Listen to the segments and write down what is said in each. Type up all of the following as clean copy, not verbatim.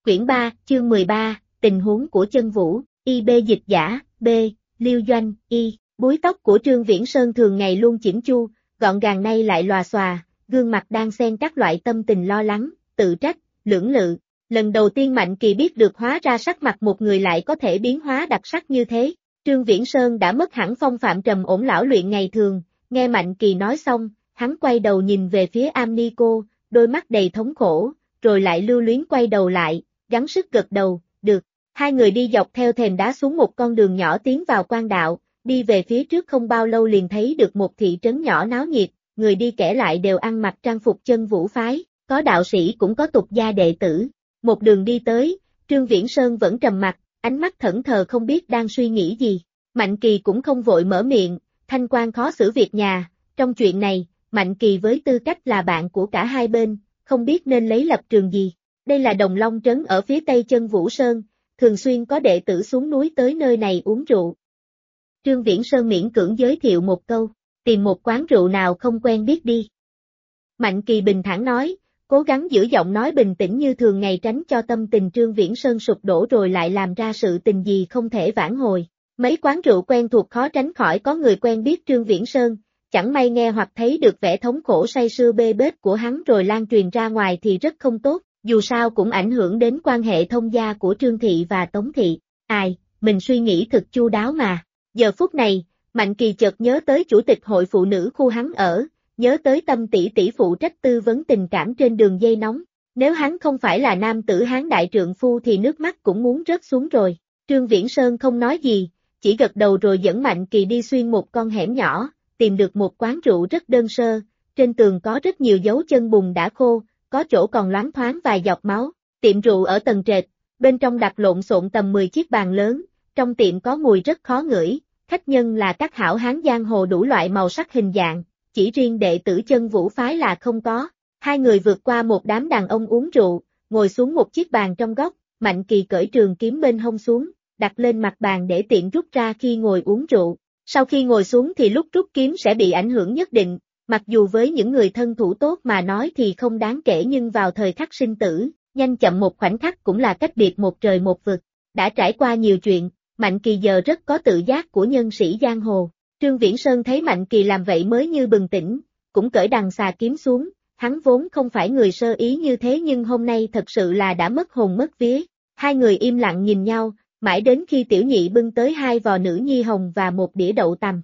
Quyển 3, chương 13, tình huống của chân vũ, IB dịch giả, B, Liêu Doanh, Y. Búi tóc của Trương Viễn Sơn thường ngày luôn chỉnh chu, gọn gàng nay lại lòa xòa, gương mặt đang xen các loại tâm tình lo lắng, tự trách, lưỡng lự. Lần đầu tiên Mạnh Kỳ biết được hóa ra sắc mặt một người lại có thể biến hóa đặc sắc như thế. Trương Viễn Sơn đã mất hẳn phong phạm trầm ổn lão luyện ngày thường, nghe Mạnh Kỳ nói xong, hắn quay đầu nhìn về phía Am Ni Cô, đôi mắt đầy thống khổ, rồi lại lưu luyến quay đầu lại, gắng sức gật đầu, được. Hai người đi dọc theo thềm đá xuống một con đường nhỏ tiến vào quan đạo, đi về phía trước không bao lâu liền thấy được một thị trấn nhỏ náo nhiệt, người đi kẻ lại đều ăn mặc trang phục chân vũ phái, có đạo sĩ cũng có tục gia đệ tử. Một đường đi tới, Trương Viễn Sơn vẫn trầm mặc, ánh mắt thẫn thờ không biết đang suy nghĩ gì. Mạnh Kỳ cũng không vội mở miệng, Thanh Quan khó xử việc nhà, trong chuyện này, Mạnh Kỳ với tư cách là bạn của cả hai bên, không biết nên lấy lập trường gì. Đây là Đồng Long Trấn ở phía tây chân Vũ Sơn, thường xuyên có đệ tử xuống núi tới nơi này uống rượu. Trương Viễn Sơn miễn cưỡng giới thiệu một câu, tìm một quán rượu nào không quen biết đi. Mạnh Kỳ bình thản nói, cố gắng giữ giọng nói bình tĩnh như thường ngày tránh cho tâm tình Trương Viễn Sơn sụp đổ rồi lại làm ra sự tình gì không thể vãn hồi. Mấy quán rượu quen thuộc khó tránh khỏi có người quen biết Trương Viễn Sơn, chẳng may nghe hoặc thấy được vẻ thống khổ say sưa bê bết của hắn rồi lan truyền ra ngoài thì rất không tốt, dù sao cũng ảnh hưởng đến quan hệ thông gia của Trương Thị và Tống Thị. Ai, mình suy nghĩ thật chu đáo mà. Giờ phút này, Mạnh Kỳ chợt nhớ tới chủ tịch hội phụ nữ khu hắn ở, nhớ tới Tâm tỷ tỷ phụ trách tư vấn tình cảm trên đường dây nóng. Nếu hắn không phải là nam tử hán đại trượng phu thì nước mắt cũng muốn rớt xuống rồi. Trương Viễn Sơn không nói gì, chỉ gật đầu rồi dẫn Mạnh Kỳ đi xuyên một con hẻm nhỏ, tìm được một quán rượu rất đơn sơ, trên tường có rất nhiều dấu chân bùn đã khô, có chỗ còn loáng thoáng vài giọt máu. Tiệm rượu ở tầng trệt, bên trong đặt lộn xộn tầm 10 chiếc bàn lớn, trong tiệm có mùi rất khó ngửi, khách nhân là các hảo hán giang hồ đủ loại màu sắc hình dạng, chỉ riêng đệ tử chân vũ phái là không có. Hai người vượt qua một đám đàn ông uống rượu, ngồi xuống một chiếc bàn trong góc, Mạnh Kỳ cởi trường kiếm bên hông xuống, đặt lên mặt bàn để tiện rút ra khi ngồi uống rượu. Sau khi ngồi xuống thì lúc rút kiếm sẽ bị ảnh hưởng nhất định, mặc dù với những người thân thủ tốt mà nói thì không đáng kể nhưng vào thời khắc sinh tử, nhanh chậm một khoảnh khắc cũng là cách biệt một trời một vực. Đã trải qua nhiều chuyện, Mạnh Kỳ giờ rất có tự giác của nhân sĩ giang hồ. Trương Viễn Sơn thấy Mạnh Kỳ làm vậy mới như bừng tỉnh, cũng cởi đằng xà kiếm xuống, hắn vốn không phải người sơ ý như thế nhưng hôm nay thật sự là đã mất hồn mất vía. Hai người im lặng nhìn nhau, mãi đến khi Tiểu Nhị bưng tới hai vò nữ nhi hồng và một đĩa đậu tằm.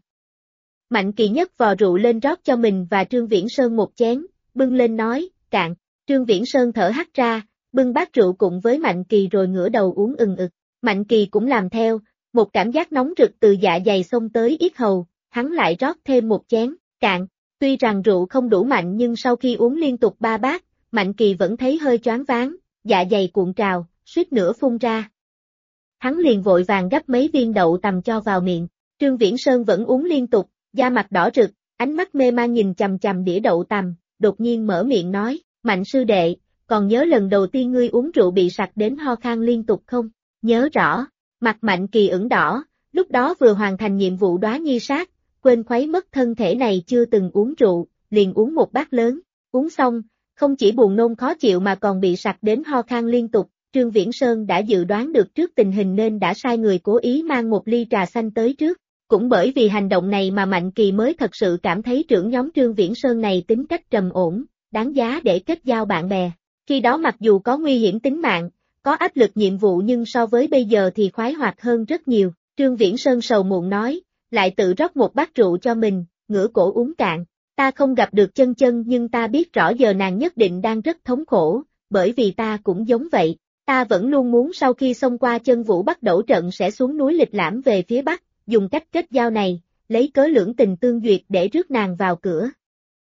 Mạnh Kỳ nhấc vò rượu lên rót cho mình và Trương Viễn Sơn một chén, bưng lên nói, cạn. Trương Viễn Sơn thở hắt ra, bưng bát rượu cùng với Mạnh Kỳ rồi ngửa đầu uống ừng ực. Mạnh Kỳ cũng làm theo, một cảm giác nóng rực từ dạ dày xông tới yết hầu, hắn lại rót thêm một chén, cạn. Tuy rằng rượu không đủ mạnh nhưng sau khi uống liên tục 3 bát, Mạnh Kỳ vẫn thấy hơi choáng váng, dạ dày cuộn trào, suýt nữa phun ra. Hắn liền vội vàng gấp mấy viên đậu tằm cho vào miệng. Trương Viễn Sơn vẫn uống liên tục, da mặt đỏ rực, ánh mắt mê man nhìn chằm chằm đĩa đậu tằm, đột nhiên mở miệng nói, Mạnh sư đệ, còn nhớ lần đầu tiên ngươi uống rượu bị sặc đến ho khan liên tục không? Nhớ rõ. Mặt Mạnh Kỳ ửng đỏ, lúc đó vừa hoàn thành nhiệm vụ Đóa Nhi sát, quên khuấy mất thân thể này chưa từng uống rượu, liền uống một bát lớn, uống xong, không chỉ buồn nôn khó chịu mà còn bị sặc đến ho khan liên tục. Trương Viễn Sơn đã dự đoán được trước tình hình nên đã sai người cố ý mang một ly trà xanh tới trước. Cũng bởi vì hành động này mà Mạnh Kỳ mới thật sự cảm thấy trưởng nhóm Trương Viễn Sơn này tính cách trầm ổn, đáng giá để kết giao bạn bè. Khi đó mặc dù có nguy hiểm tính mạng, có áp lực nhiệm vụ nhưng so với bây giờ thì khoái hoạt hơn rất nhiều. Trương Viễn Sơn sầu muộn nói, lại tự rót một bát rượu cho mình, ngửa cổ uống cạn. Ta không gặp được chân chân nhưng ta biết rõ giờ nàng nhất định đang rất thống khổ, bởi vì ta cũng giống vậy. Ta vẫn luôn muốn sau khi xông qua chân vũ bắt đầu trận sẽ xuống núi lịch lãm về phía bắc, dùng cách kết giao này, lấy cớ lưỡng tình tương duyệt để rước nàng vào cửa.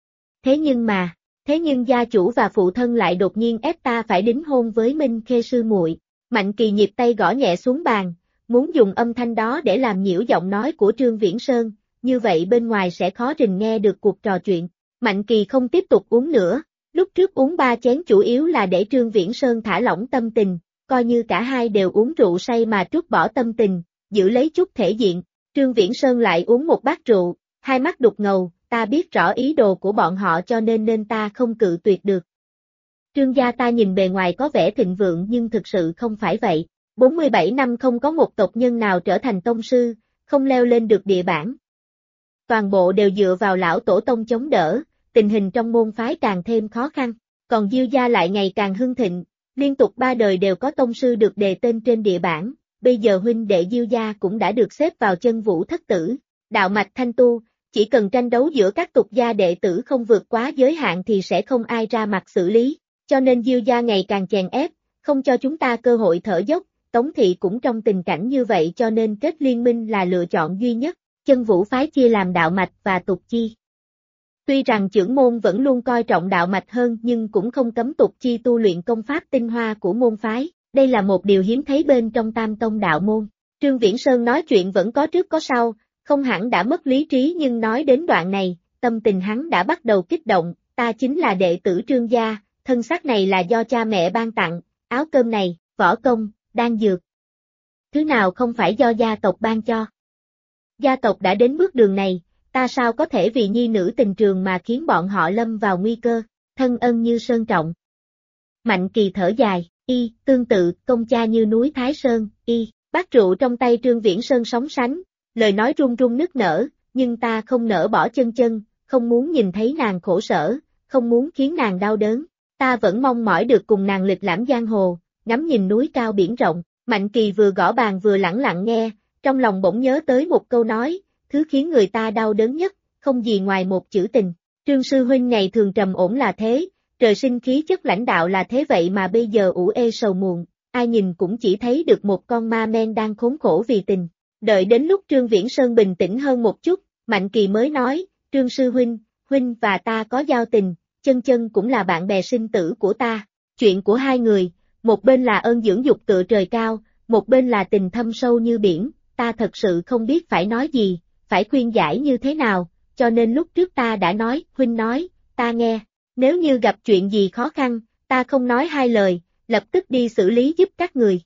Thế nhưng gia chủ và phụ thân lại đột nhiên ép ta phải đính hôn với Minh Khê sư muội. Mạnh Kỳ nhịp tay gõ nhẹ xuống bàn, muốn dùng âm thanh đó để làm nhiễu giọng nói của Trương Viễn Sơn, như vậy bên ngoài sẽ khó rình nghe được cuộc trò chuyện. Mạnh Kỳ không tiếp tục uống nữa, lúc trước uống 3 chén chủ yếu là để Trương Viễn Sơn thả lỏng tâm tình, coi như cả hai đều uống rượu say mà trút bỏ tâm tình, giữ lấy chút thể diện. Trương Viễn Sơn lại uống một bát rượu, hai mắt đục ngầu, ta biết rõ ý đồ của bọn họ cho nên ta không cự tuyệt được. Trương gia ta nhìn bề ngoài có vẻ thịnh vượng nhưng thực sự không phải vậy. 47 năm không có một tộc nhân nào trở thành tông sư, không leo lên được địa bảng. Toàn bộ đều dựa vào lão tổ tông chống đỡ, tình hình trong môn phái càng thêm khó khăn. Còn Diêu gia lại ngày càng hưng thịnh, liên tục 3 đời đều có tông sư được đề tên trên địa bảng, bây giờ huynh đệ Diêu gia cũng đã được xếp vào chân vũ thất tử. Đạo mạch thanh tu, chỉ cần tranh đấu giữa các tục gia đệ tử không vượt quá giới hạn thì sẽ không ai ra mặt xử lý, cho nên Diêu gia ngày càng chèn ép, không cho chúng ta cơ hội thở dốc. Tống thị cũng trong tình cảnh như vậy cho nên kết liên minh là lựa chọn duy nhất. Chân vũ phái chia làm đạo mạch và tục chi. Tuy rằng trưởng môn vẫn luôn coi trọng đạo mạch hơn nhưng cũng không cấm tục chi tu luyện công pháp tinh hoa của môn phái, đây là một điều hiếm thấy bên trong tam tông đạo môn. Trương Viễn Sơn nói chuyện vẫn có trước có sau, không hẳn đã mất lý trí nhưng nói đến đoạn này, tâm tình hắn đã bắt đầu kích động, ta chính là đệ tử Trương gia, thân xác này là do cha mẹ ban tặng, áo cơm này, võ công, đan dược. Thứ nào không phải do gia tộc ban cho. Gia tộc đã đến bước đường này, ta sao có thể vì nhi nữ tình trường mà khiến bọn họ lâm vào nguy cơ, thân ân như sơn trọng. Mạnh Kỳ thở dài, tương tự, công cha như núi Thái Sơn, bát rượu trong tay Trương Viễn Sơn sóng sánh, lời nói run run nức nở, nhưng ta không nỡ bỏ chân, không muốn nhìn thấy nàng khổ sở, không muốn khiến nàng đau đớn, ta vẫn mong mỏi được cùng nàng lịch lãm giang hồ, ngắm nhìn núi cao biển rộng. Mạnh Kỳ vừa gõ bàn vừa lẳng lặng nghe, trong lòng bỗng nhớ tới một câu nói, thứ khiến người ta đau đớn nhất, không gì ngoài một chữ tình. Trương sư huynh ngày thường trầm ổn là thế, trời sinh khí chất lãnh đạo là thế vậy mà bây giờ ủ ê sầu muộn, ai nhìn cũng chỉ thấy được một con ma men đang khốn khổ vì tình. Đợi đến lúc Trương Viễn Sơn bình tĩnh hơn một chút, Mạnh Kỳ mới nói, Trương sư huynh và ta có giao tình, chân cũng là bạn bè sinh tử của ta. Chuyện của hai người, một bên là ơn dưỡng dục tựa trời cao, một bên là tình thâm sâu như biển, ta thật sự không biết phải nói gì, phải khuyên giải như thế nào, cho nên lúc trước ta đã nói, huynh nói, ta nghe, nếu như gặp chuyện gì khó khăn, ta không nói hai lời, lập tức đi xử lý giúp các người.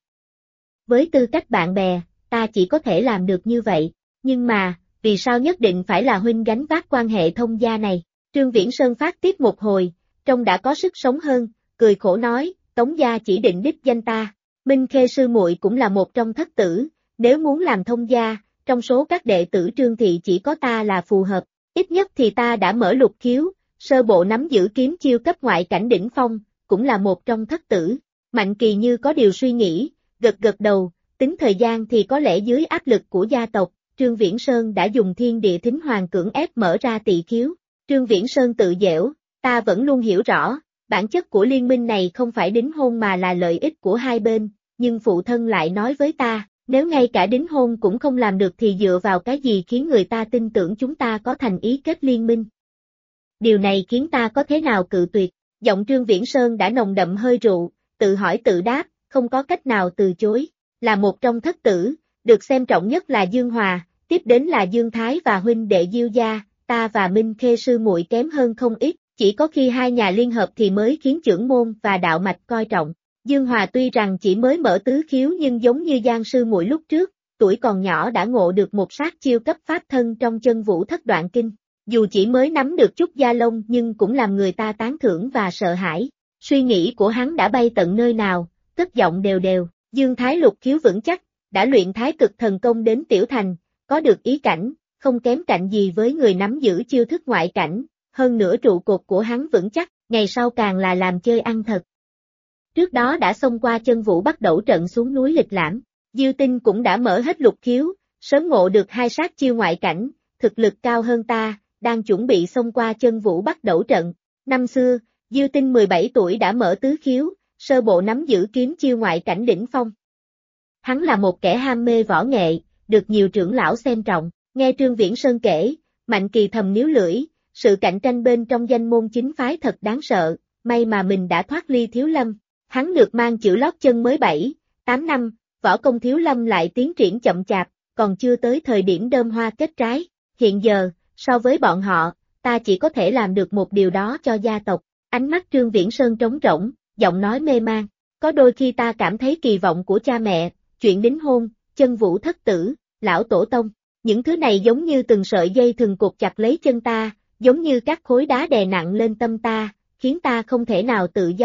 Với tư cách bạn bè, ta chỉ có thể làm được như vậy, nhưng mà, vì sao nhất định phải là huynh gánh vác quan hệ thông gia này? Trương Viễn Sơn phát tiếp một hồi, trông đã có sức sống hơn, cười khổ nói, Tống gia chỉ định đích danh ta, Minh Khê sư muội cũng là một trong thất tử, nếu muốn làm thông gia, trong số các đệ tử Trương thị chỉ có ta là phù hợp, ít nhất thì ta đã mở lục khiếu, sơ bộ nắm giữ kiếm chiêu cấp ngoại cảnh đỉnh phong, cũng là một trong thất tử. Mạnh Kỳ như có điều suy nghĩ, gật đầu, tính thời gian thì có lẽ dưới áp lực của gia tộc, Trương Viễn Sơn đã dùng thiên địa thính hoàng cưỡng ép mở ra tỳ khiếu. Trương Viễn Sơn tự dẻo, ta vẫn luôn hiểu rõ, bản chất của liên minh này không phải đính hôn mà là lợi ích của hai bên, nhưng phụ thân lại nói với ta, nếu ngay cả đính hôn cũng không làm được thì dựa vào cái gì khiến người ta tin tưởng chúng ta có thành ý kết liên minh. Điều này khiến ta có thế nào cự tuyệt, giọng Trương Viễn Sơn đã nồng đậm hơi rượu, tự hỏi tự đáp, không có cách nào từ chối, là một trong thất tử, được xem trọng nhất là Dương Hòa, tiếp đến là Dương Thái và huynh đệ Diêu gia, ta và Minh Khê sư muội kém hơn không ít, chỉ có khi hai nhà liên hợp thì mới khiến trưởng môn và đạo mạch coi trọng. Dương Hòa tuy rằng chỉ mới mở tứ khiếu nhưng giống như Giang sư muội lúc trước, tuổi còn nhỏ đã ngộ được một sát chiêu cấp pháp thân trong chân vũ thất đoạn kinh. Dù chỉ mới nắm được chút da lông nhưng cũng làm người ta tán thưởng và sợ hãi. Suy nghĩ của hắn đã bay tận nơi nào, cất giọng đều. Dương Thái lục khiếu vững chắc, đã luyện thái cực thần công đến tiểu thành, có được ý cảnh, không kém cạnh gì với người nắm giữ chiêu thức ngoại cảnh, hơn nữa trụ cột của hắn vững chắc, ngày sau càng là làm chơi ăn thật. Trước đó đã xông qua chân vũ bắt đẩu trận xuống núi lịch lãm, Diêu Tinh cũng đã mở hết lục khiếu, sớm ngộ được hai sát chiêu ngoại cảnh, thực lực cao hơn ta, đang chuẩn bị xông qua chân vũ bắt đẩu trận. Năm xưa, Diêu Tinh 17 tuổi đã mở tứ khiếu, sơ bộ nắm giữ kiếm chiêu ngoại cảnh đỉnh phong. Hắn là một kẻ ham mê võ nghệ, được nhiều trưởng lão xem trọng, nghe Trương Viễn Sơn kể, Mạnh Kỳ thầm níu lưỡi, sự cạnh tranh bên trong danh môn chính phái thật đáng sợ, may mà mình đã thoát ly Thiếu Lâm. Hắn được mang chữ lót chân mới 7-8 năm, võ công Thiếu Lâm lại tiến triển chậm chạp, còn chưa tới thời điểm đơm hoa kết trái. Hiện giờ, so với bọn họ, ta chỉ có thể làm được một điều đó cho gia tộc. Ánh mắt Trương Viễn Sơn trống rỗng, giọng nói mê man. Có đôi khi ta cảm thấy kỳ vọng của cha mẹ, chuyện đính hôn, chân vũ thất tử, lão tổ tông. Những thứ này giống như từng sợi dây thừng cột chặt lấy chân ta, giống như các khối đá đè nặng lên tâm ta, khiến ta không thể nào tự do,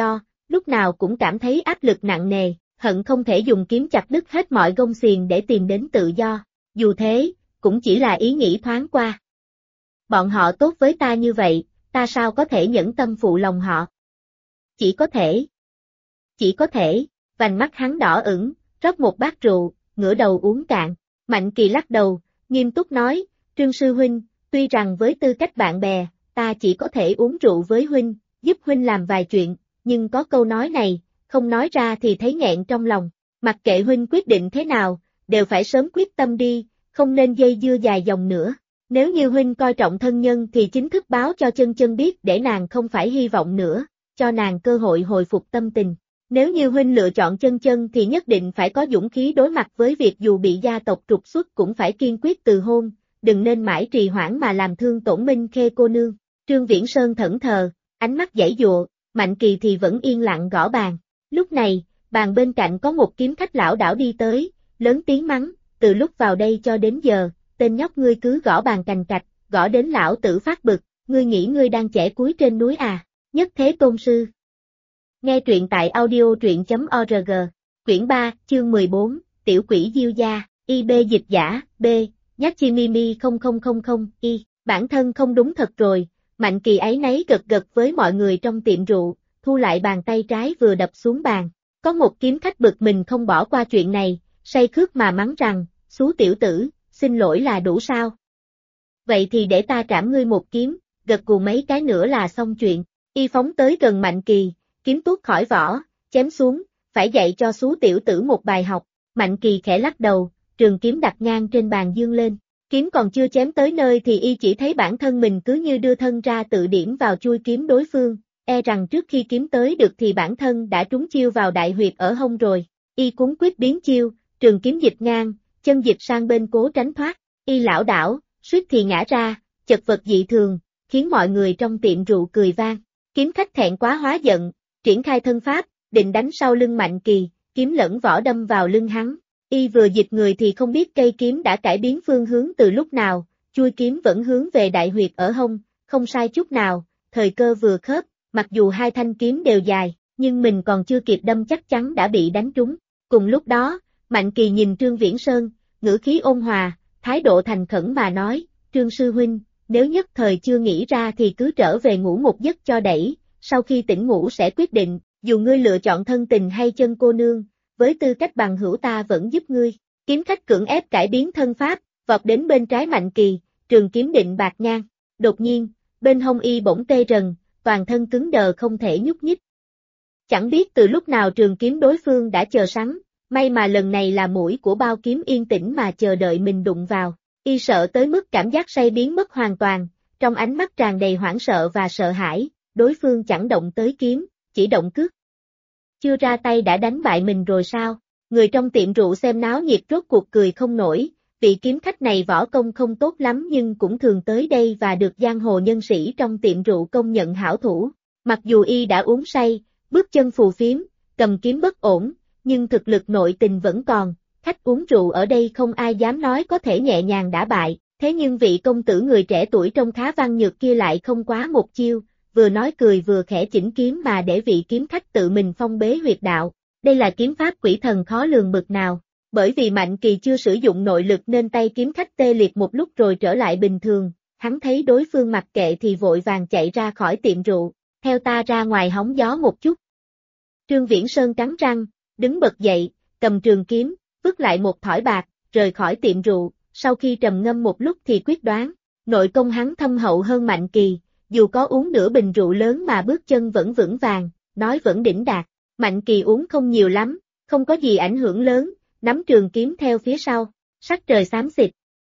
lúc nào cũng cảm thấy áp lực nặng nề, hận không thể dùng kiếm chặt đứt hết mọi gông xiềng để tìm đến tự do. Dù thế, cũng chỉ là ý nghĩ thoáng qua. Bọn họ tốt với ta như vậy, ta sao có thể nhẫn tâm phụ lòng họ? Chỉ có thể, vành mắt hắn đỏ ửng, rót một bát rượu, ngửa đầu uống cạn. Mạnh Kỳ lắc đầu, nghiêm túc nói, Trương sư huynh, tuy rằng với tư cách bạn bè, ta chỉ có thể uống rượu với huynh, giúp huynh làm vài chuyện, nhưng có câu nói này, không nói ra thì thấy nghẹn trong lòng. Mặc kệ huynh quyết định thế nào, đều phải sớm quyết tâm đi, không nên dây dưa dài dòng nữa. Nếu như huynh coi trọng thân nhân thì chính thức báo cho chân chân biết để nàng không phải hy vọng nữa, cho nàng cơ hội hồi phục tâm tình. Nếu như huynh lựa chọn chân chân thì nhất định phải có dũng khí đối mặt với việc dù bị gia tộc trục xuất cũng phải kiên quyết từ hôn, đừng nên mãi trì hoãn mà làm thương tổn Minh Khê cô nương. Trương Viễn Sơn thẫn thờ, ánh mắt giãy giụa, Mạnh Kỳ thì vẫn yên lặng gõ bàn. Lúc này, bàn bên cạnh có một kiếm khách lão đảo đi tới, lớn tiếng mắng, từ lúc vào đây cho đến giờ, tên nhóc ngươi cứ gõ bàn cành cạch, gõ đến lão tử phát bực, ngươi nghĩ ngươi đang chẻ cuối trên núi à, nhất thế tôn sư. Nghe truyện tại audio.truyện.org, quyển 3, chương 14, Tiểu quỷ Diêu gia, IB dịch giả, B, Yachimimi 0000, Y, bản thân không đúng thật rồi, Mạnh Kỳ áy náy gật gật với mọi người trong tiệm rượu, thu lại bàn tay trái vừa đập xuống bàn. Có một kiếm khách bực mình không bỏ qua chuyện này, say khước mà mắng rằng, xú tiểu tử, xin lỗi là đủ sao? Vậy thì để ta trảm ngươi một kiếm, gật gù mấy cái nữa là xong chuyện. Y phóng tới gần Mạnh Kỳ, kiếm tuốt khỏi vỏ, chém xuống, phải dạy cho xú tiểu tử một bài học. Mạnh Kỳ khẽ lắc đầu, trường kiếm đặt ngang trên bàn dương lên. Kiếm còn chưa chém tới nơi thì y chỉ thấy bản thân mình cứ như đưa thân ra tự điểm vào chui kiếm đối phương, e rằng trước khi kiếm tới được thì bản thân đã trúng chiêu vào đại huyệt ở hông rồi. Y cuống quyết biến chiêu, trường kiếm dịch ngang, chân dịch sang bên cố tránh thoát, y lảo đảo, suýt thì ngã ra, chật vật dị thường, khiến mọi người trong tiệm rượu cười vang. Kiếm khách thẹn quá hóa giận, triển khai thân pháp, định đánh sau lưng Mạnh Kỳ, kiếm lẫn vỏ đâm vào lưng hắn. Y vừa dịch người thì không biết cây kiếm đã cải biến phương hướng từ lúc nào, chui kiếm vẫn hướng về đại huyệt ở hông, không sai chút nào, thời cơ vừa khớp, mặc dù hai thanh kiếm đều dài, nhưng mình còn chưa kịp đâm chắc chắn đã bị đánh trúng. Cùng lúc đó, Mạnh Kỳ nhìn Trương Viễn Sơn, ngữ khí ôn hòa, thái độ thành khẩn mà nói, Trương sư huynh, nếu nhất thời chưa nghĩ ra thì cứ trở về ngủ một giấc cho đẩy, sau khi tỉnh ngủ sẽ quyết định, dù ngươi lựa chọn thân tình hay chân cô nương, với tư cách bằng hữu ta vẫn giúp ngươi. Kiếm khách cưỡng ép cải biến thân pháp, vọt đến bên trái Mạnh Kỳ, trường kiếm định bạc ngang. Đột nhiên, bên hông y bỗng tê rần, toàn thân cứng đờ không thể nhúc nhích. Chẳng biết từ lúc nào trường kiếm đối phương đã chờ sẵn, may mà lần này là mũi của bao kiếm yên tĩnh mà chờ đợi mình đụng vào. Y sợ tới mức cảm giác say biến mất hoàn toàn, trong ánh mắt tràn đầy hoảng sợ và sợ hãi, đối phương chẳng động tới kiếm, chỉ động cước. Chưa ra tay đã đánh bại mình rồi sao? Người trong tiệm rượu xem náo nhiệt rốt cuộc cười không nổi, vị kiếm khách này võ công không tốt lắm nhưng cũng thường tới đây và được giang hồ nhân sĩ trong tiệm rượu công nhận hảo thủ. Mặc dù y đã uống say, bước chân phù phiếm, cầm kiếm bất ổn, nhưng thực lực nội tình vẫn còn, khách uống rượu ở đây không ai dám nói có thể nhẹ nhàng đả bại, thế nhưng vị công tử người trẻ tuổi trông khá văn nhược kia lại không quá một chiêu, vừa nói cười vừa khẽ chỉnh kiếm mà để vị kiếm khách tự mình phong bế huyệt đạo. Đây là kiếm pháp quỷ thần khó lường bực nào, bởi vì Mạnh Kỳ chưa sử dụng nội lực nên tay kiếm khách tê liệt một lúc rồi trở lại bình thường, hắn thấy đối phương mặc kệ thì vội vàng chạy ra khỏi tiệm rượu, theo ta ra ngoài hóng gió một chút. Trương Viễn Sơn cắn răng, đứng bật dậy, cầm trường kiếm, vứt lại một thỏi bạc, rời khỏi tiệm rượu, sau khi trầm ngâm một lúc thì quyết đoán, nội công hắn thâm hậu hơn Mạnh Kỳ, dù có uống nửa bình rượu lớn mà bước chân vẫn vững vàng, nói vẫn đỉnh đạt. Mạnh Kỳ uống không nhiều lắm, không có gì ảnh hưởng lớn, nắm trường kiếm theo phía sau, sắc trời xám xịt.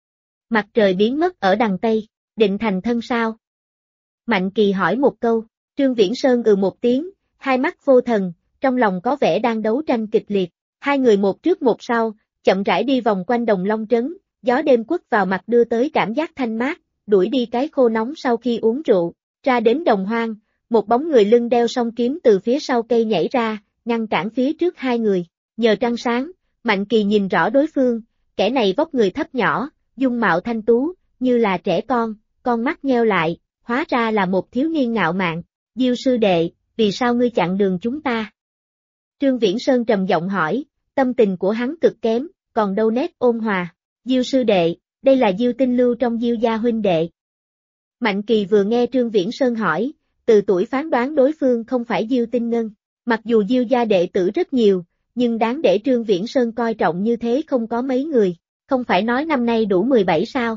Mặt trời biến mất ở đằng Tây, định thành thân sao? Mạnh Kỳ hỏi một câu, Trương Viễn Sơn một tiếng, hai mắt vô thần, trong lòng có vẻ đang đấu tranh kịch liệt. Hai người một trước một sau, chậm rãi đi vòng quanh Đồng Long Trấn, gió đêm quất vào mặt đưa tới cảm giác thanh mát, đuổi đi cái khô nóng sau khi uống rượu, ra đến đồng hoang. Một bóng người lưng đeo song kiếm từ phía sau cây nhảy ra, ngăn cản phía trước hai người. Nhờ trăng sáng, Mạnh Kỳ nhìn rõ đối phương, kẻ này vóc người thấp nhỏ, dung mạo thanh tú, như là trẻ con mắt nheo lại, hóa ra là một thiếu niên ngạo mạn. Diêu sư đệ, vì sao ngươi chặn đường chúng ta? Trương Viễn Sơn trầm giọng hỏi, tâm tình của hắn cực kém, còn đâu nét ôn hòa. Diêu sư đệ, đây là Diêu Tinh Lưu trong Diêu gia huynh đệ. Mạnh Kỳ vừa nghe Trương Viễn Sơn hỏi, từ tuổi phán đoán đối phương không phải Diêu Tinh Ngân. Mặc dù Diêu gia đệ tử rất nhiều, nhưng đáng để Trương Viễn Sơn coi trọng như thế không có mấy người. Không phải nói năm nay đủ 17 sao?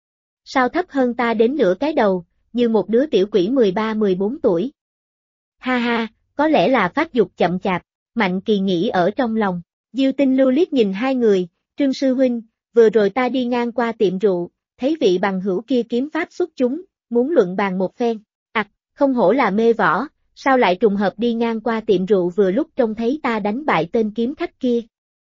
Sao thấp hơn ta đến nửa cái đầu, như một đứa tiểu quỷ 13-14 tuổi? Ha ha, có lẽ là phát dục chậm chạp, Mạnh Kỳ nghĩ ở trong lòng. Diêu Tinh Lưu liếc nhìn hai người, Trương sư huynh, vừa rồi ta đi ngang qua tiệm rượu, thấy vị bằng hữu kia kiếm pháp xuất chúng, muốn luận bàn một phen. Không hổ là mê võ, sao lại trùng hợp đi ngang qua tiệm rượu vừa lúc trông thấy ta đánh bại tên kiếm khách kia.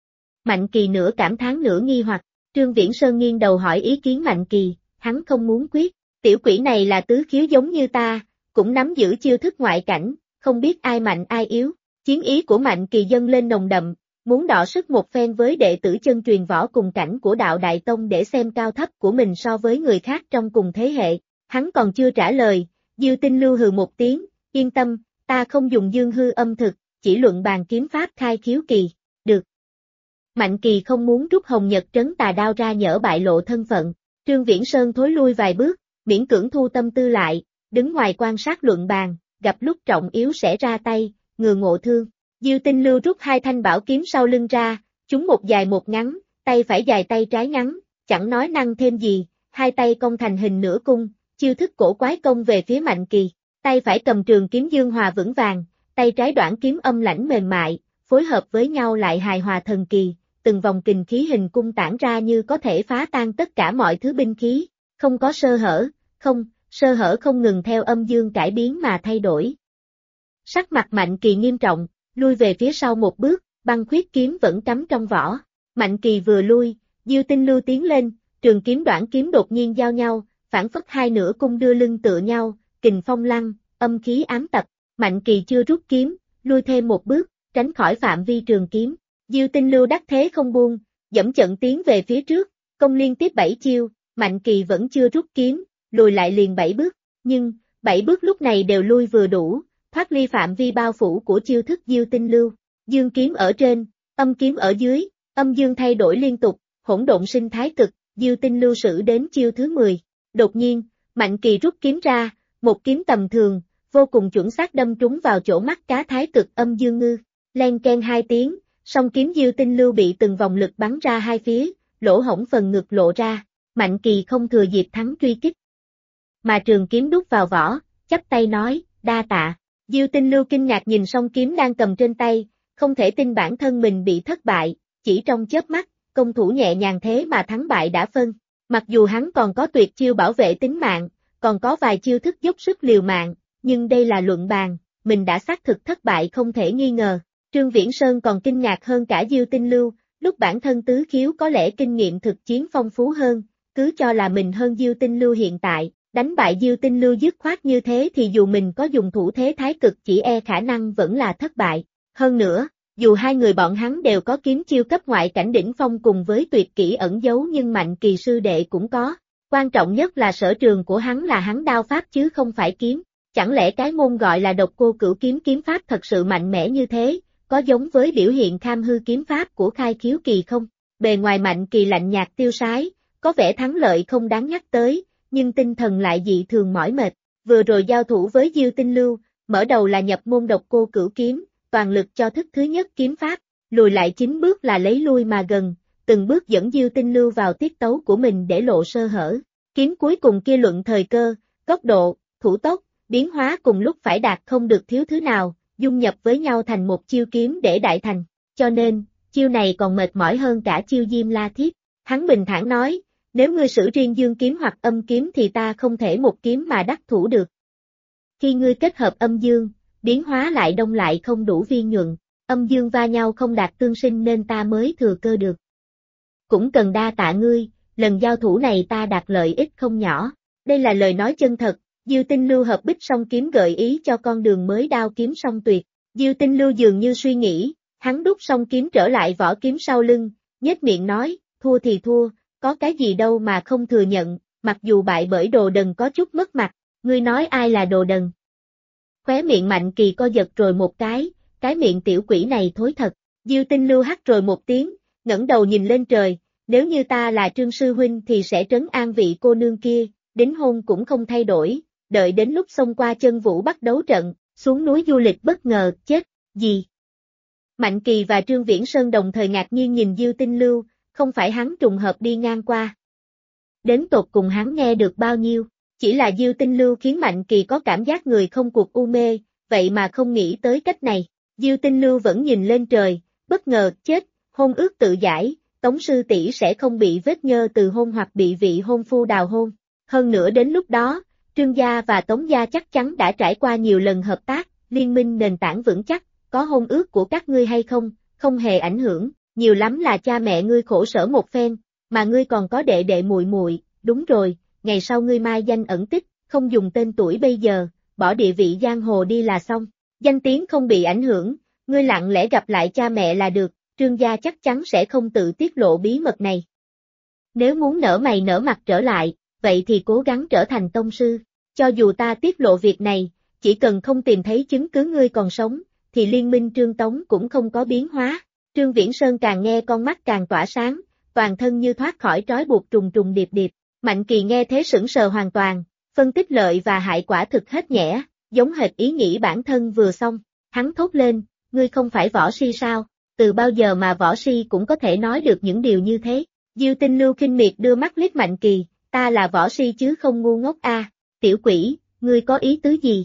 Mạnh Kỳ nửa cảm thán nửa nghi hoặc, Trương Viễn Sơn nghiêng đầu hỏi ý kiến Mạnh Kỳ, hắn không muốn quyết, tiểu quỷ này là tứ khiếu giống như ta, cũng nắm giữ chiêu thức ngoại cảnh, không biết ai mạnh ai yếu, chiến ý của Mạnh Kỳ dâng lên nồng đậm, muốn đọ sức một phen với đệ tử chân truyền võ cùng cảnh của đạo Đại Tông để xem cao thấp của mình so với người khác trong cùng thế hệ, hắn còn chưa trả lời, Diêu Tinh Lưu hừ một tiếng, yên tâm, ta không dùng dương hư âm thực, chỉ luận bàn kiếm pháp khai khiếu kỳ, được. Mạnh Kỳ không muốn rút Hồng Nhật Trấn Tà Đao ra nhỡ bại lộ thân phận, Trương Viễn Sơn thối lui vài bước, miễn cưỡng thu tâm tư lại, đứng ngoài quan sát luận bàn, gặp lúc trọng yếu sẽ ra tay, ngừa ngộ thương. Diêu Tinh Lưu rút hai thanh bảo kiếm sau lưng ra, chúng một dài một ngắn, tay phải dài tay trái ngắn, chẳng nói năng thêm gì, hai tay cong thành hình nửa cung, chiêu thức cổ quái công về phía Mạnh Kỳ, tay phải cầm trường kiếm dương hòa vững vàng, tay trái đoạn kiếm âm lãnh mềm mại, phối hợp với nhau lại hài hòa thần kỳ, từng vòng kình khí hình cung tản ra như có thể phá tan tất cả mọi thứ binh khí, không có sơ hở, sơ hở không ngừng theo âm dương cải biến mà thay đổi. Sắc mặt Mạnh Kỳ nghiêm trọng, lui về phía sau một bước, băng khuyết kiếm vẫn cắm trong vỏ. Mạnh Kỳ vừa lui, Diêu Tinh Lưu tiến lên, trường kiếm đoạn kiếm đột nhiên giao nhau, phản phất hai nửa cung đưa lưng tựa nhau, kình phong lăng, âm khí ám tập. Mạnh Kỳ chưa rút kiếm, lui thêm một bước, tránh khỏi phạm vi trường kiếm. Diêu Tinh Lưu đắc thế không buông, dẫm trận tiến về phía trước, công liên tiếp 7 chiêu, Mạnh Kỳ vẫn chưa rút kiếm, lùi lại liền 7 bước, nhưng 7 bước lúc này đều lui vừa đủ, thoát ly phạm vi bao phủ của chiêu thức Diêu Tinh Lưu. Dương kiếm ở trên, âm kiếm ở dưới, âm dương thay đổi liên tục, hỗn độn sinh thái cực, Diêu Tinh Lưu sử đến chiêu thứ 10. Đột nhiên, Mạnh Kỳ rút kiếm ra, một kiếm tầm thường, vô cùng chuẩn xác đâm trúng vào chỗ mắt cá thái cực âm dương ngư. Len keng hai tiếng, song kiếm Diêu Tinh Lưu bị từng vòng lực bắn ra hai phía, lỗ hổng phần ngực lộ ra. Mạnh Kỳ không thừa dịp thắng truy kích, mà trường kiếm đút vào vỏ, chắp tay nói, đa tạ. Diêu Tinh Lưu kinh ngạc nhìn song kiếm đang cầm trên tay, không thể tin bản thân mình bị thất bại, chỉ trong chớp mắt, công thủ nhẹ nhàng thế mà thắng bại đã phân. Mặc dù hắn còn có tuyệt chiêu bảo vệ tính mạng, còn có vài chiêu thức dốc sức liều mạng, nhưng đây là luận bàn, mình đã xác thực thất bại không thể nghi ngờ. Trương Viễn Sơn còn kinh ngạc hơn cả Diêu Tinh Lưu, lúc bản thân tứ khiếu có lẽ kinh nghiệm thực chiến phong phú hơn, cứ cho là mình hơn Diêu Tinh Lưu hiện tại, đánh bại Diêu Tinh Lưu dứt khoát như thế thì dù mình có dùng thủ thế thái cực chỉ e khả năng vẫn là thất bại. Hơn nữa, dù hai người bọn hắn đều có kiếm chiêu cấp ngoại cảnh đỉnh phong cùng với tuyệt kỹ ẩn giấu nhưng Mạnh Kỳ sư đệ cũng có. Quan trọng nhất là sở trường của hắn là hắn đao pháp chứ không phải kiếm. Chẳng lẽ cái môn gọi là Độc Cô Cửu Kiếm kiếm pháp thật sự mạnh mẽ như thế, có giống với biểu hiện kham hư kiếm pháp của Khai Khiếu Kỳ không? Bề ngoài Mạnh Kỳ lạnh nhạt tiêu sái, có vẻ thắng lợi không đáng nhắc tới, nhưng tinh thần lại dị thường mỏi mệt. Vừa rồi giao thủ với Diêu Tinh Lưu, mở đầu là nhập môn Độc Cô Cửu Kiếm, toàn lực cho thức thứ nhất kiếm pháp, lùi lại 9 bước là lấy lui mà gần, từng bước dẫn Diêu Tinh Lưu vào tiết tấu của mình để lộ sơ hở. Kiếm cuối cùng kia luận thời cơ, góc độ, thủ tốc, biến hóa cùng lúc phải đạt không được thiếu thứ nào, dung nhập với nhau thành một chiêu kiếm để đại thành, cho nên, chiêu này còn mệt mỏi hơn cả chiêu Diêm La Thiết. Hắn bình thản nói, nếu ngươi sử riêng dương kiếm hoặc âm kiếm thì ta không thể một kiếm mà đắc thủ được. Khi ngươi kết hợp âm dương, biến hóa lại đông lại không đủ viên nhuận, âm dương va nhau không đạt tương sinh nên ta mới thừa cơ được. Cũng cần đa tạ ngươi, lần giao thủ này ta đạt lợi ích không nhỏ. Đây là lời nói chân thật, Diêu Tinh Lưu hợp bích song kiếm gợi ý cho con đường mới đao kiếm song tuyệt. Diêu Tinh Lưu dường như suy nghĩ, hắn đút song kiếm trở lại vỏ kiếm sau lưng, nhếch miệng nói, thua thì thua, có cái gì đâu mà không thừa nhận, mặc dù bại bởi đồ đần có chút mất mặt, ngươi nói ai là đồ đần? Khóe miệng Mạnh Kỳ co giật rồi một cái miệng tiểu quỷ này thối thật. Diêu Tinh Lưu hắt rồi một tiếng, ngẩng đầu nhìn lên trời, nếu như ta là Trương sư huynh thì sẽ trấn an vị cô nương kia, đính hôn cũng không thay đổi, đợi đến lúc xông qua Chân Vũ bắt đấu trận, xuống núi du lịch bất ngờ, chết, gì? Mạnh Kỳ và Trương Viễn Sơn đồng thời ngạc nhiên nhìn Diêu Tinh Lưu, không phải hắn trùng hợp đi ngang qua. Đến tột cùng hắn nghe được bao nhiêu, chỉ là Diêu Tinh Lưu khiến Mạnh Kỳ có cảm giác người không cuộc u mê, vậy mà không nghĩ tới cách này. Diêu Tinh Lưu vẫn nhìn lên trời, bất ngờ, chết, hôn ước tự giải, Tống sư tỷ sẽ không bị vết nhơ từ hôn hoặc bị vị hôn phu đào hôn. Hơn nữa đến lúc đó, Trương gia và Tống gia chắc chắn đã trải qua nhiều lần hợp tác, liên minh nền tảng vững chắc, có hôn ước của các ngươi hay không, không hề ảnh hưởng, nhiều lắm là cha mẹ ngươi khổ sở một phen, mà ngươi còn có đệ đệ muội muội, đúng rồi, ngày sau ngươi mai danh ẩn tích, không dùng tên tuổi bây giờ, bỏ địa vị giang hồ đi là xong, danh tiếng không bị ảnh hưởng, ngươi lặng lẽ gặp lại cha mẹ là được, Trương gia chắc chắn sẽ không tự tiết lộ bí mật này. Nếu muốn nở mày nở mặt trở lại, vậy thì cố gắng trở thành tông sư, cho dù ta tiết lộ việc này, chỉ cần không tìm thấy chứng cứ ngươi còn sống, thì liên minh Trương Tống cũng không có biến hóa. Trương Viễn Sơn càng nghe con mắt càng tỏa sáng, toàn thân như thoát khỏi trói buộc trùng trùng điệp điệp. Mạnh Kỳ nghe thế sững sờ hoàn toàn, phân tích lợi và hại quả thực hết nhẽ, giống hệt ý nghĩ bản thân vừa xong. Hắn thốt lên, ngươi không phải võ si sao, từ bao giờ mà võ si cũng có thể nói được những điều như thế. Diêu Tinh Lưu khinh miệt đưa mắt liếc Mạnh Kỳ, ta là võ si chứ không ngu ngốc a, tiểu quỷ, ngươi có ý tứ gì?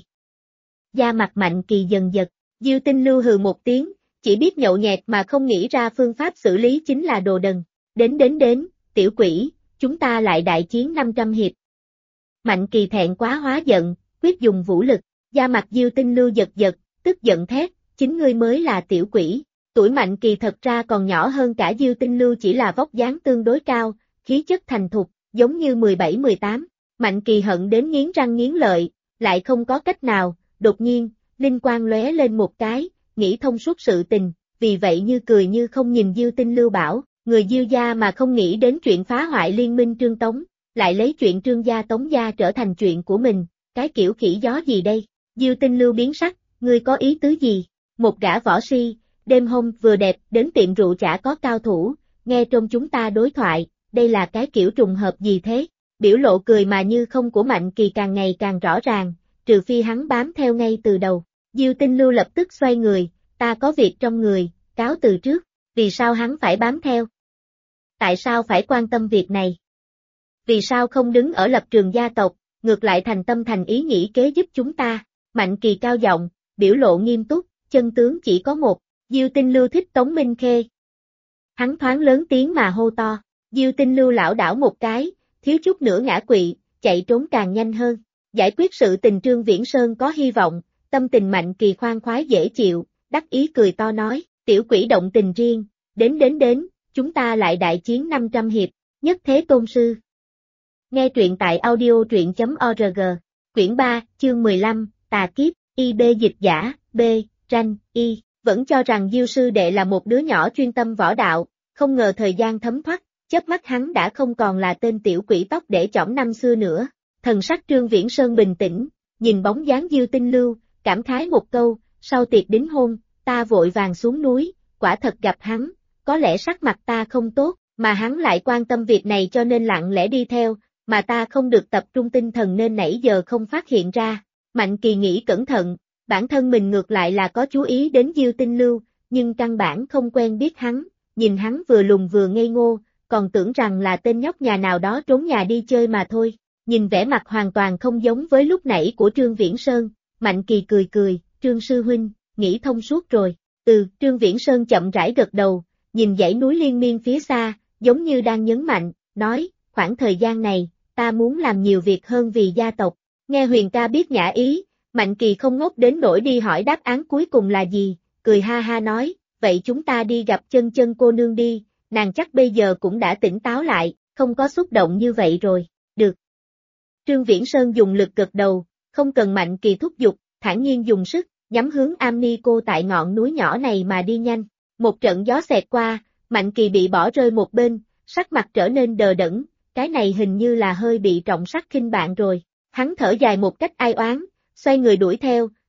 Da mặt Mạnh Kỳ dần giật, Diêu Tinh Lưu hừ một tiếng, chỉ biết nhậu nhẹt mà không nghĩ ra phương pháp xử lý chính là đồ đần. Đến, tiểu quỷ, chúng ta lại đại chiến 500 hiệp. Mạnh Kỳ thẹn quá hóa giận, quyết dùng vũ lực, da mặt Diêu Tinh Lưu giật giật, tức giận thét, chính ngươi mới là tiểu quỷ. Tuổi Mạnh Kỳ thật ra còn nhỏ hơn cả Diêu Tinh Lưu, chỉ là vóc dáng tương đối cao, khí chất thành thục, giống như 17-18. Mạnh Kỳ hận đến nghiến răng nghiến lợi, lại không có cách nào, đột nhiên, linh quang lóe lên một cái, nghĩ thông suốt sự tình, vì vậy như cười như không nhìn Diêu Tinh Lưu bảo, người Diêu gia mà không nghĩ đến chuyện phá hoại liên minh Trương Tống, lại lấy chuyện Trương gia Tống gia trở thành chuyện của mình, cái kiểu khỉ gió gì đây? Diêu Tinh Lưu biến sắc, ngươi có ý tứ gì? Một gã võ si, đêm hôm vừa đẹp đến tiệm rượu chả có cao thủ, nghe trong chúng ta đối thoại, đây là cái kiểu trùng hợp gì thế? Biểu lộ cười mà như không của Mạnh Kỳ càng ngày càng rõ ràng, trừ phi hắn bám theo ngay từ đầu. Diêu Tinh Lưu lập tức xoay người, ta có việc trong người, cáo từ trước, vì sao hắn phải bám theo? Tại sao phải quan tâm việc này? Vì sao không đứng ở lập trường gia tộc, ngược lại thành tâm thành ý nghĩ kế giúp chúng ta? Mạnh Kỳ cao giọng, biểu lộ nghiêm túc, chân tướng chỉ có một, Diêu Tinh Lưu thích Tống Minh Khê. Hắn thoáng lớn tiếng mà hô to, Diêu Tinh Lưu lảo đảo một cái, thiếu chút nữa ngã quỵ, chạy trốn càng nhanh hơn. Giải quyết sự tình Trương Viễn Sơn có hy vọng, tâm tình Mạnh Kỳ khoan khoái dễ chịu, đắc ý cười to nói, tiểu quỷ động tình riêng, đến, chúng ta lại đại chiến 500 hiệp, nhất thế tôn sư. Nghe truyện tại audio truyện.org, quyển 3, chương 15, tà kiếp, IB dịch giả, B, Ranh, Y, vẫn cho rằng Diêu sư đệ là một đứa nhỏ chuyên tâm võ đạo, không ngờ thời gian thấm thoát, chớp mắt hắn đã không còn là tên tiểu quỷ tóc để chỏng năm xưa nữa. Thần sắc Trương Viễn Sơn bình tĩnh, nhìn bóng dáng Diêu Tinh Lưu, cảm khái một câu, sau tiệc đính hôn, ta vội vàng xuống núi, quả thật gặp hắn, có lẽ sắc mặt ta không tốt, mà hắn lại quan tâm việc này cho nên lặng lẽ đi theo, mà ta không được tập trung tinh thần nên nãy giờ không phát hiện ra. Mạnh Kỳ nghĩ cẩn thận, bản thân mình ngược lại là có chú ý đến Diêu Tinh Lưu, nhưng căn bản không quen biết hắn, nhìn hắn vừa lùn vừa ngây ngô, còn tưởng rằng là tên nhóc nhà nào đó trốn nhà đi chơi mà thôi. Nhìn vẻ mặt hoàn toàn không giống với lúc nãy của Trương Viễn Sơn, Mạnh Kỳ cười, Trương sư huynh, nghĩ thông suốt rồi. Trương Viễn Sơn chậm rãi gật đầu, nhìn dãy núi liên miên phía xa, giống như đang nhấn mạnh, nói, khoảng thời gian này, ta muốn làm nhiều việc hơn vì gia tộc. Nghe Huyền ca biết nhã ý, Mạnh Kỳ không ngốc đến nỗi đi hỏi đáp án cuối cùng là gì, cười ha ha nói, vậy chúng ta đi gặp chân cô nương đi, nàng chắc bây giờ cũng đã tỉnh táo lại, không có xúc động như vậy rồi, được. Trương Viễn Sơn dùng lực gật đầu, không cần Mạnh Kỳ thúc giục, thản nhiên dùng sức, nhắm hướng Am Ni Cô tại ngọn núi nhỏ này mà đi nhanh. Một trận gió xẹt qua, Mạnh Kỳ bị bỏ rơi một bên, sắc mặt trở nên đờ đẫn, cái này hình như là hơi bị trọng sắc khinh bạn rồi. Hắn thở dài một cách ai oán, xoay người đuổi theo,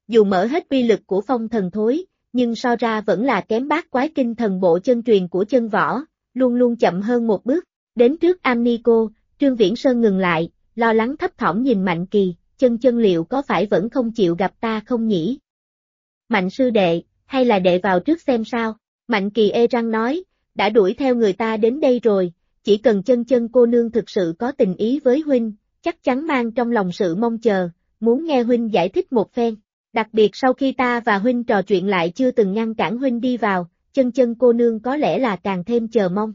dù mở hết uy lực của phong thần thối, nhưng so ra vẫn là kém bát quái kinh thần bộ chân truyền của chân võ, luôn luôn chậm hơn một bước. Đến trước Am-ni-cô, Trương Viễn Sơn ngừng lại, lo lắng thấp thỏm nhìn Mạnh Kỳ, chân liệu có phải vẫn không chịu gặp ta không nhỉ? Mạnh sư đệ, hay là đệ vào trước xem sao? Mạnh Kỳ ê răng nói, đã đuổi theo người ta đến đây rồi, chỉ cần chân cô nương thực sự có tình ý với huynh, chắc chắn mang trong lòng sự mong chờ, muốn nghe huynh giải thích một phen. Đặc biệt sau khi ta và huynh trò chuyện lại chưa từng ngăn cản huynh đi vào, chân cô nương có lẽ là càng thêm chờ mong.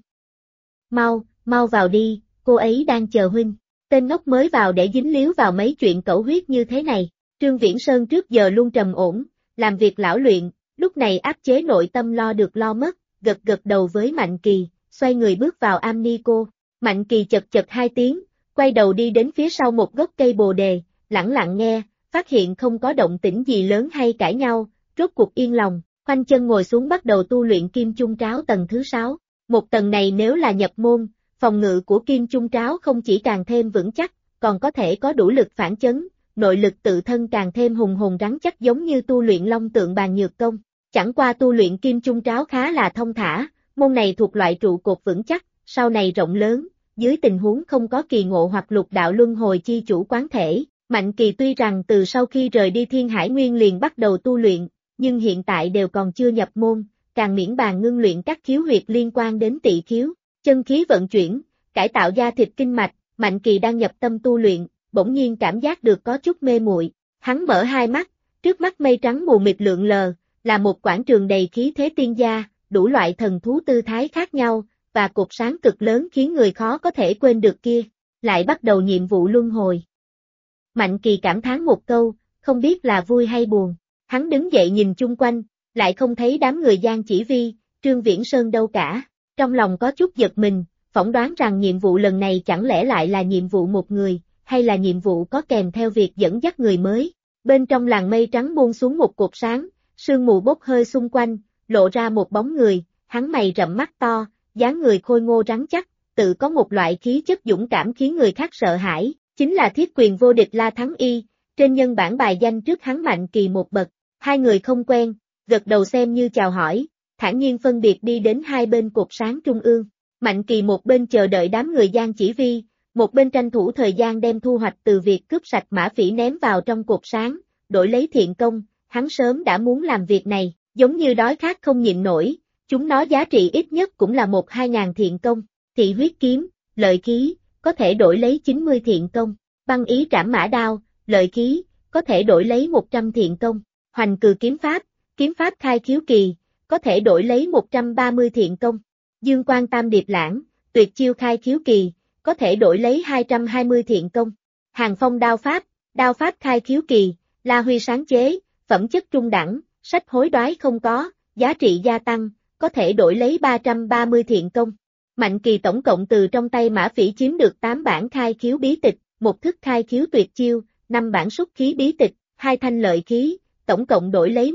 Mau vào đi, cô ấy đang chờ huynh. Tên ngốc mới vào để dính líu vào mấy chuyện cẩu huyết như thế này. Trương Viễn Sơn trước giờ luôn trầm ổn, làm việc lão luyện, lúc này áp chế nội tâm lo được lo mất, gật đầu với Mạnh Kỳ, xoay người bước vào Am-ni-cô. Mạnh Kỳ chật hai tiếng, quay đầu đi đến phía sau một gốc cây bồ đề, lẳng lặng nghe, phát hiện không có động tĩnh gì lớn hay cãi nhau, rốt cuộc yên lòng, khoanh chân ngồi xuống bắt đầu tu luyện Kim Chung Tráo tầng thứ 6. Một tầng này nếu là nhập môn, phòng ngự của Kim Chung Tráo không chỉ càng thêm vững chắc, còn có thể có đủ lực phản chấn, nội lực tự thân càng thêm hùng hồn rắn chắc giống như tu luyện Long Tượng Bàn Nhược Công. Chẳng qua tu luyện Kim Chung Tráo khá là thông thả, môn này thuộc loại trụ cột vững chắc, sau này rộng lớn, dưới tình huống không có kỳ ngộ hoặc lục đạo luân hồi chi chủ quán thể. Mạnh Kỳ tuy rằng từ sau khi rời đi Thiên Hải Nguyên liền bắt đầu tu luyện, nhưng hiện tại đều còn chưa nhập môn, càng miễn bàn ngưng luyện các khiếu huyệt liên quan đến tỵ khiếu, chân khí vận chuyển, cải tạo da thịt kinh mạch. Mạnh Kỳ đang nhập tâm tu luyện, bỗng nhiên cảm giác được có chút mê muội. Hắn mở hai mắt, trước mắt mây trắng mù mịt lượn lờ, là một quảng trường đầy khí thế tiên gia, đủ loại thần thú tư thái khác nhau, và cột sáng cực lớn khiến người khó có thể quên được kia. Lại bắt đầu nhiệm vụ luân hồi. Mạnh Kỳ cảm thán một câu, không biết là vui hay buồn. Hắn đứng dậy nhìn chung quanh, lại không thấy đám người Giang Chỉ Vi, Trương Viễn Sơn đâu cả. Trong lòng có chút giật mình, phỏng đoán rằng nhiệm vụ lần này chẳng lẽ lại là nhiệm vụ một người, hay là nhiệm vụ có kèm theo việc dẫn dắt người mới. Bên trong làn mây trắng buông xuống một cột sáng, sương mù bốc hơi xung quanh, lộ ra một bóng người, hắn mày rậm mắt to, dáng người khôi ngô rắn chắc, tự có một loại khí chất dũng cảm khiến người khác sợ hãi, chính là thiết quyền vô địch La Thắng Y, trên nhân bản bài danh trước hắn Mạnh Kỳ một bậc. Hai người không quen, gật đầu xem như chào hỏi, thản nhiên phân biệt đi đến hai bên cột sáng trung ương. Mạnh Kỳ một bên chờ đợi đám người Giang Chỉ Vi, một bên tranh thủ thời gian đem thu hoạch từ việc cướp sạch mã phỉ ném vào trong cột sáng, đổi lấy thiện công. Hắn sớm đã muốn làm việc này, giống như đói khát không nhịn nổi, chúng nó giá trị ít nhất cũng là 1-2 ngàn thiện công. Thị huyết kiếm, lợi khí, có thể đổi lấy 90 thiện công. Băng ý trảm mã đao, lợi khí, có thể đổi lấy 100 thiện công. Hoành cừ kiếm pháp khai khiếu kỳ, có thể đổi lấy 130 thiện công. Dương Quang Tam Điệp Lãng, tuyệt chiêu khai khiếu kỳ, có thể đổi lấy 220 thiện công. Hàng Phong đao pháp khai khiếu kỳ, La Huy sáng chế, phẩm chất trung đẳng, sách hối đoái không có, giá trị gia tăng, có thể đổi lấy 330 thiện công. Mạnh Kỳ tổng cộng từ trong tay mã phỉ chiếm được 8 bản khai khiếu bí tịch, một thức khai khiếu tuyệt chiêu, 5 bản xúc khí bí tịch, 2 thanh lợi khí, tổng cộng đổi lấy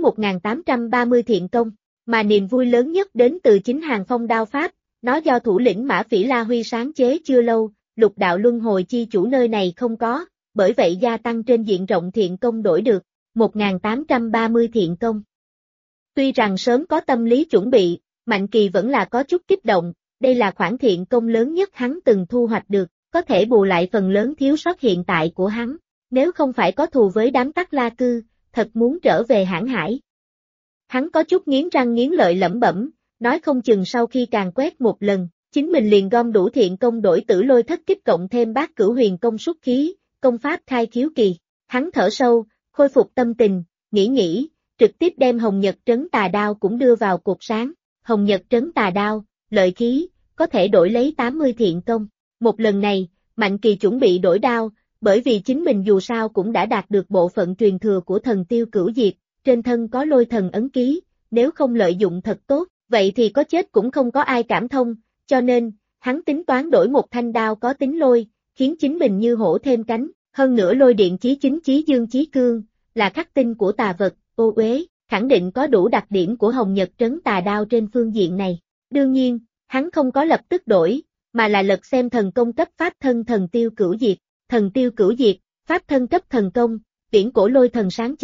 1830 thiện công. Mà niềm vui lớn nhất đến từ chính Hàng Phong đao pháp, nó do thủ lĩnh mã phỉ La Huy sáng chế chưa lâu, lục đạo luân hồi chi chủ nơi này không có, bởi vậy gia tăng trên diện rộng thiện công đổi được 1830 thiện công. Tuy rằng sớm có tâm lý chuẩn bị, Mạnh Kỳ vẫn là có chút kích động, đây là khoản thiện công lớn nhất hắn từng thu hoạch được, có thể bù lại phần lớn thiếu sót hiện tại của hắn, nếu không phải có thù với đám Tắc La Cư, thật muốn trở về Hãn Hải. Hắn có chút nghiến răng nghiến lợi lẩm bẩm, nói không chừng sau khi càng quét một lần, chính mình liền gom đủ thiện công đổi Tử Lôi Thất Kích cộng thêm Bát Cửu Huyền công xuất khí, công pháp khai khiếu kỳ. Hắn thở sâu, khôi phục tâm tình, nghĩ, trực tiếp đem Hồng Nhật Trấn Tà Đao cũng đưa vào cột sáng. Hồng Nhật Trấn Tà Đao, lợi khí, có thể đổi lấy 80 thiện công. Một lần này, Mạnh Kỳ chuẩn bị đổi đao, bởi vì chính mình dù sao cũng đã đạt được bộ phận truyền thừa của Thần Tiêu Cửu Diệt, trên thân có lôi thần ấn ký, nếu không lợi dụng thật tốt, vậy thì có chết cũng không có ai cảm thông, cho nên, hắn tính toán đổi một thanh đao có tính lôi, khiến chính mình như hổ thêm cánh, hơn nữa lôi điện chí chính chí dương chí cương, là khắc tinh của tà vật, ô uế, khẳng định có đủ đặc điểm của Hồng Nhật Trấn Tà Đao trên phương diện này. Đương nhiên, hắn không có lập tức đổi, mà là lật xem thần công cấp pháp thân Thần Tiêu Cửu Diệt. Thần Tiêu Cửu Diệt, pháp thân cấp thần công, viễn cổ lôi thần sáng chế,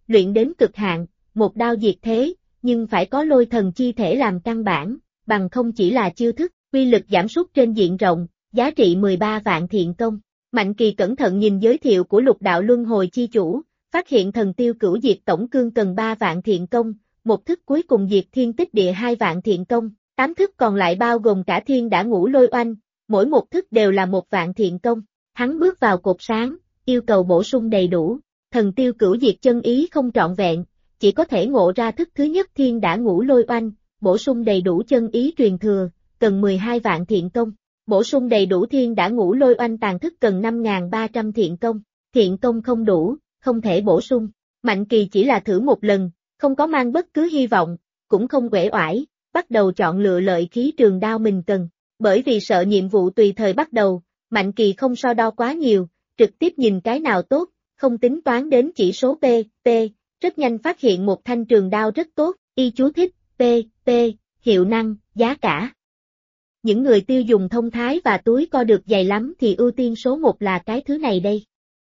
luyện đến cực hạn, một đao diệt thế, nhưng phải có lôi thần chi thể làm căn bản, bằng không chỉ là chiêu thức, uy lực giảm sút trên diện rộng, giá trị 13 vạn thiện công. Mạnh Kỳ cẩn thận nhìn giới thiệu của Lục Đạo Luân Hồi chi chủ, phát hiện thần tiêu cửu diệt tổng cương cần 3 vạn thiện công, một thức cuối cùng diệt thiên tích địa 2 vạn thiện công, 8 thức còn lại bao gồm cả thiên đã ngũ lôi oanh, mỗi một thức đều là 1 vạn thiện công. Hắn bước vào cột sáng, yêu cầu bổ sung đầy đủ, thần tiêu cửu diệt chân ý không trọn vẹn, chỉ có thể ngộ ra thức thứ nhất thiên đã ngũ lôi oanh, bổ sung đầy đủ chân ý truyền thừa, cần 12 vạn thiện công. Bổ sung đầy đủ thiên đã ngũ lôi oanh tàn thức cần 5.300 thiện công không đủ, không thể bổ sung. Mạnh Kỳ chỉ là thử một lần, không có mang bất cứ hy vọng, cũng không uể oải, bắt đầu chọn lựa lợi khí trường đao mình cần. Bởi vì sợ nhiệm vụ tùy thời bắt đầu, Mạnh Kỳ không so đo quá nhiều, trực tiếp nhìn cái nào tốt, không tính toán đến chỉ số P, rất nhanh phát hiện một thanh trường đao rất tốt, y chú thích, P, hiệu năng, giá cả. Những người tiêu dùng thông thái và túi co được dày lắm thì ưu tiên số 1 là cái thứ này đây.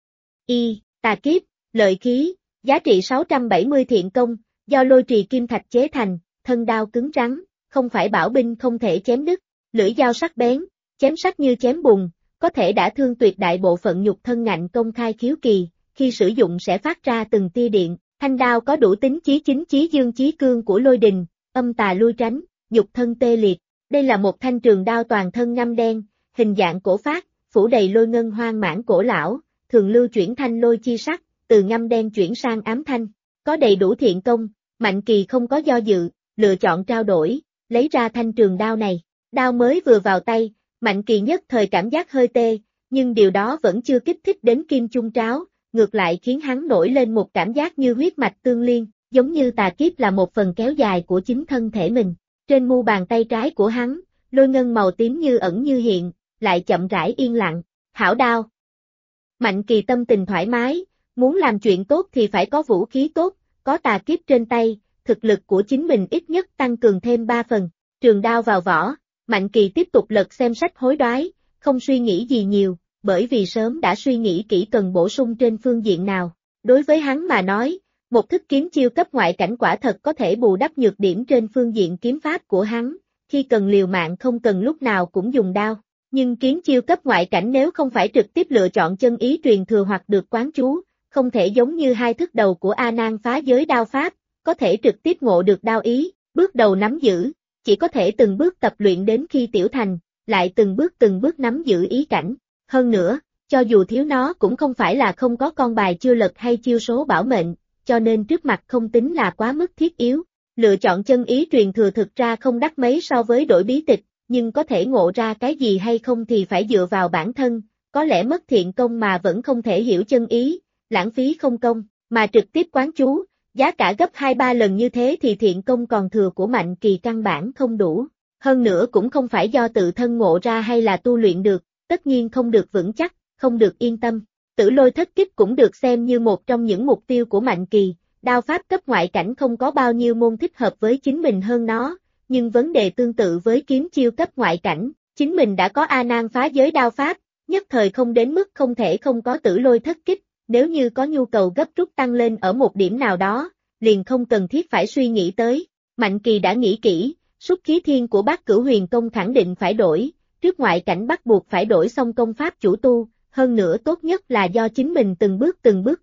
Tà kiếp, lợi khí, giá trị 670 thiện công, do lôi trì kim thạch chế thành, thân đao cứng rắn, không phải bảo binh không thể chém đứt, lưỡi dao sắc bén, chém sắc như chém bùn, có thể đả thương tuyệt đại bộ phận nhục thân ngạnh công khai khiếu kỳ, khi sử dụng sẽ phát ra từng tia điện, thanh đao có đủ tính chí chính chí dương chí cương của lôi đình, âm tà lui tránh, nhục thân tê liệt. Đây là một thanh trường đao toàn thân ngăm đen, hình dạng cổ phát, phủ đầy lôi ngân hoang mãn cổ lão, thường lưu chuyển thanh lôi chi sắc, từ ngăm đen chuyển sang ám thanh. Có đầy đủ thiện công, Mạnh Kỳ không có do dự, lựa chọn trao đổi, lấy ra thanh trường đao này. Đao mới vừa vào tay, Mạnh Kỳ nhất thời cảm giác hơi tê, nhưng điều đó vẫn chưa kích thích đến kim chung tráo, ngược lại khiến hắn nổi lên một cảm giác như huyết mạch tương liên, giống như tà kiếp là một phần kéo dài của chính thân thể mình. Trên mu bàn tay trái của hắn, lôi ngân màu tím như ẩn như hiện, lại chậm rãi yên lặng, hảo đao. Mạnh Kỳ tâm tình thoải mái, muốn làm chuyện tốt thì phải có vũ khí tốt, có tà kiếp trên tay, thực lực của chính mình ít nhất tăng cường thêm 3 phần. Trường đao vào vỏ, Mạnh Kỳ tiếp tục lật xem sách hối đoái, không suy nghĩ gì nhiều, bởi vì sớm đã suy nghĩ kỹ cần bổ sung trên phương diện nào. Đối với hắn mà nói, một thức kiếm chiêu cấp ngoại cảnh quả thật có thể bù đắp nhược điểm trên phương diện kiếm pháp của hắn, khi cần liều mạng không cần lúc nào cũng dùng đao. Nhưng kiếm chiêu cấp ngoại cảnh nếu không phải trực tiếp lựa chọn chân ý truyền thừa hoặc được quán chú, không thể giống như 2 thức đầu của A Nan phá giới đao pháp, có thể trực tiếp ngộ được đao ý, bước đầu nắm giữ, chỉ có thể từng bước tập luyện đến khi tiểu thành, lại từng bước nắm giữ ý cảnh. Hơn nữa, cho dù thiếu nó cũng không phải là không có con bài chưa lật hay chiêu số bảo mệnh, cho nên trước mặt không tính là quá mức thiết yếu. Lựa chọn chân ý truyền thừa thực ra không đắt mấy so với đổi bí tịch, nhưng có thể ngộ ra cái gì hay không thì phải dựa vào bản thân, có lẽ mất thiện công mà vẫn không thể hiểu chân ý, lãng phí không công, mà trực tiếp quán chú, giá cả gấp 2-3 lần như thế thì thiện công còn thừa của Mạnh Kỳ căn bản không đủ. Hơn nữa cũng không phải do tự thân ngộ ra hay là tu luyện được, tất nhiên không được vững chắc, không được yên tâm. Tử lôi thất kích cũng được xem như một trong những mục tiêu của Mạnh Kỳ, đao pháp cấp ngoại cảnh không có bao nhiêu môn thích hợp với chính mình hơn nó, nhưng vấn đề tương tự với kiếm chiêu cấp ngoại cảnh, chính mình đã có A Nan phá giới đao pháp, nhất thời không đến mức không thể không có tử lôi thất kích, nếu như có nhu cầu gấp rút tăng lên ở một điểm nào đó, liền không cần thiết phải suy nghĩ tới. Mạnh Kỳ đã nghĩ kỹ, xuất khí thiên của Bát Cửu Huyền Công khẳng định phải đổi, trước ngoại cảnh bắt buộc phải đổi xong công pháp chủ tu, hơn nữa tốt nhất là do chính mình từng bước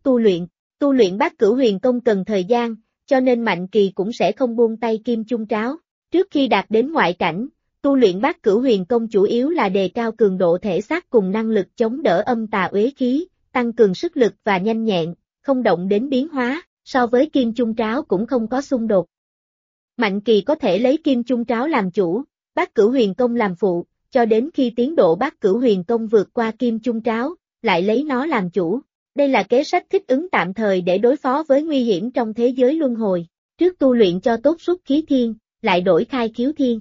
tu luyện Bát Cửu Huyền Công cần thời gian, cho nên Mạnh Kỳ cũng sẽ không buông tay kim chung tráo. Trước khi đạt đến ngoại cảnh, tu luyện Bát Cửu Huyền Công chủ yếu là đề cao cường độ thể xác cùng năng lực chống đỡ âm tà uế khí, tăng cường sức lực và nhanh nhẹn, không động đến biến hóa, so với kim chung tráo cũng không có xung đột. Mạnh Kỳ có thể lấy kim chung tráo làm chủ, Bát Cửu Huyền Công làm phụ, cho đến khi tiến độ Bát Cửu Huyền Công vượt qua kim chung tráo, lại lấy nó làm chủ. Đây là kế sách thích ứng tạm thời để đối phó với nguy hiểm trong thế giới luân hồi. Trước tu luyện cho tốt xuất khí thiên, lại đổi khai khiếu thiên.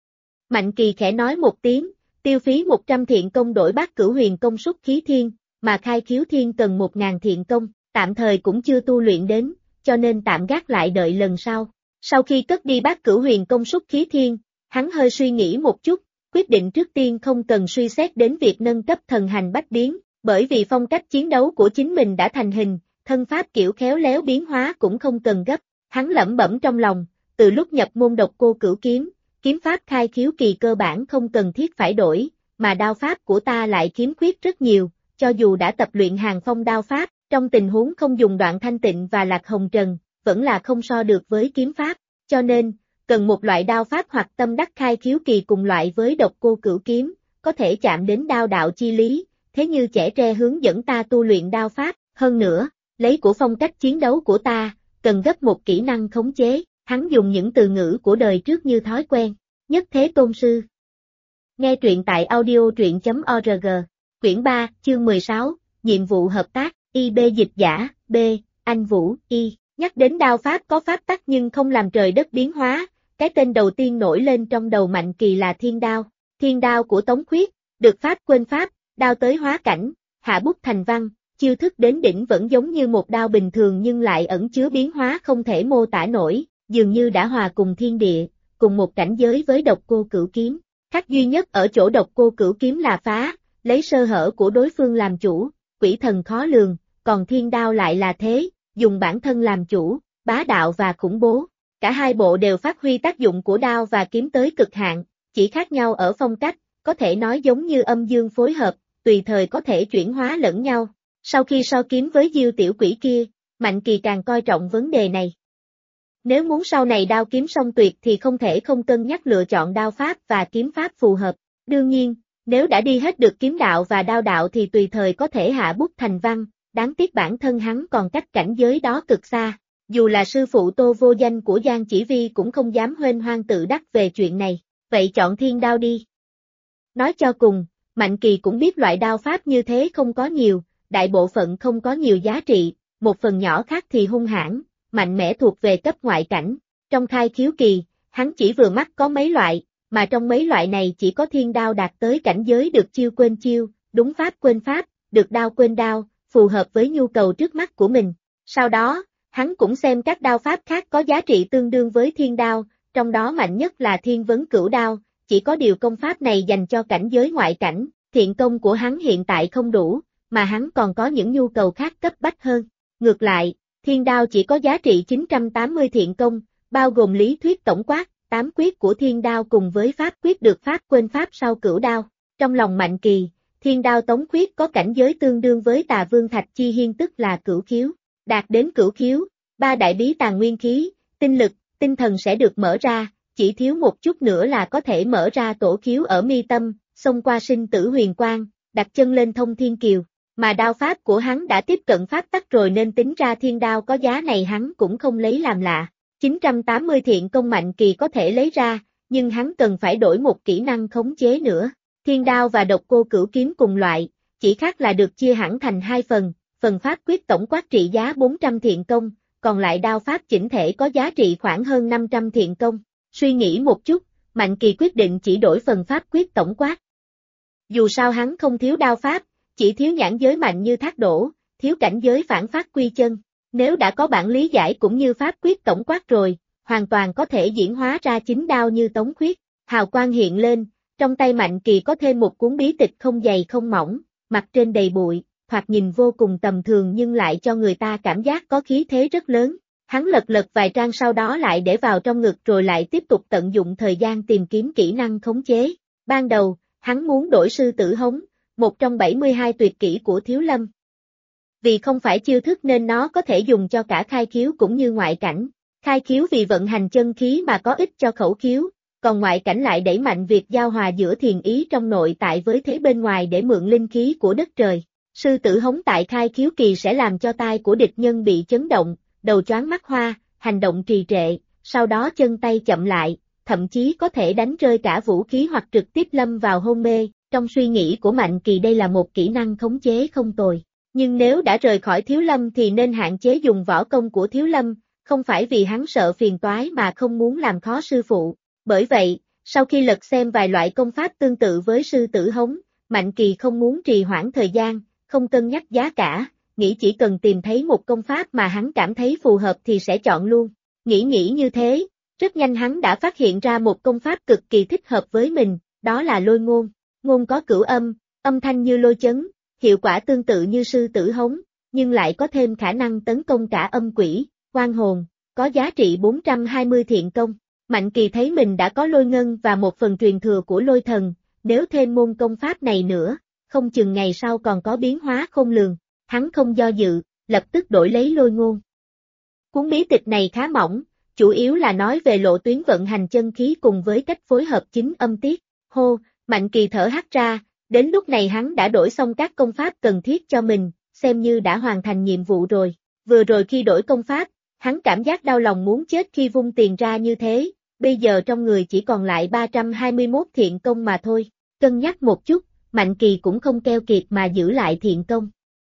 Mạnh Kỳ khẽ nói một tiếng, tiêu phí 100 thiện công đổi Bát Cửu Huyền Công xuất khí thiên, mà khai khiếu thiên cần 1000 thiện công, tạm thời cũng chưa tu luyện đến, cho nên tạm gác lại đợi lần sau. Sau khi cất đi Bát Cửu Huyền Công xuất khí thiên, hắn hơi suy nghĩ một chút, quyết định trước tiên không cần suy xét đến việc nâng cấp thần hành bách biến, bởi vì phong cách chiến đấu của chính mình đã thành hình, thân pháp kiểu khéo léo biến hóa cũng không cần gấp, hắn lẩm bẩm trong lòng, từ lúc nhập môn độc cô cửu kiếm, kiếm pháp khai khiếu kỳ cơ bản không cần thiết phải đổi, mà đao pháp của ta lại khiếm khuyết rất nhiều, cho dù đã tập luyện hàng phong đao pháp, trong tình huống không dùng Đoạn Thanh Tịnh và Lạc Hồng Trần, vẫn là không so được với kiếm pháp, cho nên, cần một loại đao pháp hoặc tâm đắc khai khiếu kỳ cùng loại với độc cô cửu kiếm, có thể chạm đến đao đạo chi lý, thế như chẻ tre hướng dẫn ta tu luyện đao pháp, hơn nữa, lấy của phong cách chiến đấu của ta, cần gấp một kỹ năng khống chế, hắn dùng những từ ngữ của đời trước như thói quen, nhất thế tôn sư. Nghe truyện tại audio truyện.org, quyển 3, chương 16, nhiệm vụ hợp tác, IB dịch giả, B, Anh Vũ, Y, nhắc đến đao pháp có pháp tắc nhưng không làm trời đất biến hóa, cái tên đầu tiên nổi lên trong đầu Mạnh Kỳ là thiên đao của Tống Khuyết, được pháp quên pháp, đao tới hóa cảnh, hạ bút thành văn, chiêu thức đến đỉnh vẫn giống như một đao bình thường nhưng lại ẩn chứa biến hóa không thể mô tả nổi, dường như đã hòa cùng thiên địa, cùng một cảnh giới với độc cô cửu kiếm. Khác duy nhất ở chỗ độc cô cửu kiếm là phá, lấy sơ hở của đối phương làm chủ, quỷ thần khó lường, còn thiên đao lại là thế, dùng bản thân làm chủ, bá đạo và khủng bố. Cả hai bộ đều phát huy tác dụng của đao và kiếm tới cực hạn, chỉ khác nhau ở phong cách, có thể nói giống như âm dương phối hợp, tùy thời có thể chuyển hóa lẫn nhau. Sau khi so kiếm với Diêu tiểu quỷ kia, Mạnh Kỳ càng coi trọng vấn đề này. Nếu muốn sau này đao kiếm song tuyệt thì không thể không cân nhắc lựa chọn đao pháp và kiếm pháp phù hợp. Đương nhiên, nếu đã đi hết được kiếm đạo và đao đạo thì tùy thời có thể hạ bút thành văn, đáng tiếc bản thân hắn còn cách cảnh giới đó cực xa. Dù là sư phụ Tô Vô Danh của Giang Chỉ Vi cũng không dám huênh hoang tự đắc về chuyện này, vậy chọn thiên đao đi. Nói cho cùng, Mạnh Kỳ cũng biết loại đao pháp như thế không có nhiều, đại bộ phận không có nhiều giá trị, một phần nhỏ khác thì hung hãn, mạnh mẽ thuộc về cấp ngoại cảnh. Trong khai khiếu kỳ, hắn chỉ vừa mắt có mấy loại, mà trong mấy loại này chỉ có thiên đao đạt tới cảnh giới được chiêu quên chiêu, đúng pháp quên pháp, được đao quên đao, phù hợp với nhu cầu trước mắt của mình. Sau đó, hắn cũng xem các đao pháp khác có giá trị tương đương với thiên đao, trong đó mạnh nhất là Thiên Vấn Cửu Đao, chỉ có điều công pháp này dành cho cảnh giới ngoại cảnh, thiện công của hắn hiện tại không đủ, mà hắn còn có những nhu cầu khác cấp bách hơn. Ngược lại, thiên đao chỉ có giá trị 980 thiện công, bao gồm lý thuyết tổng quát, 8 quyết của thiên đao cùng với pháp quyết được pháp quên pháp sau cửu đao. Trong lòng Mạnh Kỳ, thiên đao Tống Khuyết có cảnh giới tương đương với Tà Vương Thạch Chi Hiên tức là cửu khiếu. Đạt đến cửu khiếu, ba đại bí tàng nguyên khí, tinh lực, tinh thần sẽ được mở ra, chỉ thiếu một chút nữa là có thể mở ra tổ khiếu ở mi tâm, xông qua sinh tử huyền quang, đặt chân lên thông thiên kiều. Mà đao pháp của hắn đã tiếp cận pháp tắc rồi nên tính ra thiên đao có giá này hắn cũng không lấy làm lạ. 980 thiện công Mạnh Kỳ có thể lấy ra, nhưng hắn cần phải đổi một kỹ năng khống chế nữa. Thiên đao và độc cô cửu kiếm cùng loại, chỉ khác là được chia hẳn thành hai phần, phần pháp quyết tổng quát trị giá 400 thiện công, còn lại đao pháp chỉnh thể có giá trị khoảng hơn 500 thiện công. Suy nghĩ một chút, Mạnh Kỳ quyết định chỉ đổi phần pháp quyết tổng quát. Dù sao hắn không thiếu đao pháp, chỉ thiếu nhãn giới mạnh như thác đổ, thiếu cảnh giới phản phát quy chân. Nếu đã có bản lý giải cũng như pháp quyết tổng quát rồi, hoàn toàn có thể diễn hóa ra chính đao như Tống Khuyết. Hào quang hiện lên, trong tay Mạnh Kỳ có thêm một cuốn bí tịch không dày không mỏng, mặt trên đầy bụi, thoạt nhìn vô cùng tầm thường nhưng lại cho người ta cảm giác có khí thế rất lớn. Hắn lật vài trang sau đó lại để vào trong ngực rồi lại tiếp tục tận dụng thời gian tìm kiếm kỹ năng khống chế. Ban đầu, hắn muốn đổi sư tử hống, một trong 72 tuyệt kỹ của Thiếu Lâm. Vì không phải chiêu thức nên nó có thể dùng cho cả khai khiếu cũng như ngoại cảnh. Khai khiếu vì vận hành chân khí mà có ích cho khẩu khiếu, còn ngoại cảnh lại đẩy mạnh việc giao hòa giữa thiền ý trong nội tại với thế bên ngoài để mượn linh khí của đất trời. Sư tử hống tại khai khiếu kỳ sẽ làm cho tai của địch nhân bị chấn động, đầu choáng mắt hoa, hành động trì trệ, sau đó chân tay chậm lại, thậm chí có thể đánh rơi cả vũ khí hoặc trực tiếp lâm vào hôn mê. Trong suy nghĩ của Mạnh Kỳ đây là một kỹ năng khống chế không tồi. Nhưng nếu đã rời khỏi Thiếu Lâm thì nên hạn chế dùng võ công của Thiếu Lâm, không phải vì hắn sợ phiền toái mà không muốn làm khó sư phụ. Bởi vậy, sau khi lật xem vài loại công pháp tương tự với sư tử hống, Mạnh Kỳ không muốn trì hoãn thời gian, không cân nhắc giá cả, nghĩ chỉ cần tìm thấy một công pháp mà hắn cảm thấy phù hợp thì sẽ chọn luôn. Nghĩ như thế, rất nhanh hắn đã phát hiện ra một công pháp cực kỳ thích hợp với mình, đó là lôi ngôn. Ngôn có cửu âm, âm thanh như lôi chấn, hiệu quả tương tự như sư tử hống, nhưng lại có thêm khả năng tấn công cả âm quỷ, oan hồn, có giá trị 420 thiện công. Mạnh Kỳ thấy mình đã có lôi ngân và một phần truyền thừa của lôi thần, nếu thêm môn công pháp này nữa, không chừng ngày sau còn có biến hóa khôn lường. Hắn không do dự, lập tức đổi lấy lôi ngôn. Cuốn bí tịch này khá mỏng, chủ yếu là nói về lộ tuyến vận hành chân khí cùng với cách phối hợp chính âm tiết. Hô, Mạnh Kỳ thở hắt ra, đến lúc này hắn đã đổi xong các công pháp cần thiết cho mình, xem như đã hoàn thành nhiệm vụ rồi. Vừa rồi khi đổi công pháp, hắn cảm giác đau lòng muốn chết khi vung tiền ra như thế, bây giờ trong người chỉ còn lại 321 thiện công mà thôi. Cân nhắc một chút, Mạnh Kỳ cũng không keo kiệt mà giữ lại thiện công.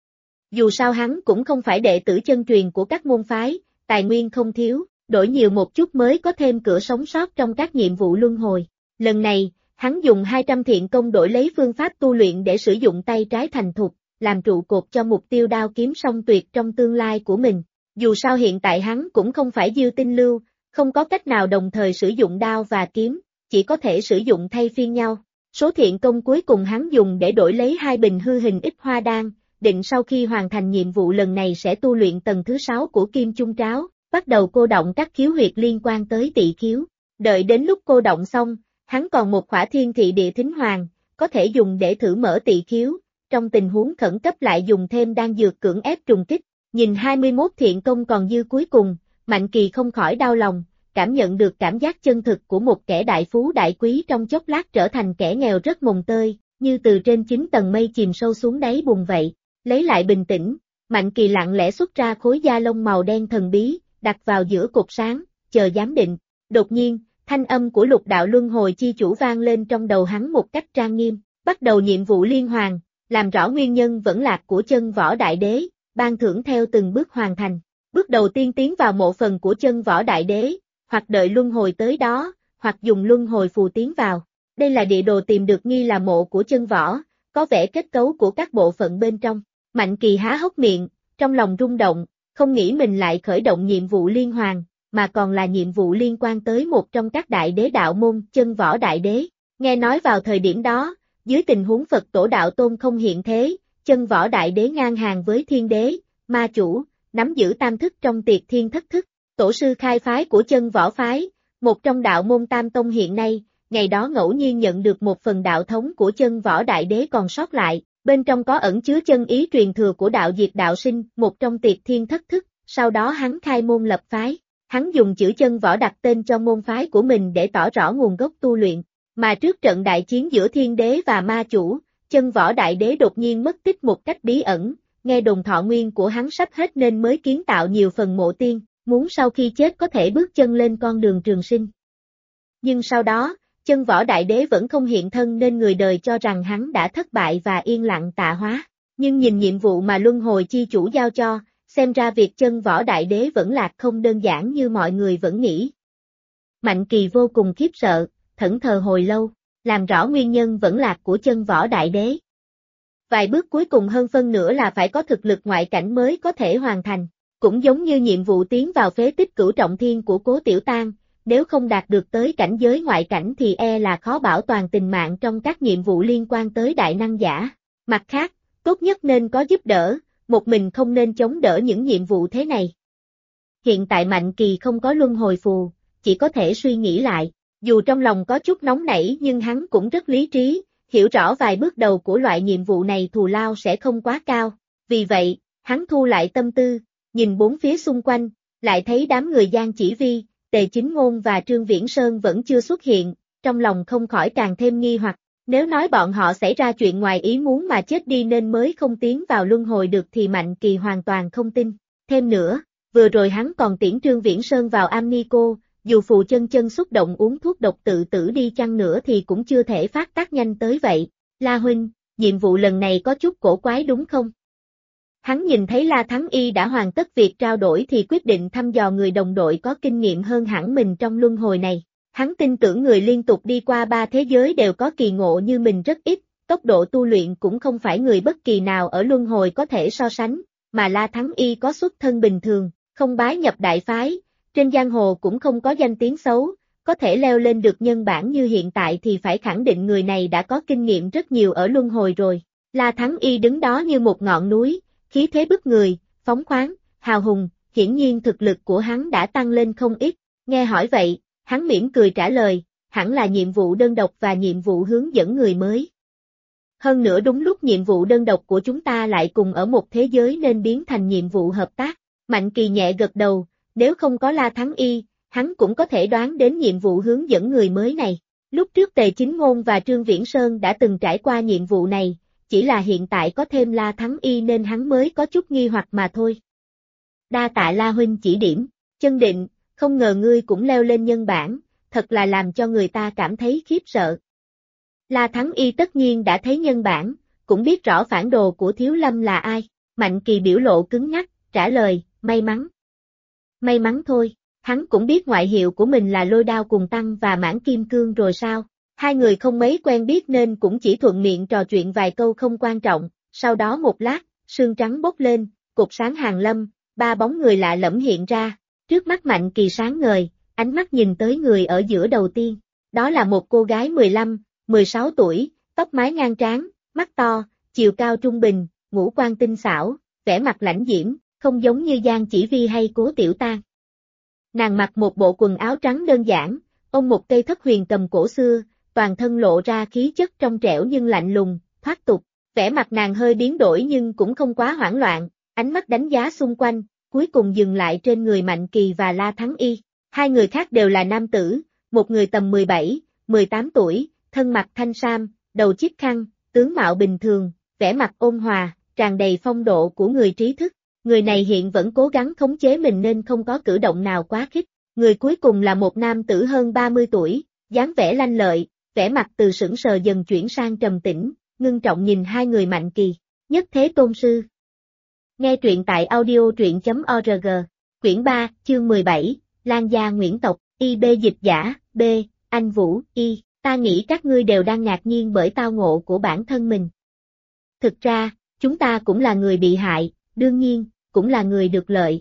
Dù sao hắn cũng không phải đệ tử chân truyền của các môn phái, tài nguyên không thiếu, đổi nhiều một chút mới có thêm cửa sống sót trong các nhiệm vụ luân hồi. Lần này, hắn dùng 200 thiện công đổi lấy phương pháp tu luyện để sử dụng tay trái thành thục, làm trụ cột cho mục tiêu đao kiếm song tuyệt trong tương lai của mình. Dù sao hiện tại hắn cũng không phải Diêu Tinh Lưu, không có cách nào đồng thời sử dụng đao và kiếm, chỉ có thể sử dụng thay phiên nhau. Số thiện công cuối cùng hắn dùng để đổi lấy 2 bình hư hình ít hoa đan, định sau khi hoàn thành nhiệm vụ lần này sẽ tu luyện tầng thứ 6 của Kim Chung Tráo, bắt đầu cô động các khiếu huyệt liên quan tới tỵ khiếu. Đợi đến lúc cô động xong, hắn còn một khỏa thiên thị địa thính hoàng, có thể dùng để thử mở tỵ khiếu, trong tình huống khẩn cấp lại dùng thêm đan dược cưỡng ép trùng kích. Nhìn 21 thiện công còn dư cuối cùng, Mạnh Kỳ không khỏi đau lòng, cảm nhận được cảm giác chân thực của một kẻ đại phú đại quý trong chốc lát trở thành kẻ nghèo rất mồng tơi, như từ trên 9 tầng mây chìm sâu xuống đáy bùn vậy. Lấy lại bình tĩnh, Mạnh Kỳ lặng lẽ xuất ra khối da lông màu đen thần bí, đặt vào giữa cột sáng, chờ giám định. Đột nhiên, thanh âm của Lục Đạo Luân Hồi Chi Chủ vang lên trong đầu hắn một cách trang nghiêm, bắt đầu nhiệm vụ liên hoàn, làm rõ nguyên nhân vẫn lạc của chân võ đại đế, ban thưởng theo từng bước hoàn thành. Bước đầu tiên tiến vào mộ phần của chân võ đại đế, hoặc đợi luân hồi tới đó, hoặc dùng luân hồi phù tiến vào. Đây là địa đồ tìm được nghi là mộ của chân võ, có vẽ kết cấu của các bộ phận bên trong. Mạnh Kỳ há hốc miệng, trong lòng rung động, không nghĩ mình lại khởi động nhiệm vụ liên hoàn, mà còn là nhiệm vụ liên quan tới một trong các đại đế đạo môn, chân võ đại đế. Nghe nói vào thời điểm đó, dưới tình huống Phật tổ đạo tôn không hiện thế, chân võ đại đế ngang hàng với thiên đế, ma chủ, nắm giữ tam thức trong tiệt thiên thất thức, tổ sư khai phái của chân võ phái, một trong đạo môn tam tông hiện nay, ngày đó ngẫu nhiên nhận được một phần đạo thống của chân võ đại đế còn sót lại, bên trong có ẩn chứa chân ý truyền thừa của đạo diệt đạo sinh, một trong tiệt thiên thất thức, sau đó hắn khai môn lập phái, hắn dùng chữ chân võ đặt tên cho môn phái của mình để tỏ rõ nguồn gốc tu luyện, mà trước trận đại chiến giữa thiên đế và ma chủ, chân võ đại đế đột nhiên mất tích một cách bí ẩn, nghe đồn thọ nguyên của hắn sắp hết nên mới kiến tạo nhiều phần mộ tiên, muốn sau khi chết có thể bước chân lên con đường trường sinh. Nhưng sau đó, chân võ đại đế vẫn không hiện thân nên người đời cho rằng hắn đã thất bại và yên lặng tạ hóa. Nhưng nhìn nhiệm vụ mà luân hồi chi chủ giao cho, xem ra việc chân võ đại đế vẫn lạc không đơn giản như mọi người vẫn nghĩ. Mạnh Kỳ vô cùng khiếp sợ, thẫn thờ hồi lâu, làm rõ nguyên nhân vẫn lạc của chân võ đại đế. Vài bước cuối cùng hơn phân nửa là phải có thực lực ngoại cảnh mới có thể hoàn thành, cũng giống như nhiệm vụ tiến vào phế tích cửu trọng thiên của Cố Tiểu Tang, nếu không đạt được tới cảnh giới ngoại cảnh thì e là khó bảo toàn tình mạng trong các nhiệm vụ liên quan tới đại năng giả. Mặt khác, tốt nhất nên có giúp đỡ, một mình không nên chống đỡ những nhiệm vụ thế này. Hiện tại Mạnh Kỳ không có luân hồi phù, chỉ có thể suy nghĩ lại, dù trong lòng có chút nóng nảy nhưng hắn cũng rất lý trí, hiểu rõ vài bước đầu của loại nhiệm vụ này thù lao sẽ không quá cao, vì vậy, hắn thu lại tâm tư, nhìn bốn phía xung quanh, lại thấy đám người Giang Chỉ Vi, Tề Chính Ngôn và Trương Viễn Sơn vẫn chưa xuất hiện, trong lòng không khỏi càng thêm nghi hoặc, nếu nói bọn họ xảy ra chuyện ngoài ý muốn mà chết đi nên mới không tiến vào luân hồi được thì Mạnh Kỳ hoàn toàn không tin. Thêm nữa, vừa rồi hắn còn tiễn Trương Viễn Sơn vào Amnico, dù Phù Chân Chân xúc động uống thuốc độc tự tử đi chăng nữa thì cũng chưa thể phát tác nhanh tới vậy. La huynh, nhiệm vụ lần này có chút cổ quái đúng không? Hắn nhìn thấy La Thắng Y đã hoàn tất việc trao đổi thì quyết định thăm dò người đồng đội có kinh nghiệm hơn hẳn mình trong luân hồi này. Hắn tin tưởng người liên tục đi qua 3 thế giới đều có kỳ ngộ như mình rất ít, tốc độ tu luyện cũng không phải người bất kỳ nào ở luân hồi có thể so sánh, mà La Thắng Y có xuất thân bình thường, không bái nhập đại phái, trên giang hồ cũng không có danh tiếng xấu, có thể leo lên được nhân bản như hiện tại thì phải khẳng định người này đã có kinh nghiệm rất nhiều ở luân hồi rồi. La Thắng Y đứng đó như một ngọn núi, khí thế bức người, phóng khoáng, hào hùng, hiển nhiên thực lực của hắn đã tăng lên không ít. Nghe hỏi vậy, hắn mỉm cười trả lời, hẳn là nhiệm vụ đơn độc và nhiệm vụ hướng dẫn người mới. Hơn nữa đúng lúc nhiệm vụ đơn độc của chúng ta lại cùng ở một thế giới nên biến thành nhiệm vụ hợp tác. Mạnh Kỳ nhẹ gật đầu, nếu không có La Thắng Y, hắn cũng có thể đoán đến nhiệm vụ hướng dẫn người mới này. Lúc trước Tề Chính Ngôn và Trương Viễn Sơn đã từng trải qua nhiệm vụ này, chỉ là hiện tại có thêm La Thắng Y nên hắn mới có chút nghi hoặc mà thôi. Đa tạ La huynh chỉ điểm, Chân Định, không ngờ ngươi cũng leo lên nhân bản, thật là làm cho người ta cảm thấy khiếp sợ. La Thắng Y tất nhiên đã thấy nhân bản, cũng biết rõ phản đồ của Thiếu Lâm là ai. Mạnh Kỳ biểu lộ cứng nhắc, trả lời, may mắn. May mắn thôi, hắn cũng biết ngoại hiệu của mình là Lôi Đao Cùng Tăng và Mãn Kim Cương rồi sao. Hai người không mấy quen biết nên cũng chỉ thuận miệng trò chuyện vài câu không quan trọng, sau đó một lát, sương trắng bốc lên, cột sáng hàng lâm, ba bóng người lạ lẫm hiện ra. Trước mắt Mạnh Kỳ sáng ngời, ánh mắt nhìn tới người ở giữa đầu tiên. Đó là một cô gái 15, 16 tuổi, tóc mái ngang trán, mắt to, chiều cao trung bình, ngũ quan tinh xảo, vẻ mặt lãnh diễm, không giống như Giang Chỉ Vi hay Cố Tiểu Tang. Nàng mặc một bộ quần áo trắng đơn giản, ôm một cây thất huyền cầm cổ xưa, toàn thân lộ ra khí chất trong trẻo nhưng lạnh lùng, thoát tục. Vẻ mặt nàng hơi biến đổi nhưng cũng không quá hoảng loạn, ánh mắt đánh giá xung quanh, cuối cùng dừng lại trên người Mạnh Kỳ và La Thắng Y. Hai người khác đều là nam tử, một người tầm 17, 18 tuổi, thân mặc thanh sam, đầu chiếc khăn, tướng mạo bình thường, vẻ mặt ôn hòa, tràn đầy phong độ của người trí thức. Người này hiện vẫn cố gắng khống chế mình nên không có cử động nào quá khích. Người cuối cùng là một nam tử hơn 30 tuổi, dáng vẻ lanh lợi, vẻ mặt từ sững sờ dần chuyển sang trầm tĩnh, ngưng trọng nhìn hai người Mạnh Kỳ. Nhất Thế Tôn Sư. Nghe truyện tại audio.org, quyển 3, chương 17, Lan gia Nguyễn tộc, IB dịch giả, B, Anh Vũ, Y, ta nghĩ các ngươi đều đang ngạc nhiên bởi tao ngộ của bản thân mình. Thực ra, chúng ta cũng là người bị hại, đương nhiên, cũng là người được lợi.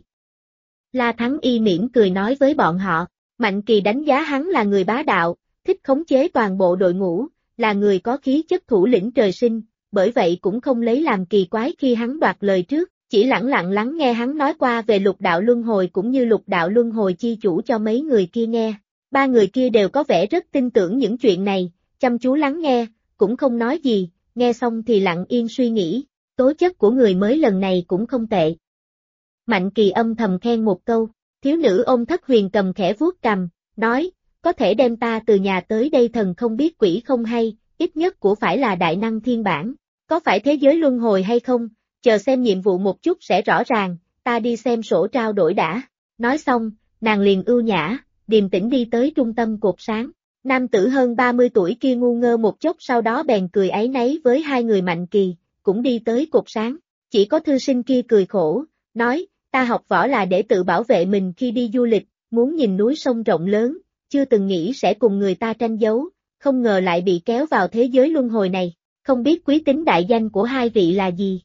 La Thắng Y mỉm cười nói với bọn họ, Mạnh Kỳ đánh giá hắn là người bá đạo, thích khống chế toàn bộ đội ngũ, là người có khí chất thủ lĩnh trời sinh, bởi vậy cũng không lấy làm kỳ quái khi hắn đoạt lời trước, chỉ lẳng lặng lắng nghe hắn nói qua về lục đạo luân hồi cũng như lục đạo luân hồi chi chủ cho mấy người kia nghe. Ba người kia đều có vẻ rất tin tưởng những chuyện này, chăm chú lắng nghe, cũng không nói gì, nghe xong thì lặng yên suy nghĩ, tố chất của người mới lần này cũng không tệ. Mạnh Kỳ âm thầm khen một câu, thiếu nữ ôm thất huyền cầm khẽ vuốt cằm, nói, có thể đem ta từ nhà tới đây thần không biết quỷ không hay, ít nhất của phải là đại năng thiên bản, có phải thế giới luân hồi hay không, chờ xem nhiệm vụ một chút sẽ rõ ràng, ta đi xem sổ trao đổi đã. Nói xong, nàng liền ưu nhã, điềm tĩnh đi tới trung tâm cột sáng. Nam tử hơn 30 tuổi kia ngu ngơ một chốc sau đó bèn cười áy náy với hai người Mạnh Kỳ, cũng đi tới cột sáng. Chỉ có thư sinh kia cười khổ, nói, ta học võ là để tự bảo vệ mình khi đi du lịch, muốn nhìn núi sông rộng lớn, chưa từng nghĩ sẽ cùng người ta tranh đấu, không ngờ lại bị kéo vào thế giới luân hồi này, không biết quý tính đại danh của hai vị là gì.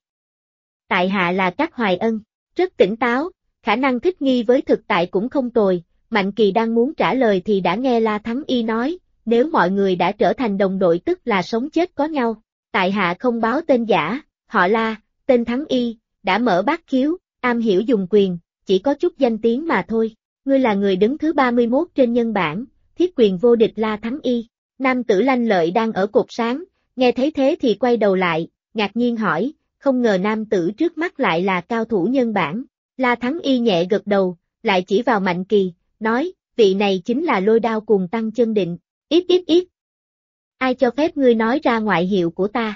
Tại hạ là Trác Hoài Ân, rất tỉnh táo, khả năng thích nghi với thực tại cũng không tồi. Mạnh Kỳ đang muốn trả lời thì đã nghe La Thắng Y nói, nếu mọi người đã trở thành đồng đội tức là sống chết có nhau. Tại hạ không báo tên giả, họ La, tên Thắng Y, đã mở bát khiếu, am hiểu dùng quyền, chỉ có chút danh tiếng mà thôi. Ngươi là người đứng thứ 31 trên nhân bảng, thiết quyền vô địch La Thắng Y. Nam tử lanh lợi đang ở cột sáng, nghe thấy thế thì quay đầu lại, ngạc nhiên hỏi, không ngờ nam tử trước mắt lại là cao thủ nhân bản. La Thắng Y nhẹ gật đầu, lại chỉ vào Mạnh Kỳ, nói, vị này chính là Lôi Đao Cùng Tăng Chân Định, ít. Ai cho phép ngươi nói ra ngoại hiệu của ta?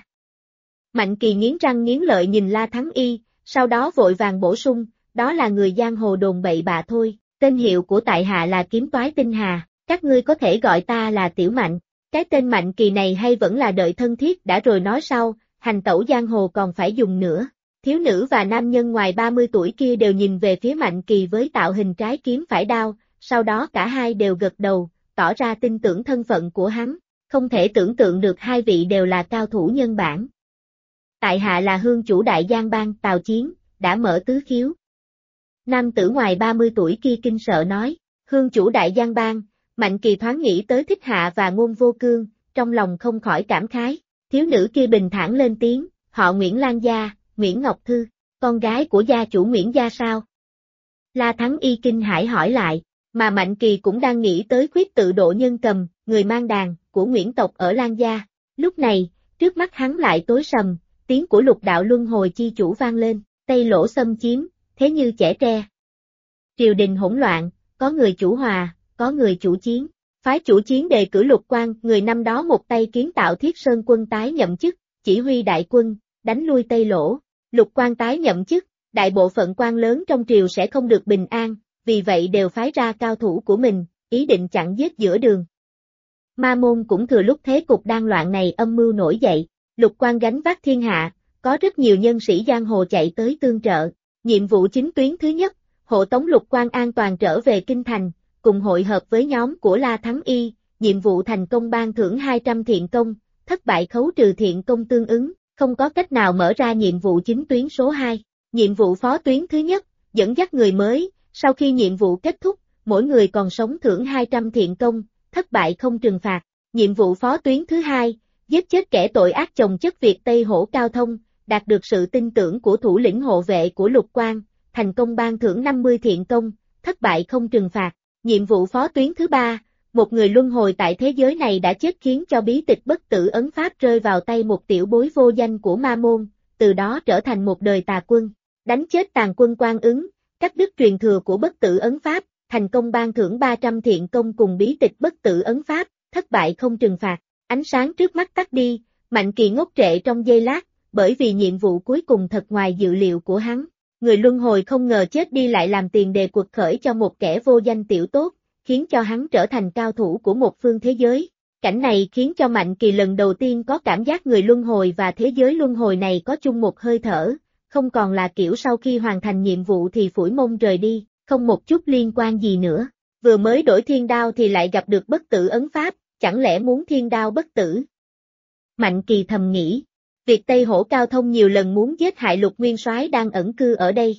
Mạnh Kỳ nghiến răng nghiến lợi nhìn La Thắng Y, sau đó vội vàng bổ sung, đó là người giang hồ đồn bậy bạ thôi, tên hiệu của tại hạ là Kiếm Toái Tinh Hà, các ngươi có thể gọi ta là Tiểu Mạnh. Cái tên Mạnh Kỳ này hay vẫn là đợi thân thiết đã rồi nói sau, hành tẩu giang hồ còn phải dùng nữa. Thiếu nữ và nam nhân ngoài 30 tuổi kia đều nhìn về phía Mạnh Kỳ với tạo hình trái kiếm phải đao, sau đó cả hai đều gật đầu, tỏ ra tin tưởng thân phận của hắn, không thể tưởng tượng được hai vị đều là cao thủ nhân bản. Tại hạ là hương chủ Đại Giang Bang Tào Chiến, đã mở tứ khiếu. Nam tử ngoài 30 tuổi kia kinh sợ nói, hương chủ Đại Giang Bang, Mạnh Kỳ thoáng nghĩ tới Thích Hạ và Ngôn Vô Cương, trong lòng không khỏi cảm khái, thiếu nữ kia bình thản lên tiếng, họ Nguyễn Lan gia, Nguyễn Ngọc Thư, con gái của gia chủ Nguyễn gia sao? La Thắng Y kinh hãi hỏi lại, mà Mạnh Kỳ cũng đang nghĩ tới Khuyết Tự Độ Nhân Cầm, người mang đàn, của Nguyễn tộc ở Lan gia. Lúc này, trước mắt hắn lại tối sầm, tiếng của Lục đạo luân hồi chi chủ vang lên, Tây Lỗ xâm chiếm, thế như chẻ tre. Triều đình hỗn loạn, có người chủ hòa, có người chủ chiến. Phái chủ chiến đề cử Lục Quan, người năm đó một tay kiến tạo Thiết Sơn quân tái nhậm chức, chỉ huy đại quân, đánh lui Tây Lỗ. Lục Quan tái nhậm chức, đại bộ phận quan lớn trong triều sẽ không được bình an, vì vậy đều phái ra cao thủ của mình, ý định chặn giết giữa đường. Ma Môn cũng thừa lúc thế cục đang loạn này âm mưu nổi dậy, Lục Quan gánh vác thiên hạ, có rất nhiều nhân sĩ giang hồ chạy tới tương trợ. Nhiệm vụ chính tuyến thứ nhất, hộ tống Lục Quan an toàn trở về kinh thành, cùng hội hợp với nhóm của La Thắng Y, nhiệm vụ thành công ban thưởng 200 thiện công, thất bại khấu trừ thiện công tương ứng, không có cách nào mở ra nhiệm vụ chính tuyến số 2. Nhiệm vụ phó tuyến thứ nhất, dẫn dắt người mới, sau khi nhiệm vụ kết thúc, mỗi người còn sống thưởng 200 thiện công, thất bại không trừng phạt. Nhiệm vụ phó tuyến thứ 2, giết chết kẻ tội ác chồng chất Việt Tây Hổ Cao Thông, đạt được sự tin tưởng của thủ lĩnh hộ vệ của Lục Quan, thành công ban thưởng 50 thiện công, thất bại không trừng phạt. Nhiệm vụ phó tuyến thứ 3, một người luân hồi tại thế giới này đã chết khiến cho bí tịch bất tử ấn pháp rơi vào tay một tiểu bối vô danh của Ma Môn, từ đó trở thành một đời tà quân. Đánh chết tàn quân Quan Ứng, cắt đứt truyền thừa của bất tử ấn pháp, thành công ban thưởng 300 thiện công cùng bí tịch bất tử ấn pháp, thất bại không trừng phạt. Ánh sáng trước mắt tắt đi, Mạnh Kỳ ngốc trệ trong giây lát, bởi vì nhiệm vụ cuối cùng thật ngoài dự liệu của hắn. Người luân hồi không ngờ chết đi lại làm tiền đề quật khởi cho một kẻ vô danh tiểu tốt, khiến cho hắn trở thành cao thủ của một phương thế giới. Cảnh này khiến cho Mạnh Kỳ lần đầu tiên có cảm giác người luân hồi và thế giới luân hồi này có chung một hơi thở, không còn là kiểu sau khi hoàn thành nhiệm vụ thì phủi mông rời đi, không một chút liên quan gì nữa. Vừa mới đổi thiên đao thì lại gặp được bất tử ấn pháp, chẳng lẽ muốn thiên đao bất tử? Mạnh Kỳ thầm nghĩ. Việc Tây Hổ Cao Thông nhiều lần muốn giết hại Lục Nguyên Soái đang ẩn cư ở đây.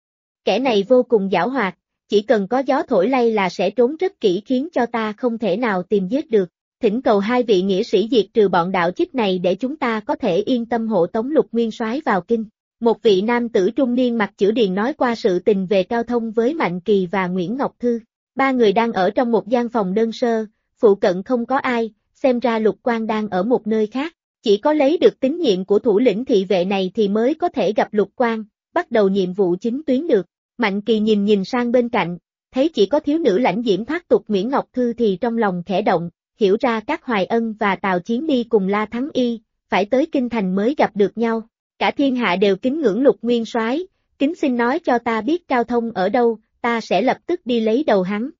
Kẻ này vô cùng giảo hoạt, chỉ cần có gió thổi lay là sẽ trốn rất kỹ khiến cho ta không thể nào tìm giết được. Thỉnh cầu hai vị nghĩa sĩ diệt trừ bọn đạo chích này để chúng ta có thể yên tâm hộ tống Lục Nguyên Soái vào kinh. Một vị nam tử trung niên mặt chữ điền nói qua sự tình về Cao Thông với Mạnh Kỳ và Nguyễn Ngọc Thư. Ba người đang ở trong một gian phòng đơn sơ, phụ cận không có ai, xem ra Lục Quan đang ở một nơi khác. Chỉ có lấy được tín nhiệm của thủ lĩnh thị vệ này thì mới có thể gặp Lục Quan, bắt đầu nhiệm vụ chính tuyến được. Mạnh Kỳ nhìn sang bên cạnh, thấy chỉ có thiếu nữ lãnh diễm thoát tục Nguyễn Ngọc Thư thì trong lòng khẽ động, hiểu ra các Hoài Ân và Tào Chiến đi cùng La Thắng Y, phải tới kinh thành mới gặp được nhau. Cả thiên hạ đều kính ngưỡng Lục Nguyên Soái, kính xin nói cho ta biết Cao Thông ở đâu, ta sẽ lập tức đi lấy đầu hắn.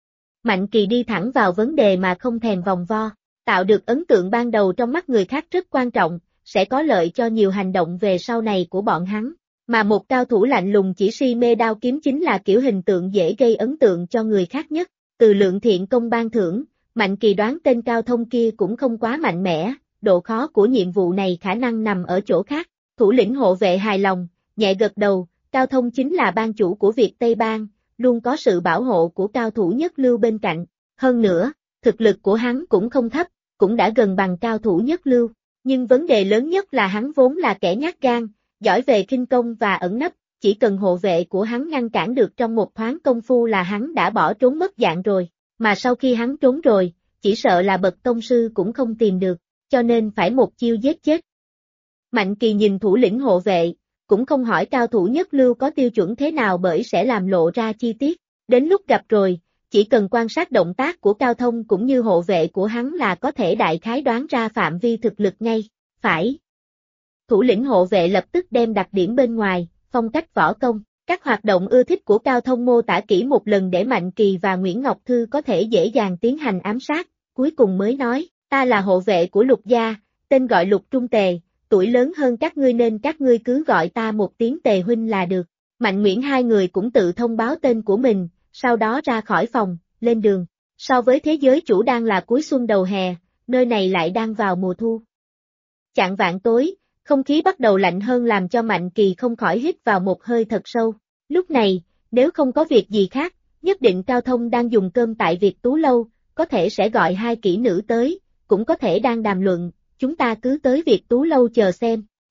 Mạnh Kỳ đi thẳng vào vấn đề mà không thèm vòng vo. Tạo được ấn tượng ban đầu trong mắt người khác rất quan trọng, sẽ có lợi cho nhiều hành động về sau này của bọn hắn. Mà một cao thủ lạnh lùng chỉ si mê đao kiếm chính là kiểu hình tượng dễ gây ấn tượng cho người khác nhất. Từ lượng thiện công ban thưởng, Mạnh Kỳ đoán tên Cao Thông kia cũng không quá mạnh mẽ, độ khó của nhiệm vụ này khả năng nằm ở chỗ khác. Thủ lĩnh hộ vệ hài lòng, nhẹ gật đầu, Cao Thông chính là ban chủ của Việt Tây Bang, luôn có sự bảo hộ của cao thủ nhất lưu bên cạnh. Hơn nữa, thực lực của hắn cũng không thấp, cũng đã gần bằng cao thủ nhất lưu, nhưng vấn đề lớn nhất là hắn vốn là kẻ nhát gan, giỏi về khinh công và ẩn nấp, chỉ cần hộ vệ của hắn ngăn cản được trong một thoáng công phu là hắn đã bỏ trốn mất dạng rồi, mà sau khi hắn trốn rồi, chỉ sợ là bậc tông sư cũng không tìm được, cho nên phải một chiêu giết chết. Mạnh Kỳ nhìn thủ lĩnh hộ vệ, cũng không hỏi cao thủ nhất lưu có tiêu chuẩn thế nào bởi sẽ làm lộ ra chi tiết, đến lúc gặp rồi, chỉ cần quan sát động tác của Cao Thông cũng như hộ vệ của hắn là có thể đại khái đoán ra phạm vi thực lực ngay, phải. Thủ lĩnh hộ vệ lập tức đem đặc điểm bên ngoài, phong cách võ công, các hoạt động ưa thích của Cao Thông mô tả kỹ một lần để Mạnh Kỳ và Nguyễn Ngọc Thư có thể dễ dàng tiến hành ám sát, cuối cùng mới nói, ta là hộ vệ của Lục gia, tên gọi Lục Trung Tề, tuổi lớn hơn các ngươi nên các ngươi cứ gọi ta một tiếng Tề huynh là được. Mạnh Nguyễn hai người cũng tự thông báo tên của mình, sau đó ra khỏi phòng, lên đường. So với thế giới chủ đang là cuối xuân đầu hè, nơi này lại đang vào mùa thu. Chạng vạng tối, không khí bắt đầu lạnh hơn làm cho Mạnh Kỳ không khỏi hít vào một hơi thật sâu. Lúc này, nếu không có việc gì khác, nhất định Cao Thông đang dùng cơm tại Việt Tú Lâu, có thể sẽ gọi hai kỹ nữ tới, cũng có thể đang đàm luận, chúng ta cứ tới Việt Tú Lâu chờ xem.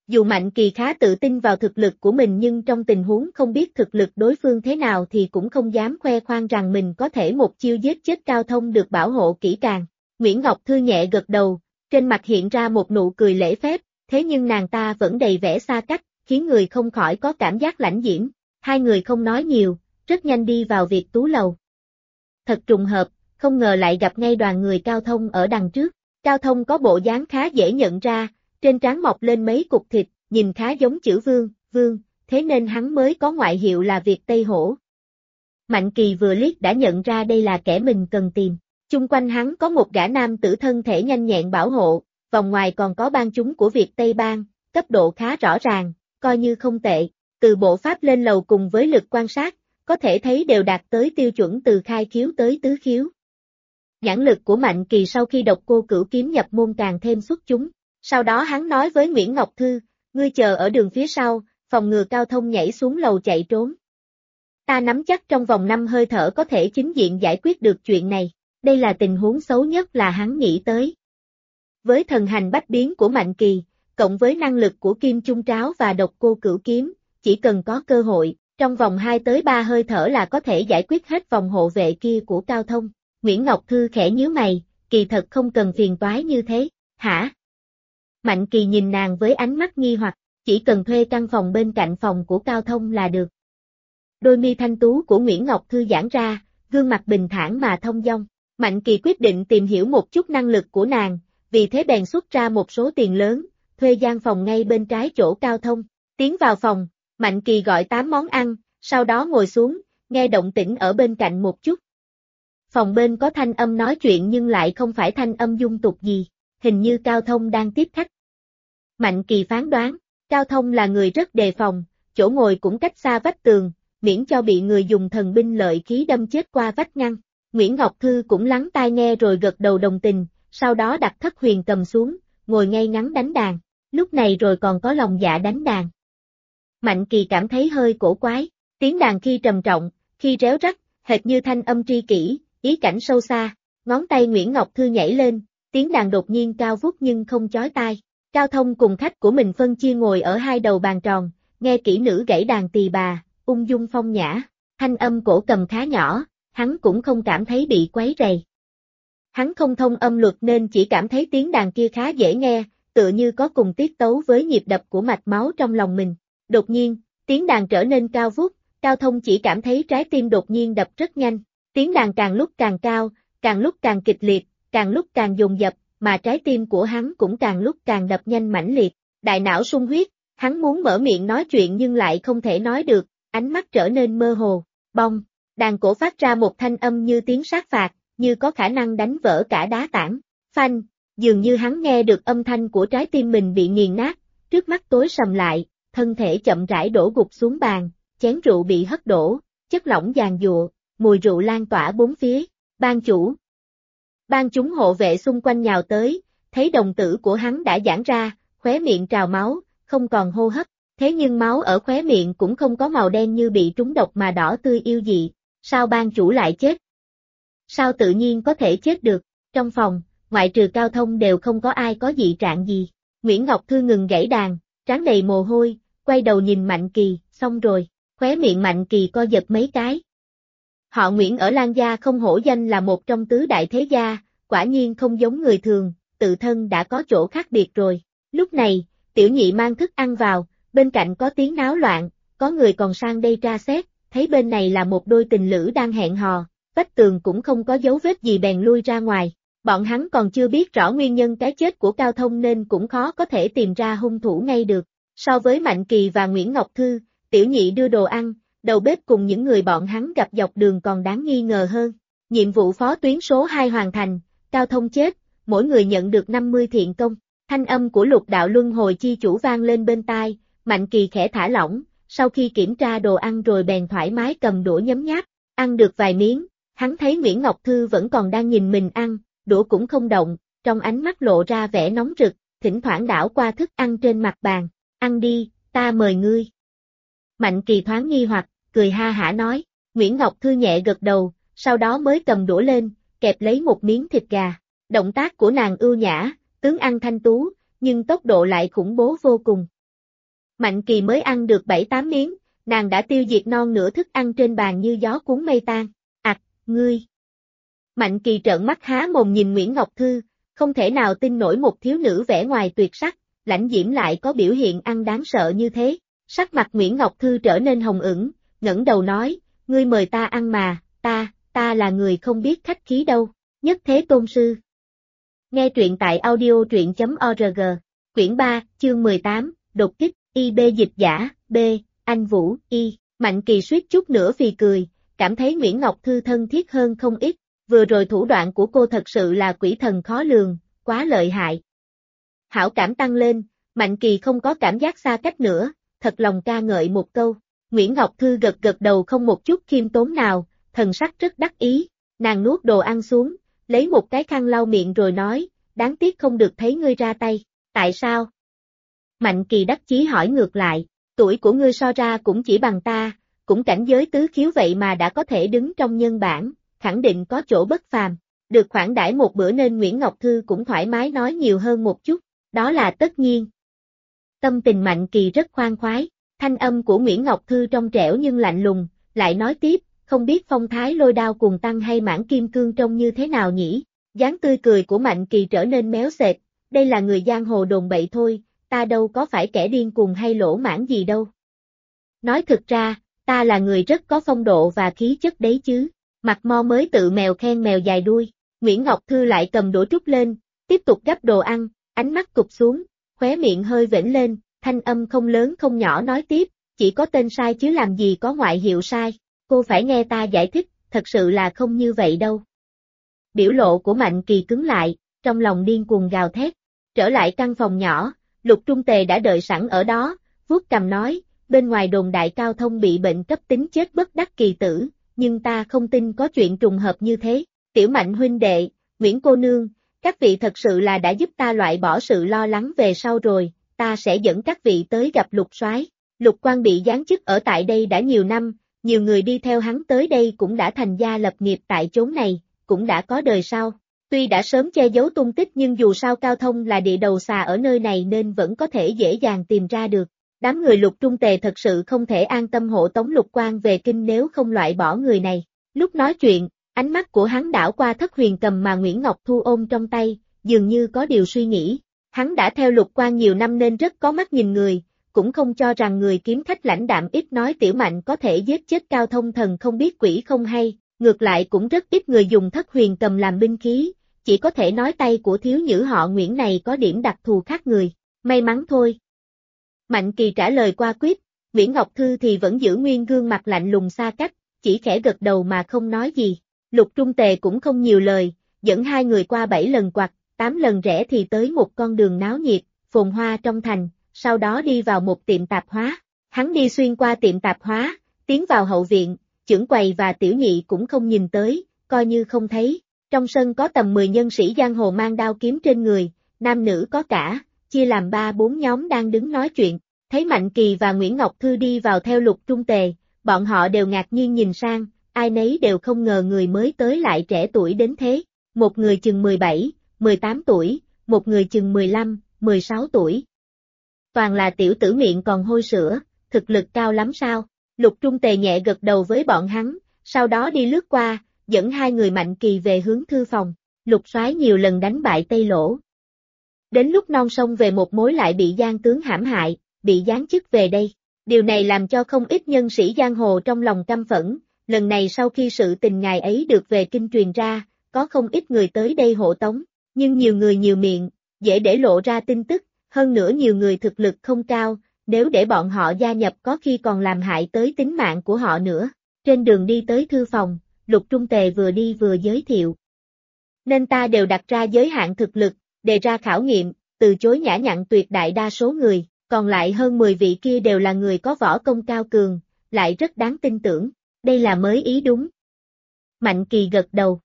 Dù Mạnh Kỳ khá tự tin vào thực lực của mình nhưng trong tình huống không biết thực lực đối phương thế nào thì cũng không dám khoe khoang rằng mình có thể một chiêu giết chết Cao Thông được bảo hộ kỹ càng. Nguyễn Ngọc Thư nhẹ gật đầu, trên mặt hiện ra một nụ cười lễ phép, thế nhưng nàng ta vẫn đầy vẻ xa cách, khiến người không khỏi có cảm giác lãnh diễm. Hai người không nói nhiều, rất nhanh đi vào Việt Tú lầu. Thật trùng hợp, không ngờ lại gặp ngay đoàn người Cao Thông ở đằng trước. Cao Thông có bộ dáng khá dễ nhận ra, trên trán mọc lên mấy cục thịt, nhìn khá giống chữ Vương, thế nên hắn mới có ngoại hiệu là Việt Tây Hổ. Mạnh Kỳ vừa liếc đã nhận ra đây là kẻ mình cần tìm. Chung quanh hắn có một gã nam tử thân thể nhanh nhẹn bảo hộ, vòng ngoài còn có bang chúng của Việt Tây Bang, cấp độ khá rõ ràng, coi như không tệ. Từ bộ pháp lên lầu cùng với lực quan sát, có thể thấy đều đạt tới tiêu chuẩn từ khai khiếu tới tứ khiếu. Nhãn lực của Mạnh Kỳ sau khi độc cô cửu kiếm nhập môn càng thêm xuất chúng. Sau đó hắn nói với Nguyễn Ngọc Thư, ngươi chờ ở đường phía sau, phòng ngừa Cao Thông nhảy xuống lầu chạy trốn. Ta nắm chắc trong vòng 5 hơi thở có thể chính diện giải quyết được chuyện này. Đây là tình huống xấu nhất là hắn nghĩ tới. Với thần hành bách biến của Mạnh Kỳ, cộng với năng lực của Kim Chung Tráo và độc cô cửu kiếm, chỉ cần có cơ hội, trong vòng 2 tới 3 hơi thở là có thể giải quyết hết vòng hộ vệ kia của Cao Thông. Nguyễn Ngọc Thư khẽ nhíu mày, kỳ thật không cần phiền toái như thế, hả? Mạnh Kỳ nhìn nàng với ánh mắt nghi hoặc, chỉ cần thuê căn phòng bên cạnh phòng của Cao Thông là được. Đôi mi thanh tú của Nguyễn Ngọc Thư giãn ra, gương mặt bình thản mà thông dong. Mạnh Kỳ quyết định tìm hiểu một chút năng lực của nàng, vì thế bèn xuất ra một số tiền lớn, thuê gian phòng ngay bên trái chỗ Cao Thông. Tiến vào phòng, Mạnh Kỳ gọi 8 món ăn, sau đó ngồi xuống, nghe động tĩnh ở bên cạnh một chút. Phòng bên có thanh âm nói chuyện nhưng lại không phải thanh âm dung tục gì, hình như Cao Thông đang tiếp khách. Mạnh Kỳ phán đoán, Cao Thông là người rất đề phòng, chỗ ngồi cũng cách xa vách tường, miễn cho bị người dùng thần binh lợi khí đâm chết qua vách ngăn. Nguyễn Ngọc Thư cũng lắng tai nghe rồi gật đầu đồng tình, sau đó đặt Thất Huyền cầm xuống, ngồi ngay ngắn đánh đàn, lúc này rồi còn có lòng dạ đánh đàn. Mạnh Kỳ cảm thấy hơi cổ quái, tiếng đàn khi trầm trọng, khi réo rắt, hệt như thanh âm tri kỷ, ý cảnh sâu xa, ngón tay Nguyễn Ngọc Thư nhảy lên, tiếng đàn đột nhiên cao vút nhưng không chói tai. Cao Thông cùng khách của mình phân chia ngồi ở hai đầu bàn tròn, nghe kỹ nữ gảy đàn tỳ bà, ung dung phong nhã, thanh âm cổ cầm khá nhỏ, hắn cũng không cảm thấy bị quấy rầy. Hắn không thông âm luật nên chỉ cảm thấy tiếng đàn kia khá dễ nghe, tựa như có cùng tiết tấu với nhịp đập của mạch máu trong lòng mình. Đột nhiên, tiếng đàn trở nên cao vút, Cao Thông chỉ cảm thấy trái tim đột nhiên đập rất nhanh, tiếng đàn càng lúc càng cao, càng lúc càng kịch liệt, càng lúc càng dồn dập, mà trái tim của hắn cũng càng lúc càng đập nhanh mãnh liệt, đại não sung huyết, hắn muốn mở miệng nói chuyện nhưng lại không thể nói được, ánh mắt trở nên mơ hồ, bong, đàn cổ phát ra một thanh âm như tiếng sát phạt, như có khả năng đánh vỡ cả đá tảng, phanh, dường như hắn nghe được âm thanh của trái tim mình bị nghiền nát, trước mắt tối sầm lại, thân thể chậm rãi đổ gục xuống bàn, chén rượu bị hất đổ, chất lỏng giàn giụa, mùi rượu lan tỏa bốn phía, ban chủ. Ban chúng hộ vệ xung quanh nhào tới, thấy đồng tử của hắn đã giãn ra, khóe miệng trào máu, không còn hô hấp, thế nhưng máu ở khóe miệng cũng không có màu đen như bị trúng độc mà đỏ tươi yêu dị, sao ban chủ lại chết? Sao tự nhiên có thể chết được? Trong phòng, ngoại trừ Cao Thông đều không có ai có dị trạng gì. Nguyễn Ngọc Thư ngừng gảy đàn, trán đầy mồ hôi, quay đầu nhìn Mạnh Kỳ, xong rồi, khóe miệng Mạnh Kỳ co giật mấy cái. Họ Nguyễn ở Lan Gia không hổ danh là một trong tứ đại thế gia, quả nhiên không giống người thường, tự thân đã có chỗ khác biệt rồi. Lúc này, tiểu nhị mang thức ăn vào, bên cạnh có tiếng náo loạn, có người còn sang đây tra xét, thấy bên này là một đôi tình lữ đang hẹn hò, vách tường cũng không có dấu vết gì bèn lui ra ngoài. Bọn hắn còn chưa biết rõ nguyên nhân cái chết của Cao Thông nên cũng khó có thể tìm ra hung thủ ngay được. So với Mạnh Kỳ và Nguyễn Ngọc Thư, tiểu nhị đưa đồ ăn, đầu bếp cùng những người bọn hắn gặp dọc đường còn đáng nghi ngờ hơn. Nhiệm vụ phó tuyến số 2 hoàn thành, Cao Thông chết, mỗi người nhận được 50 thiện công. Thanh âm của Lục Đạo Luân Hồi chi chủ vang lên bên tai, Mạnh Kỳ khẽ thả lỏng, sau khi kiểm tra đồ ăn rồi bèn thoải mái cầm đũa nhấm nháp, ăn được vài miếng, hắn thấy Nguyễn Ngọc Thư vẫn còn đang nhìn mình ăn, đũa cũng không động, trong ánh mắt lộ ra vẻ nóng rực, thỉnh thoảng đảo qua thức ăn trên mặt bàn, ăn đi, ta mời ngươi. Mạnh Kỳ thoáng nghi hoặc, cười ha hả nói, Nguyễn Ngọc Thư nhẹ gật đầu, sau đó mới cầm đũa lên, kẹp lấy một miếng thịt gà, động tác của nàng ưu nhã, tướng ăn thanh tú, nhưng tốc độ lại khủng bố vô cùng. Mạnh Kỳ mới ăn được 7-8 miếng, nàng đã tiêu diệt non nửa thức ăn trên bàn như gió cuốn mây tan. Ngươi! Mạnh Kỳ trợn mắt há mồm nhìn Nguyễn Ngọc Thư, không thể nào tin nổi một thiếu nữ vẻ ngoài tuyệt sắc, lãnh diễm lại có biểu hiện ăn đáng sợ như thế. Sắc mặt Nguyễn Ngọc Thư trở nên hồng ửng, ngẩng đầu nói, ngươi mời ta ăn mà, ta là người không biết khách khí đâu, Nhất Thế Tôn Sư. Nghe truyện tại audio.org, quyển 3, chương 18, đột kích, IB dịch giả, B, Anh Vũ, Y, Mạnh Kỳ suýt chút nữa phì cười, cảm thấy Nguyễn Ngọc Thư thân thiết hơn không ít, vừa rồi thủ đoạn của cô thật sự là quỷ thần khó lường, quá lợi hại. Hảo cảm tăng lên, Mạnh Kỳ không có cảm giác xa cách nữa, thật lòng ca ngợi một câu. Nguyễn Ngọc Thư gật gật đầu không một chút khiêm tốn nào, thần sắc rất đắc ý, nàng nuốt đồ ăn xuống, lấy một cái khăn lau miệng rồi nói, đáng tiếc không được thấy ngươi ra tay, tại sao? Mạnh Kỳ đắc chí hỏi ngược lại, tuổi của ngươi so ra cũng chỉ bằng ta, cũng cảnh giới tứ khiếu vậy mà đã có thể đứng trong nhân bản, khẳng định có chỗ bất phàm, được khoản đãi một bữa nên Nguyễn Ngọc Thư cũng thoải mái nói nhiều hơn một chút, đó là tất nhiên. Tâm tình Mạnh Kỳ rất khoan khoái, thanh âm của Nguyễn Ngọc Thư trong trẻo nhưng lạnh lùng, lại nói tiếp, không biết phong thái lôi đao cuồng tăng hay mãn kim cương trông như thế nào nhỉ? Dáng tươi cười của Mạnh Kỳ trở nên méo sệt, đây là người giang hồ đồn bậy thôi, ta đâu có phải kẻ điên cuồng hay lỗ mãn gì đâu. Nói thực ra, ta là người rất có phong độ và khí chất đấy chứ, mặt mo mới tự mèo khen mèo dài đuôi, Nguyễn Ngọc Thư lại cầm đũa trút lên, tiếp tục gắp đồ ăn, ánh mắt cụp xuống, khóe miệng hơi vểnh lên, thanh âm không lớn không nhỏ nói tiếp, chỉ có tên sai chứ làm gì có ngoại hiệu sai, cô phải nghe ta giải thích, thật sự là không như vậy đâu. Biểu lộ của Mạnh Kỳ cứng lại, trong lòng điên cuồng gào thét, trở lại căn phòng nhỏ, Lục Trung Tề đã đợi sẵn ở đó, vuốt cằm nói, bên ngoài đồn đại Cao Thông bị bệnh cấp tính chết bất đắc kỳ tử, nhưng ta không tin có chuyện trùng hợp như thế, Tiểu Mạnh huynh đệ, Nguyễn cô nương, các vị thật sự là đã giúp ta loại bỏ sự lo lắng về sau rồi, ta sẽ dẫn các vị tới gặp Lục soái. Lục Quan bị giáng chức ở tại đây đã nhiều năm, nhiều người đi theo hắn tới đây cũng đã thành gia lập nghiệp tại chốn này, cũng đã có đời sau. Tuy đã sớm che giấu tung tích nhưng dù sao Cao Thông là địa đầu xà ở nơi này nên vẫn có thể dễ dàng tìm ra được. Đám người Lục Trung Tề thật sự không thể an tâm hộ tống Lục Quan về kinh nếu không loại bỏ người này. Lúc nói chuyện, ánh mắt của hắn đảo qua Thất Huyền Cầm mà Nguyễn Ngọc Thu ôm trong tay, dường như có điều suy nghĩ. Hắn đã theo Lục Quan nhiều năm nên rất có mắt nhìn người, cũng không cho rằng người kiếm khách lãnh đạm ít nói Tiểu Mạnh có thể giết chết Cao Thông thần không biết quỷ không hay, ngược lại cũng rất ít người dùng Thất Huyền Cầm làm binh khí, chỉ có thể nói tay của thiếu nữ họ Nguyễn này có điểm đặc thù khác người, may mắn thôi. Mạnh Kỳ trả lời qua quyết, Nguyễn Ngọc Thư thì vẫn giữ nguyên gương mặt lạnh lùng xa cách, chỉ khẽ gật đầu mà không nói gì. Lục Trung Tề cũng không nhiều lời, dẫn hai người qua 7 lần quặt, 8 lần rẽ thì tới một con đường náo nhiệt, phồn hoa trong thành, sau đó đi vào một tiệm tạp hóa. Hắn đi xuyên qua tiệm tạp hóa, tiến vào hậu viện, chưởng quầy và tiểu nhị cũng không nhìn tới, coi như không thấy. Trong sân có tầm 10 nhân sĩ giang hồ mang đao kiếm trên người, nam nữ có cả, chia làm 3-4 nhóm đang đứng nói chuyện. Thấy Mạnh Kỳ và Nguyễn Ngọc Thư đi vào theo Lục Trung Tề, bọn họ đều ngạc nhiên nhìn sang, ai nấy đều không ngờ người mới tới lại trẻ tuổi đến thế. Một người chừng 17, 18 tuổi, một người chừng 15, 16 tuổi. Toàn là tiểu tử miệng còn hôi sữa, thực lực cao lắm sao? Lục Trung Tề nhẹ gật đầu với bọn hắn, sau đó đi lướt qua, dẫn hai người Mạnh Kỳ về hướng thư phòng. Lục soái nhiều lần đánh bại Tây Lỗ. Đến lúc non sông về một mối lại bị Giang tướng hãm hại, bị giáng chức về đây. Điều này làm cho không ít nhân sĩ giang hồ trong lòng căm phẫn, lần này sau khi sự tình ngài ấy được về kinh truyền ra, có không ít người tới đây hộ tống, nhưng nhiều người nhiều miệng, dễ để lộ ra tin tức, hơn nữa nhiều người thực lực không cao, nếu để bọn họ gia nhập có khi còn làm hại tới tính mạng của họ nữa. Trên đường đi tới thư phòng, Lục Trung Tề vừa đi vừa giới thiệu. Nên ta đều đặt ra giới hạn thực lực, đề ra khảo nghiệm, từ chối nhã nhặn tuyệt đại đa số người, còn lại hơn 10 vị kia đều là người có võ công cao cường, lại rất đáng tin tưởng, đây là mới ý đúng. Mạnh Kỳ gật đầu.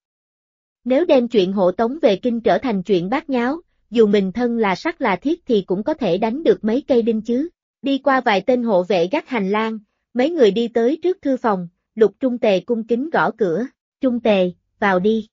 Nếu đem chuyện hộ tống về kinh trở thành chuyện bát nháo, dù mình thân là sắt là thiết thì cũng có thể đánh được mấy cây đinh chứ. Đi qua vài tên hộ vệ gác hành lang, mấy người đi tới trước thư phòng, Lục Trung Tề cung kính gõ cửa, Trung Tề, vào đi.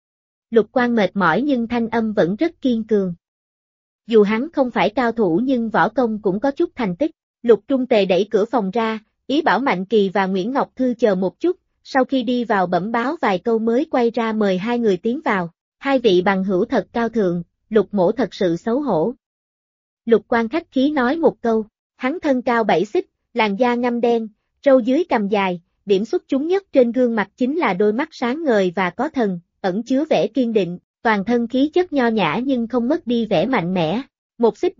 Lục Quan mệt mỏi nhưng thanh âm vẫn rất kiên cường. Dù hắn không phải cao thủ nhưng võ công cũng có chút thành tích, Lục Trung Tề đẩy cửa phòng ra, ý bảo Mạnh Kỳ và Nguyễn Ngọc Thư chờ một chút, sau khi đi vào bẩm báo vài câu mới quay ra mời hai người tiến vào. Hai vị bằng hữu thật cao thượng, Lục mỗ thật sự xấu hổ. Lục Quan khách khí nói một câu, hắn thân cao 7 xích, làn da ngăm đen, râu dưới cằm dài, điểm xuất chúng nhất trên gương mặt chính là đôi mắt sáng ngời và có thần, ẩn chứa vẻ kiên định, toàn thân khí chất nho nhã nhưng không mất đi vẻ mạnh mẽ. Một xích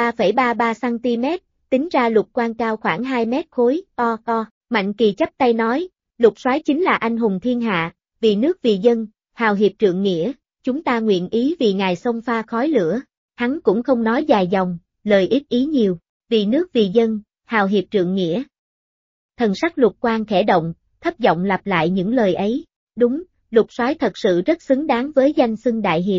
33,33cm, tính ra Lục Quan cao khoảng 2 mét khối, Mạnh Kỳ chắp tay nói, Lục soái chính là anh hùng thiên hạ, vì nước vì dân, hào hiệp trượng nghĩa, chúng ta nguyện ý vì ngài xông pha khói lửa. Hắn cũng không nói dài dòng, lời ít ý nhiều, vì nước vì dân, hào hiệp trượng nghĩa. Thần sắc Lục Quan khẽ động, thấp giọng lặp lại những lời ấy. Đúng, Lục soái thật sự rất xứng đáng với danh xưng đại hiệp.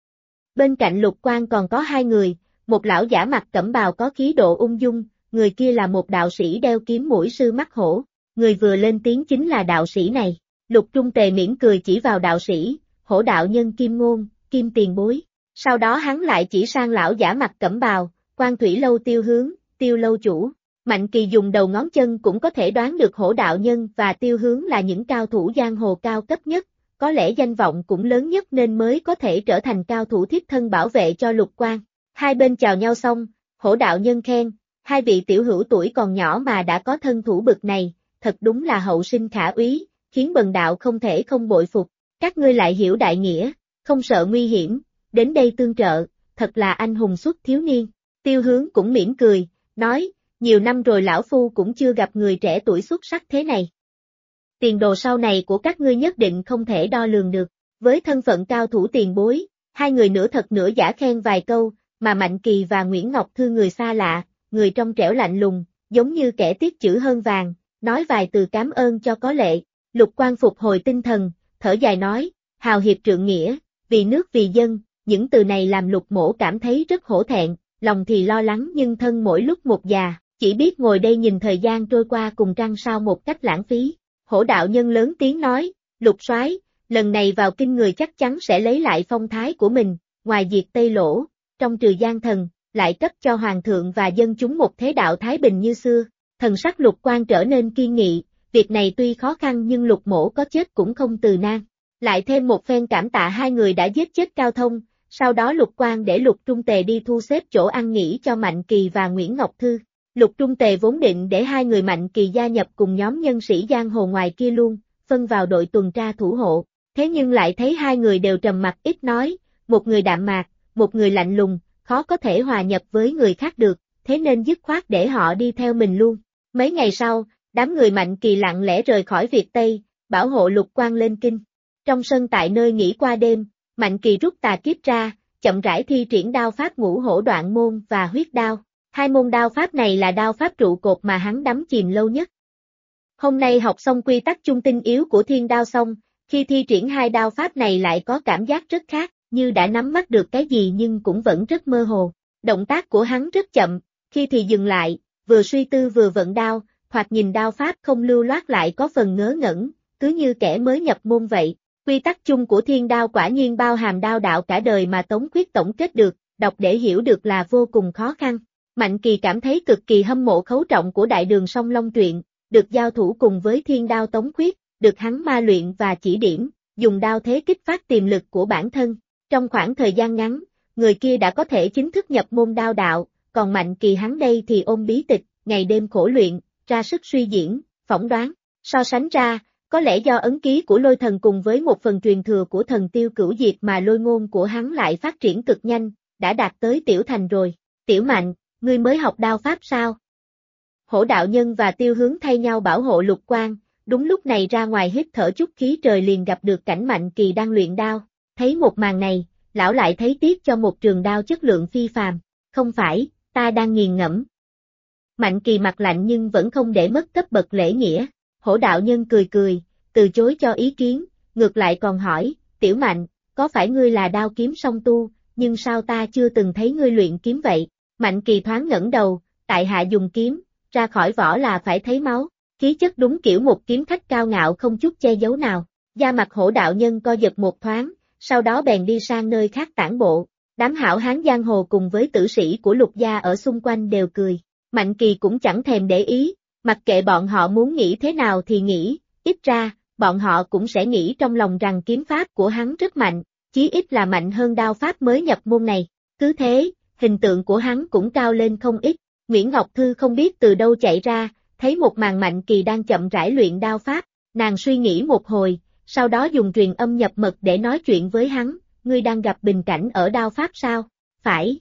Bên cạnh Lục Quan còn có hai người, một lão giả mặc cẩm bào có khí độ ung dung, người kia là một đạo sĩ đeo kiếm mũi sư mắt hổ. Người vừa lên tiếng chính là đạo sĩ này. Lục Trung Tề mỉm cười chỉ vào đạo sĩ, hổ đạo nhân Kim Ngôn, Kim tiền bối. Sau đó hắn lại chỉ sang lão giả mặc cẩm bào, Quan Thủy Lâu Tiêu Hướng, Tiêu lâu chủ. Mạnh Kỳ dùng đầu ngón chân cũng có thể đoán được hổ đạo nhân và Tiêu Hướng là những cao thủ giang hồ cao cấp nhất, có lẽ danh vọng cũng lớn nhất nên mới có thể trở thành cao thủ thiếp thân bảo vệ cho Lục Quan. Hai bên chào nhau xong, hổ đạo nhân khen, hai vị tiểu hữu tuổi còn nhỏ mà đã có thân thủ bực này, thật đúng là hậu sinh khả úy, khiến bần đạo không thể không bội phục. Các ngươi lại hiểu đại nghĩa, không sợ nguy hiểm, đến đây tương trợ, thật là anh hùng xuất thiếu niên. Tiêu Hướng cũng mỉm cười, nói, nhiều năm rồi lão phu cũng chưa gặp người trẻ tuổi xuất sắc thế này. Tiền đồ sau này của các ngươi nhất định không thể đo lường được. Với thân phận cao thủ tiền bối, hai người nửa thật nửa giả khen vài câu, mà Mạnh Kỳ và Nguyễn Ngọc Thư người xa lạ, người trong trẻo lạnh lùng, giống như kẻ tiếc chữ hơn vàng, nói vài từ cảm ơn cho có lệ. Lục Quan phục hồi tinh thần, thở dài nói, hào hiệp trượng nghĩa, vì nước vì dân, những từ này làm Lục mỗ cảm thấy rất hổ thẹn, lòng thì lo lắng nhưng thân mỗi lúc một già, chỉ biết ngồi đây nhìn thời gian trôi qua cùng trăng sao một cách lãng phí. Hổ đạo nhân lớn tiếng nói, Lục soái, lần này vào kinh người chắc chắn sẽ lấy lại phong thái của mình, ngoài diệt Tây Lỗ, trong trừ gian thần, lại cấp cho hoàng thượng và dân chúng một thế đạo thái bình như xưa. Thần sắc Lục Quan trở nên kiên nghị, việc này tuy khó khăn nhưng Lục mỗ có chết cũng không từ nan. Lại thêm một phen cảm tạ hai người đã giết chết Cao Thông, sau đó Lục Quan để Lục Trung Tề đi thu xếp chỗ ăn nghỉ cho Mạnh Kỳ và Nguyễn Ngọc Thư. Lục Trung Tề vốn định để hai người Mạnh Kỳ gia nhập cùng nhóm nhân sĩ giang hồ ngoài kia luôn, phân vào đội tuần tra thủ hộ, thế nhưng lại thấy hai người đều trầm mặc ít nói, một người đạm mạc, một người lạnh lùng, khó có thể hòa nhập với người khác được, thế nên dứt khoát để họ đi theo mình luôn. Mấy ngày sau, đám người Mạnh Kỳ lặng lẽ rời khỏi Việt Tây, bảo hộ Lục Quan lên kinh. Trong sân tại nơi nghỉ qua đêm, Mạnh Kỳ rút tà kiếp ra, chậm rãi thi triển đao pháp Ngũ Hổ Đoạn Môn và Huyết Đao. Hai môn đao pháp này là đao pháp trụ cột mà hắn đắm chìm lâu nhất. Hôm nay học xong quy tắc chung tinh yếu của thiên đao xong, khi thi triển hai đao pháp này lại có cảm giác rất khác, như đã nắm bắt được cái gì nhưng cũng vẫn rất mơ hồ. Động tác của hắn rất chậm, khi thì dừng lại, vừa suy tư vừa vận đao, hoặc nhìn đao pháp không lưu loát lại có phần ngớ ngẩn, cứ như kẻ mới nhập môn vậy. Quy tắc chung của thiên đao quả nhiên bao hàm đao đạo cả đời mà Tống Khuyết tổng kết được, đọc để hiểu được là vô cùng khó khăn. Mạnh Kỳ cảm thấy cực kỳ hâm mộ Khấu Trọng của Đại Đường Song Long truyện, được giao thủ cùng với thiên đao Tống Khuyết, được hắn ma luyện và chỉ điểm, dùng đao thế kích phát tiềm lực của bản thân. Trong khoảng thời gian ngắn, người kia đã có thể chính thức nhập môn đao đạo, còn Mạnh Kỳ hắn đây thì ôm bí tịch, ngày đêm khổ luyện, ra sức suy diễn, phỏng đoán. So sánh ra, có lẽ do ấn ký của Lôi Thần cùng với một phần truyền thừa của Thần Tiêu Cửu Diệt mà lôi ngôn của hắn lại phát triển cực nhanh, đã đạt tới tiểu thành rồi. Tiểu Mạnh, ngươi mới học đao pháp sao? Hổ đạo nhân và Tiêu Hướng thay nhau bảo hộ Lục Quan, đúng lúc này ra ngoài hít thở chút khí trời liền gặp được cảnh Mạnh Kỳ đang luyện đao. Thấy một màn này, lão lại thấy tiếc cho một trường đao chất lượng phi phàm. Không phải, ta đang nghiền ngẫm. Mạnh Kỳ mặt lạnh nhưng vẫn không để mất cấp bậc lễ nghĩa. Hổ đạo nhân cười cười, từ chối cho ý kiến, ngược lại còn hỏi, Tiểu Mạnh, có phải ngươi là đao kiếm song tu, nhưng sao ta chưa từng thấy ngươi luyện kiếm vậy? Mạnh Kỳ thoáng ngẩng đầu, tại hạ dùng kiếm, ra khỏi vỏ là phải thấy máu, khí chất đúng kiểu một kiếm khách cao ngạo không chút che giấu nào. Da mặt hổ đạo nhân co giật một thoáng, sau đó bèn đi sang nơi khác tản bộ. Đám hảo hán giang hồ cùng với tử sĩ của Lục gia ở xung quanh đều cười. Mạnh Kỳ cũng chẳng thèm để ý, mặc kệ bọn họ muốn nghĩ thế nào thì nghĩ, ít ra, bọn họ cũng sẽ nghĩ trong lòng rằng kiếm pháp của hắn rất mạnh, chí ít là mạnh hơn đao pháp mới nhập môn này. Cứ thế, hình tượng của hắn cũng cao lên không ít. Nguyễn Ngọc Thư không biết từ đâu chạy ra, thấy một màn Mạnh Kỳ đang chậm rãi luyện đao pháp, nàng suy nghĩ một hồi, sau đó dùng truyền âm nhập mật để nói chuyện với hắn, ngươi đang gặp bình cảnh ở đao pháp sao? Phải.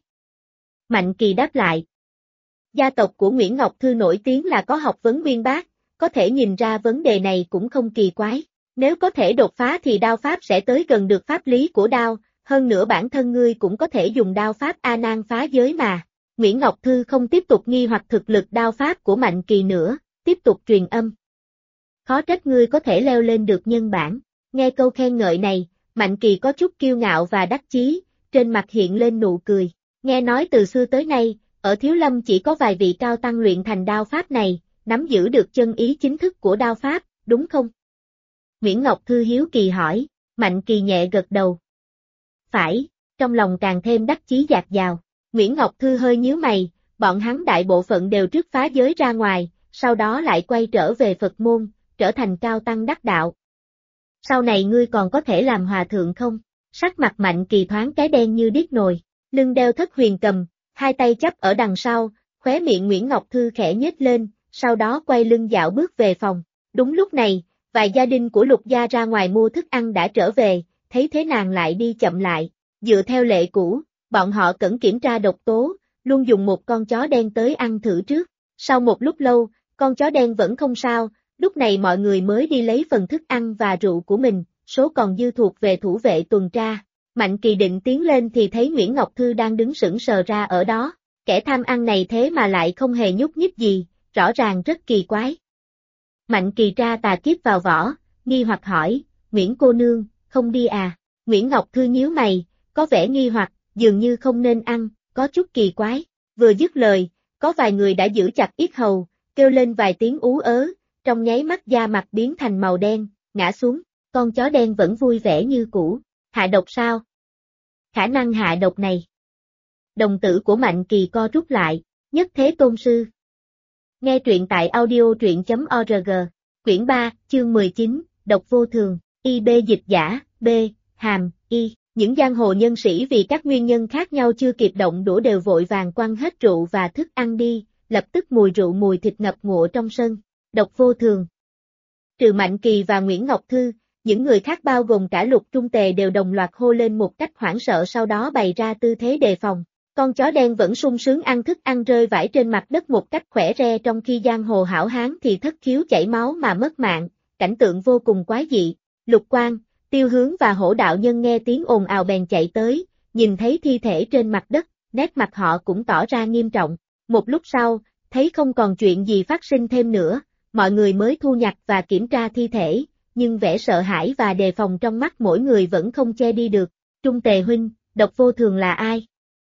Mạnh Kỳ đáp lại. Gia tộc của Nguyễn Ngọc Thư nổi tiếng là có học vấn uyên bác, có thể nhìn ra vấn đề này cũng không kỳ quái. Nếu có thể đột phá thì đao pháp sẽ tới gần được pháp lý của đao, hơn nữa bản thân ngươi cũng có thể dùng đao pháp A Nan phá giới mà. Nguyễn Ngọc Thư không tiếp tục nghi hoặc thực lực đao pháp của Mạnh Kỳ nữa, tiếp tục truyền âm. Khó trách ngươi có thể leo lên được nhân bản. Nghe câu khen ngợi này, Mạnh Kỳ có chút kiêu ngạo và đắc chí, trên mặt hiện lên nụ cười. Nghe nói từ xưa tới nay, ở Thiếu Lâm chỉ có vài vị cao tăng luyện thành đao pháp này, nắm giữ được chân ý chính thức của đao pháp, đúng không? Nguyễn Ngọc Thư hiếu kỳ hỏi, Mạnh Kỳ nhẹ gật đầu. Phải, trong lòng càng thêm đắc chí dạt dào. Nguyễn Ngọc Thư hơi nhíu mày, bọn hắn đại bộ phận đều trước phá giới ra ngoài, sau đó lại quay trở về Phật môn, trở thành cao tăng đắc đạo. Sau này ngươi còn có thể làm hòa thượng không? Sắc mặt Mạnh Kỳ thoáng cái đen như điếc nồi, lưng đeo thất huyền cầm, hai tay chắp ở đằng sau, khóe miệng Nguyễn Ngọc Thư khẽ nhếch lên, sau đó quay lưng dạo bước về phòng. Đúng lúc này, vài gia đình của Lục gia ra ngoài mua thức ăn đã trở về, thấy thế nàng lại đi chậm lại, dựa theo lệ cũ, bọn họ cẩn kiểm tra độc tố, luôn dùng một con chó đen tới ăn thử trước. Sau một lúc lâu, con chó đen vẫn không sao, lúc này mọi người mới đi lấy phần thức ăn và rượu của mình, số còn dư thuộc về thủ vệ tuần tra. Mạnh Kỳ định tiến lên thì thấy Nguyễn Ngọc Thư đang đứng sững sờ ra ở đó, kẻ tham ăn này thế mà lại không hề nhúc nhích gì, rõ ràng rất kỳ quái. Mạnh Kỳ tra tà kiếp vào vỏ, nghi hoặc hỏi, Nguyễn cô nương, không đi à? Nguyễn Ngọc Thư nhíu mày, có vẻ nghi hoặc, dường như không nên ăn, có chút kỳ quái. Vừa dứt lời, có vài người đã giữ chặt yết hầu, kêu lên vài tiếng ú ớ, trong nháy mắt da mặt biến thành màu đen, ngã xuống, con chó đen vẫn vui vẻ như cũ. Hạ độc sao? Khả năng hạ độc này. Đồng tử của Mạnh Kỳ co rút lại, nhất thế tôn sư. Nghe truyện tại audio.org, quyển 3, chương 19, độc vô thường, IB dịch giả, B, hàm, Y. Những giang hồ nhân sĩ vì các nguyên nhân khác nhau chưa kịp động đũa đều vội vàng quăng hết rượu và thức ăn đi, lập tức mùi rượu mùi thịt ngập ngụa trong sân. Độc vô thường. Trừ Mạnh Kỳ và Nguyễn Ngọc Thư, những người khác bao gồm cả Lục Trung Tề đều đồng loạt hô lên một cách hoảng sợ, sau đó bày ra tư thế đề phòng. Con chó đen vẫn sung sướng ăn thức ăn rơi vãi trên mặt đất một cách khỏe re, trong khi giang hồ hảo hán thì thất khiếu chảy máu mà mất mạng, cảnh tượng vô cùng quái dị. Lục Quang, Tiêu Hướng và Hổ đạo nhân nghe tiếng ồn ào bèn chạy tới, nhìn thấy thi thể trên mặt đất, nét mặt họ cũng tỏ ra nghiêm trọng. Một lúc sau, thấy không còn chuyện gì phát sinh thêm nữa, mọi người mới thu nhặt và kiểm tra thi thể, nhưng vẻ sợ hãi và đề phòng trong mắt mỗi người vẫn không che đi được. Trung Tề huynh, độc vô thường là ai?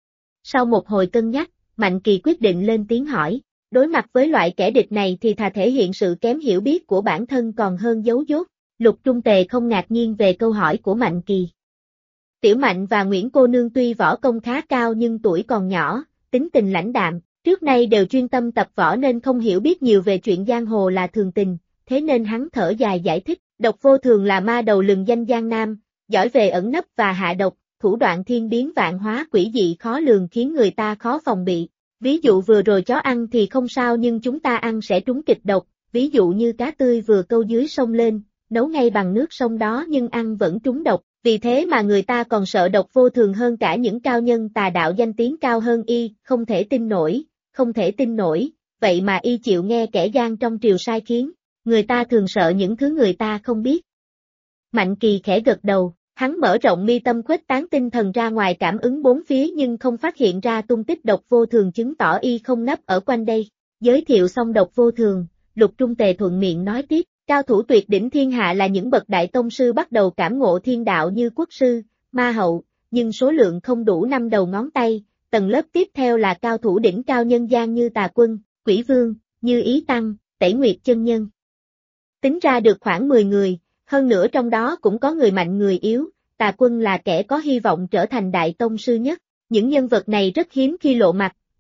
Sau một hồi cân nhắc, Mạnh Kỳ quyết định lên tiếng hỏi. Đối mặt với loại kẻ địch này thì thà thể hiện sự kém hiểu biết của bản thân còn hơn giấu dốt. Lục Trung Tề không ngạc nhiên về câu hỏi của Mạnh Kỳ. Tiểu Mạnh và Nguyễn cô nương tuy võ công khá cao nhưng tuổi còn nhỏ, tính tình lãnh đạm, trước nay đều chuyên tâm tập võ nên không hiểu biết nhiều về chuyện giang hồ là thường tình, thế nên hắn thở dài giải thích. Độc vô thường là ma đầu lừng danh Giang Nam, giỏi về ẩn nấp và hạ độc, thủ đoạn thiên biến vạn hóa quỷ dị khó lường khiến người ta khó phòng bị. Ví dụ vừa rồi chó ăn thì không sao nhưng chúng ta ăn sẽ trúng kịch độc, ví dụ như cá tươi vừa câu dưới sông lên, nấu ngay bằng nước sông đó nhưng ăn vẫn trúng độc, vì thế mà người ta còn sợ độc vô thường hơn cả những cao nhân tà đạo danh tiếng cao hơn y, không thể tin nổi, vậy mà y chịu nghe kẻ gian trong triều sai khiến, người ta thường sợ những thứ người ta không biết. Mạnh Kỳ khẽ gật đầu, hắn mở rộng mi tâm khuếch tán tinh thần ra ngoài cảm ứng bốn phía nhưng không phát hiện ra tung tích độc vô thường, chứng tỏ y không nấp ở quanh đây. Giới thiệu xong độc vô thường, Lục Trung Tề thuận miệng nói tiếp, cao thủ tuyệt đỉnh thiên hạ là những bậc đại tông sư bắt đầu cảm ngộ thiên đạo như quốc sư, ma hậu, nhưng số lượng không đủ 5 đầu ngón tay, tầng lớp tiếp theo là cao thủ đỉnh cao nhân gian như Tà Quân, Quỷ Vương, Như Ý Tăng, Tẩy Nguyệt chân nhân. Tính ra được khoảng 10 người, hơn nữa trong đó cũng có người mạnh người yếu, Tà Quân là kẻ có hy vọng trở thành đại tông sư nhất. Những nhân vật này rất hiếm khi lộ mặt,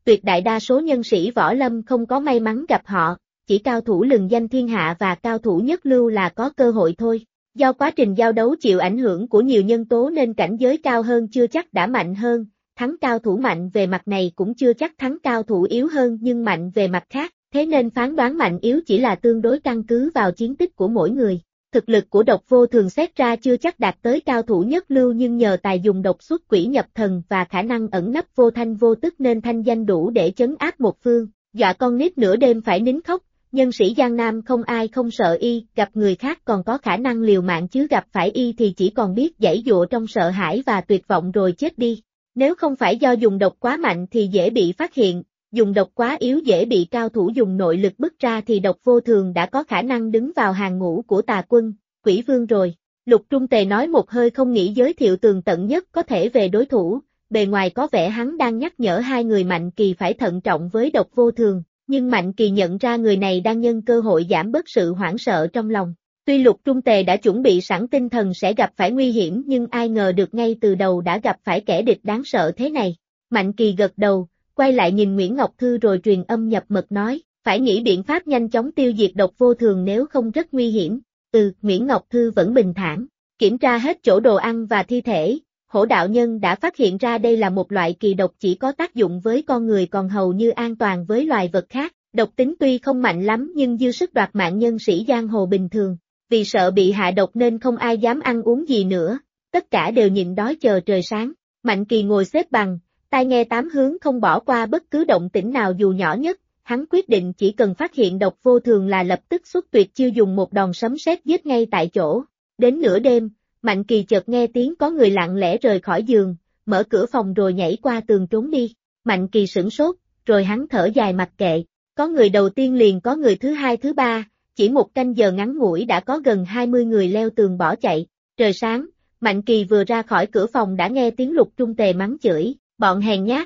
tuyệt đại đa số nhân sĩ võ lâm không có may mắn gặp họ, chỉ cao thủ lừng danh thiên hạ và cao thủ nhất lưu là có cơ hội thôi. Do quá trình giao đấu chịu ảnh hưởng của nhiều nhân tố nên cảnh giới cao hơn chưa chắc đã mạnh hơn, thắng cao thủ mạnh về mặt này cũng chưa chắc thắng cao thủ yếu hơn nhưng mạnh về mặt khác, thế nên phán đoán mạnh yếu chỉ là tương đối căn cứ vào chiến tích của mỗi người. Thực lực của Độc Vô Thường xét ra chưa chắc đạt tới cao thủ nhất lưu nhưng nhờ tài dùng độc xuất quỷ nhập thần và khả năng ẩn nấp vô thanh vô tức nên thanh danh đủ để chấn áp một phương, dọa con nít nửa đêm phải nín khóc. Nhân sĩ Giang Nam không ai không sợ y, gặp người khác còn có khả năng liều mạng chứ gặp phải y thì chỉ còn biết giãy giụa trong sợ hãi và tuyệt vọng rồi chết đi. Nếu không phải do dùng độc quá mạnh thì dễ bị phát hiện, dùng độc quá yếu dễ bị cao thủ dùng nội lực bức ra thì Độc Vô Thường đã có khả năng đứng vào hàng ngũ của Tà Quân, Quỷ Vương rồi. Lục Trung Tề nói một hơi không nghĩ giới thiệu tường tận nhất có thể về đối thủ, bề ngoài có vẻ hắn đang nhắc nhở hai người Mạnh Kỳ phải thận trọng với Độc Vô Thường. Nhưng Mạnh Kỳ nhận ra người này đang nhân cơ hội giảm bớt sự hoảng sợ trong lòng. Tuy Lục Trung Tề đã chuẩn bị sẵn tinh thần sẽ gặp phải nguy hiểm nhưng ai ngờ được ngay từ đầu đã gặp phải kẻ địch đáng sợ thế này. Mạnh Kỳ gật đầu, quay lại nhìn Nguyễn Ngọc Thư rồi truyền âm nhập mật nói, phải nghĩ biện pháp nhanh chóng tiêu diệt Độc Vô Thường nếu không rất nguy hiểm. Nguyễn Ngọc Thư vẫn bình thản, kiểm tra hết chỗ đồ ăn và thi thể. Hổ đạo nhân đã phát hiện ra đây là một loại kỳ độc chỉ có tác dụng với con người còn hầu như an toàn với loài vật khác. Độc tính tuy không mạnh lắm nhưng dư sức đoạt mạng nhân sĩ giang hồ bình thường. Vì sợ bị hạ độc nên không ai dám ăn uống gì nữa, tất cả đều nhịn đói chờ trời sáng. Mạnh Kỳ ngồi xếp bằng, tai nghe tám hướng không bỏ qua bất cứ động tĩnh nào dù nhỏ nhất. Hắn quyết định chỉ cần phát hiện Độc Vô Thường là lập tức xuất tuyệt chiêu dùng một đòn sấm sét giết ngay tại chỗ. Đến nửa đêm, Mạnh Kỳ chợt nghe tiếng có người lặng lẽ rời khỏi giường, mở cửa phòng rồi nhảy qua tường trốn đi. Mạnh Kỳ sửng sốt, rồi hắn thở dài mặc kệ. Có người đầu tiên liền có người thứ hai thứ ba, chỉ một canh giờ ngắn ngủi đã có gần 20 người leo tường bỏ chạy. Trời sáng, Mạnh Kỳ vừa ra khỏi cửa phòng đã nghe tiếng Lục Trung Tề mắng chửi, bọn hèn nhát.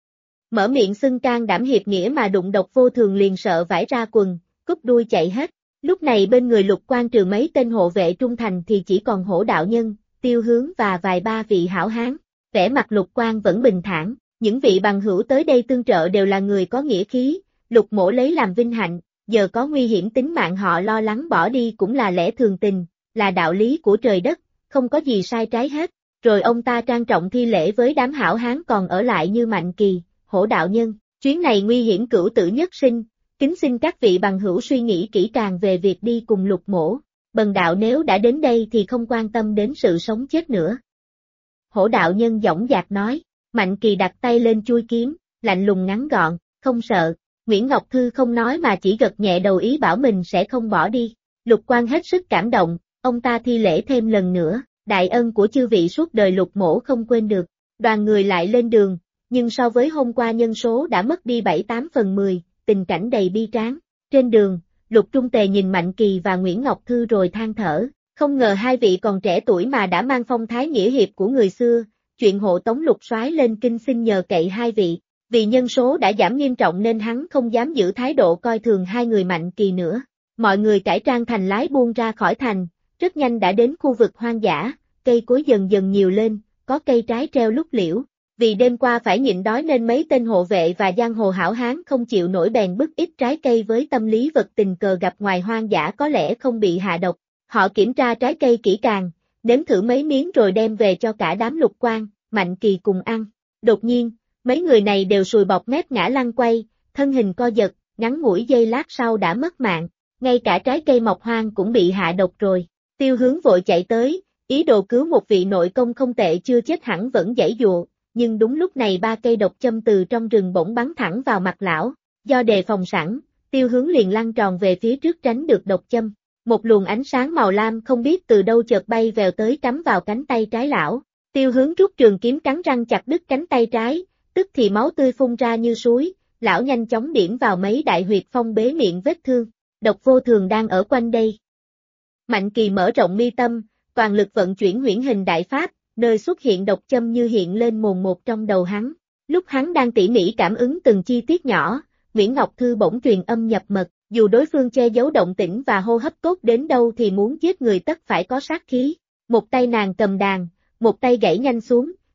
Mở miệng xưng can đảm hiệp nghĩa mà đụng Độc Vô Thường liền sợ vải ra quần, cúp đuôi chạy hết. Lúc này bên người Lục Quan trừ mấy tên hộ vệ trung thành thì chỉ còn Hổ đạo nhân, Tiêu Hướng và vài ba vị hảo hán. Vẻ mặt Lục Quan vẫn bình thản, những vị bằng hữu tới đây tương trợ đều là người có nghĩa khí, Lục Mỗ lấy làm vinh hạnh, giờ có nguy hiểm tính mạng họ lo lắng bỏ đi cũng là lẽ thường tình, là đạo lý của trời đất, không có gì sai trái hết. Rồi ông ta trang trọng thi lễ với đám hảo hán còn ở lại như Mạnh Kỳ, Hổ đạo nhân, chuyến này nguy hiểm cửu tử nhất sinh. Kính xin các vị bằng hữu suy nghĩ kỹ càng về việc đi cùng Lục Mỗ. Bần đạo nếu đã đến đây thì không quan tâm đến sự sống chết nữa. Hổ đạo nhân dõng dạc nói. Mạnh Kỳ đặt tay lên chuôi kiếm, lạnh lùng ngắn gọn, không sợ. Nguyễn Ngọc Thư không nói mà chỉ gật nhẹ đầu ý bảo mình sẽ không bỏ đi. Lục Quan hết sức cảm động, ông ta thi lễ thêm lần nữa. Đại ân của chư vị suốt đời Lục Mỗ không quên được. Đoàn người lại lên đường, nhưng so với hôm qua nhân số đã mất đi 7/8/10. Tình cảnh đầy bi tráng. Trên đường, Lục Trung Tề nhìn Mạnh Kỳ và Nguyễn Ngọc Thư rồi than thở, không ngờ hai vị còn trẻ tuổi mà đã mang phong thái nghĩa hiệp của người xưa, chuyện hộ tống Lục soái lên kinh xin nhờ cậy hai vị, vì nhân số đã giảm nghiêm trọng nên hắn không dám giữ thái độ coi thường hai người Mạnh Kỳ nữa. Mọi người cải trang thành lái buôn ra khỏi thành, rất nhanh đã đến khu vực hoang dã, cây cối dần dần nhiều lên, có cây trái treo lúc liễu. Vì đêm qua phải nhịn đói nên mấy tên hộ vệ và giang hồ hảo hán không chịu nổi bèn bứt ít trái cây với tâm lý vật tình cờ gặp ngoài hoang dã có lẽ không bị hạ độc. Họ kiểm tra trái cây kỹ càng, nếm thử mấy miếng rồi đem về cho cả đám Lục Quan, Mạnh Kỳ cùng ăn. Đột nhiên, mấy người này đều sùi bọt mép ngã lăn quay, thân hình co giật, ngắn ngủi giây lát sau đã mất mạng. Ngay cả trái cây mọc hoang cũng bị hạ độc rồi. Tiêu Hướng vội chạy tới, ý đồ cứu một vị nội công không tệ chưa chết hẳn vẫn giãy giụa. Nhưng đúng lúc này 3 cây độc châm từ trong rừng bỗng bắn thẳng vào mặt lão, do đề phòng sẵn, Tiêu Hướng liền lăn tròn về phía trước tránh được độc châm. Một luồng ánh sáng màu lam không biết từ đâu chợt bay vèo tới cắm vào cánh tay trái lão. Tiêu Hướng rút trường kiếm cắn răng chặt đứt cánh tay trái, tức thì máu tươi phun ra như suối, lão nhanh chóng điểm vào mấy đại huyệt phong bế miệng vết thương. Độc Vô Thường đang ở quanh đây. Mạnh Kỳ mở rộng mi tâm, toàn lực vận chuyển huyễn hình đại pháp. Nơi xuất hiện độc châm như hiện lên mồn một trong đầu hắn. Lúc hắn đang tỉ mỉ cảm ứng từng chi tiết nhỏ, Nguyễn Ngọc Thư bỗng truyền âm nhập mật, dù đối phương che giấu động tĩnh và hô hấp tốt đến đâu thì muốn giết người tất phải có sát khí. Một tay nàng cầm đàn, một tay gảy nhanh xuống,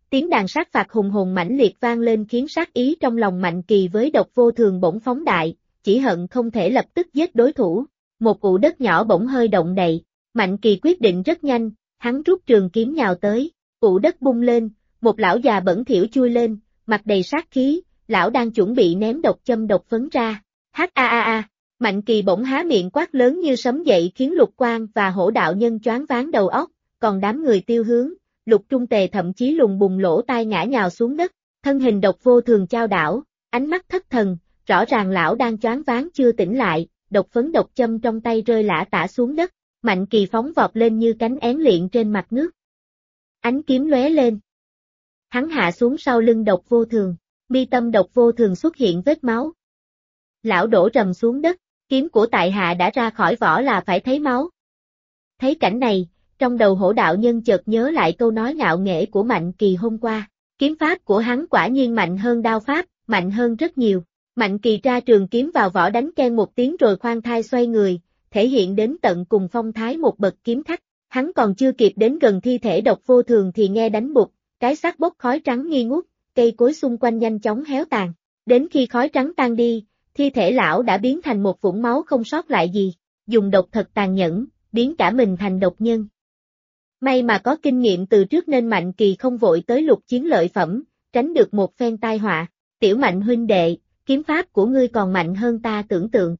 Tiếng đàn sát phạt hùng hồn mãnh liệt vang lên khiến sát ý trong lòng Mạnh Kỳ với Độc Vô Thường bỗng phóng đại, chỉ hận không thể lập tức giết đối thủ. Một ụ đất nhỏ bỗng hơi động đậy, Mạnh Kỳ quyết định rất nhanh, hắn rút trường kiếm nhào tới, ụ đất bung lên, một lão già bẩn thỉu chui lên, mặt đầy sát khí, lão đang chuẩn bị ném độc châm độc phấn ra. Mạnh Kỳ bỗng há miệng quát lớn như sấm dậy khiến Lục Quang và Hổ đạo nhân choáng váng đầu óc, còn đám người Tiêu Hướng, Lục Trung Tề thậm chí lùng bùng lỗ tai ngã nhào xuống đất, thân hình Độc Vô Thường chao đảo, ánh mắt thất thần, rõ ràng lão đang choáng váng chưa tỉnh lại, độc phấn độc châm trong tay rơi lả tả xuống đất, Mạnh Kỳ phóng vọt lên như cánh én liệng trên mặt nước. Ánh kiếm lóe lên. Hắn hạ xuống sau lưng Độc Vô Thường, mi tâm Độc Vô Thường xuất hiện vết máu. Lão đổ rầm xuống đất, kiếm của tại hạ đã ra khỏi vỏ là phải thấy máu. Thấy cảnh này, trong đầu Hổ đạo nhân chợt nhớ lại câu nói ngạo nghễ của Mạnh Kỳ hôm qua, kiếm pháp của hắn quả nhiên mạnh hơn đao pháp, mạnh hơn rất nhiều. Mạnh Kỳ tra trường kiếm vào vỏ đánh keng một tiếng rồi khoan thai xoay người, thể hiện đến tận cùng phong thái một bậc kiếm khách. Hắn còn chưa kịp đến gần thi thể Độc Vô Thường thì nghe đánh bụt, cái xác bốc khói trắng nghi ngút, cây cối xung quanh nhanh chóng héo tàn. Đến khi khói trắng tan đi, thi thể lão đã biến thành một vũng máu không sót lại gì, dùng độc thật tàn nhẫn, biến cả mình thành độc nhân. May mà có kinh nghiệm từ trước nên Mạnh Kỳ không vội tới lục chiến lợi phẩm, tránh được một phen tai họa. Tiểu Mạnh huynh đệ, kiếm pháp của ngươi còn mạnh hơn ta tưởng tượng.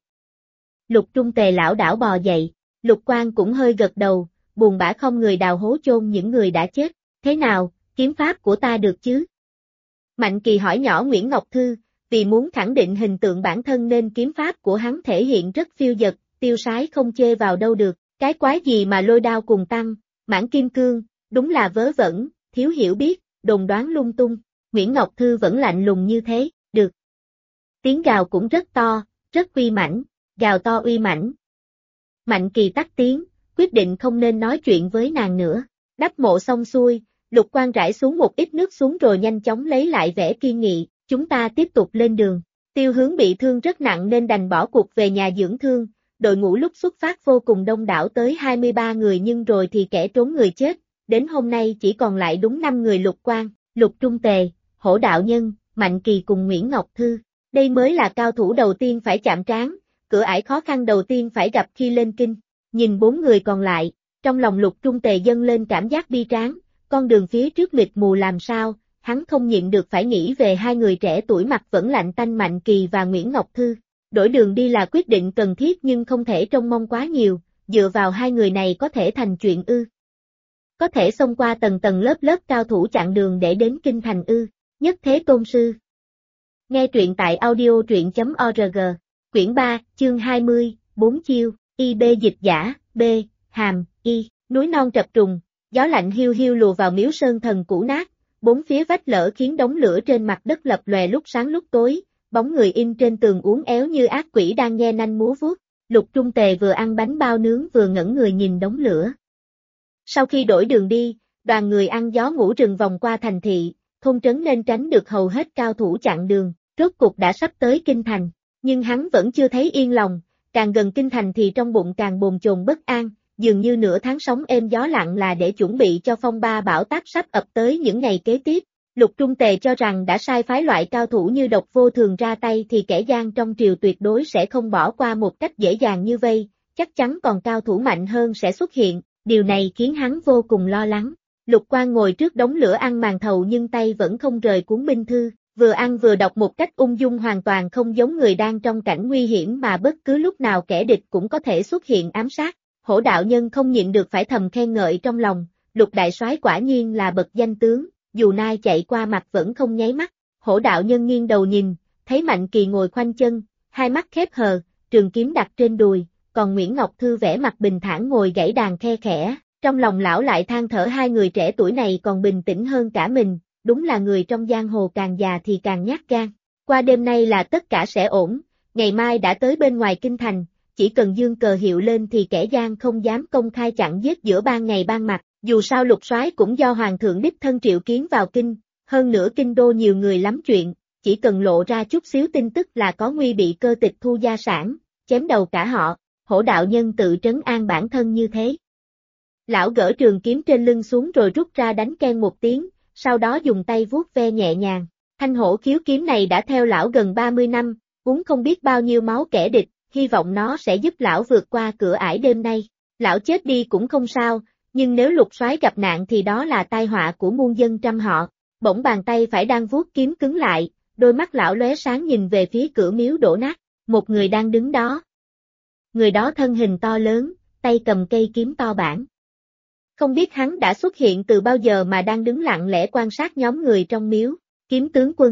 Lục Trung Tề lão đảo bò dậy, Lục Quang cũng hơi gật đầu, buồn bã không người đào hố chôn những người đã chết. Thế nào, kiếm pháp của ta được chứ? Mạnh Kỳ hỏi nhỏ Nguyễn Ngọc Thư, vì muốn khẳng định hình tượng bản thân nên kiếm pháp của hắn thể hiện rất phiêu dật, tiêu sái không chê vào đâu được. Cái quái gì mà lôi đao cùng tăng, mãn kim cương, đúng là vớ vẩn, thiếu hiểu biết, đồn đoán lung tung. Nguyễn Ngọc Thư vẫn lạnh lùng như thế, được. Tiếng gào cũng rất to, rất uy mãnh, gào to uy mãnh. Mạnh Kỳ tắt tiếng, quyết định không nên nói chuyện với nàng nữa. Đắp mộ xong xuôi, Lục Quang rải xuống một ít nước xuống rồi nhanh chóng lấy lại vẻ kiên nghị, chúng ta tiếp tục lên đường. Tiêu Hướng bị thương rất nặng nên đành bỏ cuộc về nhà dưỡng thương. Đội ngũ lúc xuất phát vô cùng đông đảo tới 23 người nhưng rồi thì kẻ trốn người chết, đến hôm nay chỉ còn lại đúng 5 người Lục Quang, Lục Trung Tề, Hổ đạo nhân, Mạnh Kỳ cùng Nguyễn Ngọc Thư. Đây mới là cao thủ đầu tiên phải chạm trán, cửa ải khó khăn đầu tiên phải gặp khi lên kinh. Nhìn 4 người còn lại, trong lòng Lục Trung Tề dâng lên cảm giác bi tráng, con đường phía trước mịt mù làm sao, hắn không nhịn được phải nghĩ về hai người trẻ tuổi mặt vẫn lạnh tanh Mạnh Kỳ và Nguyễn Ngọc Thư. Đổi đường đi là quyết định cần thiết nhưng không thể trông mong quá nhiều, dựa vào hai người này có thể thành chuyện ư? Có thể xông qua tầng tầng lớp lớp cao thủ chặn đường để đến kinh thành ư? Nhất Thế Tôn Sư. Nghe truyện tại audio.org, quyển 3, chương 20, 4 chiêu, IB dịch giả, B, hàm, Y, núi non trập trùng, gió lạnh hiu hiu lùa vào miếu sơn thần cũ nát, bốn phía vách lở khiến đống lửa trên mặt đất lập lòe lúc sáng lúc tối. Bóng người in trên tường uốn éo như ác quỷ đang nhe nanh múa vuốt. Lục Trung Tề vừa ăn bánh bao nướng vừa ngẩn người nhìn đống lửa. Sau khi đổi đường đi, đoàn người ăn gió ngủ rừng vòng qua thành thị, thôn trấn nên tránh được hầu hết cao thủ chặn đường, rốt cục đã sắp tới kinh thành, nhưng hắn vẫn chưa thấy yên lòng, càng gần kinh thành thì trong bụng càng bồn chồn bất an, dường như nửa tháng sóng êm gió lặng là để chuẩn bị cho phong ba bão táp sắp ập tới những ngày kế tiếp. Lục Trung Tề cho rằng đã sai phái loại cao thủ như Độc Vô Thường ra tay thì kẻ gian trong triều tuyệt đối sẽ không bỏ qua một cách dễ dàng như vây, chắc chắn còn cao thủ mạnh hơn sẽ xuất hiện, điều này khiến hắn vô cùng lo lắng. Lục Quang ngồi trước đống lửa ăn màn thầu nhưng tay vẫn không rời cuốn binh thư, vừa ăn vừa đọc một cách ung dung hoàn toàn không giống người đang trong cảnh nguy hiểm mà bất cứ lúc nào kẻ địch cũng có thể xuất hiện ám sát. Hổ đạo nhân không nhịn được phải thầm khen ngợi trong lòng, Lục đại soái quả nhiên là bậc danh tướng. Dù nai chạy qua mặt vẫn không nháy mắt, Hổ đạo nhân nghiêng đầu nhìn, thấy Mạnh Kỳ ngồi khoanh chân, hai mắt khép hờ, trường kiếm đặt trên đùi, còn Nguyễn Ngọc Thư vẻ mặt bình thản ngồi gảy đàn khe khẽ, trong lòng lão lại than thở hai người trẻ tuổi này còn bình tĩnh hơn cả mình, đúng là người trong giang hồ càng già thì càng nhát gan. Qua đêm nay là tất cả sẽ ổn, ngày mai đã tới bên ngoài kinh thành, chỉ cần dương cờ hiệu lên thì kẻ gian không dám công khai chặn giết giữa ban ngày ban mặt. Dù sao Lục soái cũng do hoàng thượng đích thân triệu kiến vào kinh, hơn nữa kinh đô nhiều người lắm chuyện, chỉ cần lộ ra chút xíu tin tức là có nguy bị cơ tịch thu gia sản, chém đầu cả họ. Hổ đạo nhân tự trấn an bản thân như thế. Lão gỡ trường kiếm trên lưng xuống rồi rút ra đánh keng một tiếng, sau đó dùng tay vuốt ve nhẹ nhàng. Thanh hổ khiếu kiếm này đã theo lão gần 30 năm, uống không biết bao nhiêu máu kẻ địch, hy vọng nó sẽ giúp lão vượt qua cửa ải đêm nay. Lão chết đi cũng không sao, nhưng nếu Lục Soái gặp nạn thì đó là tai họa của muôn dân trăm họ. Bỗng bàn tay phải đang vuốt kiếm cứng lại, đôi mắt lão lóe sáng nhìn về phía cửa miếu đổ nát, một người đang đứng đó. Người đó thân hình to lớn, tay cầm cây kiếm to bản. Không biết hắn đã xuất hiện từ bao giờ mà đang đứng lặng lẽ quan sát nhóm người trong miếu, Kiếm tướng quân.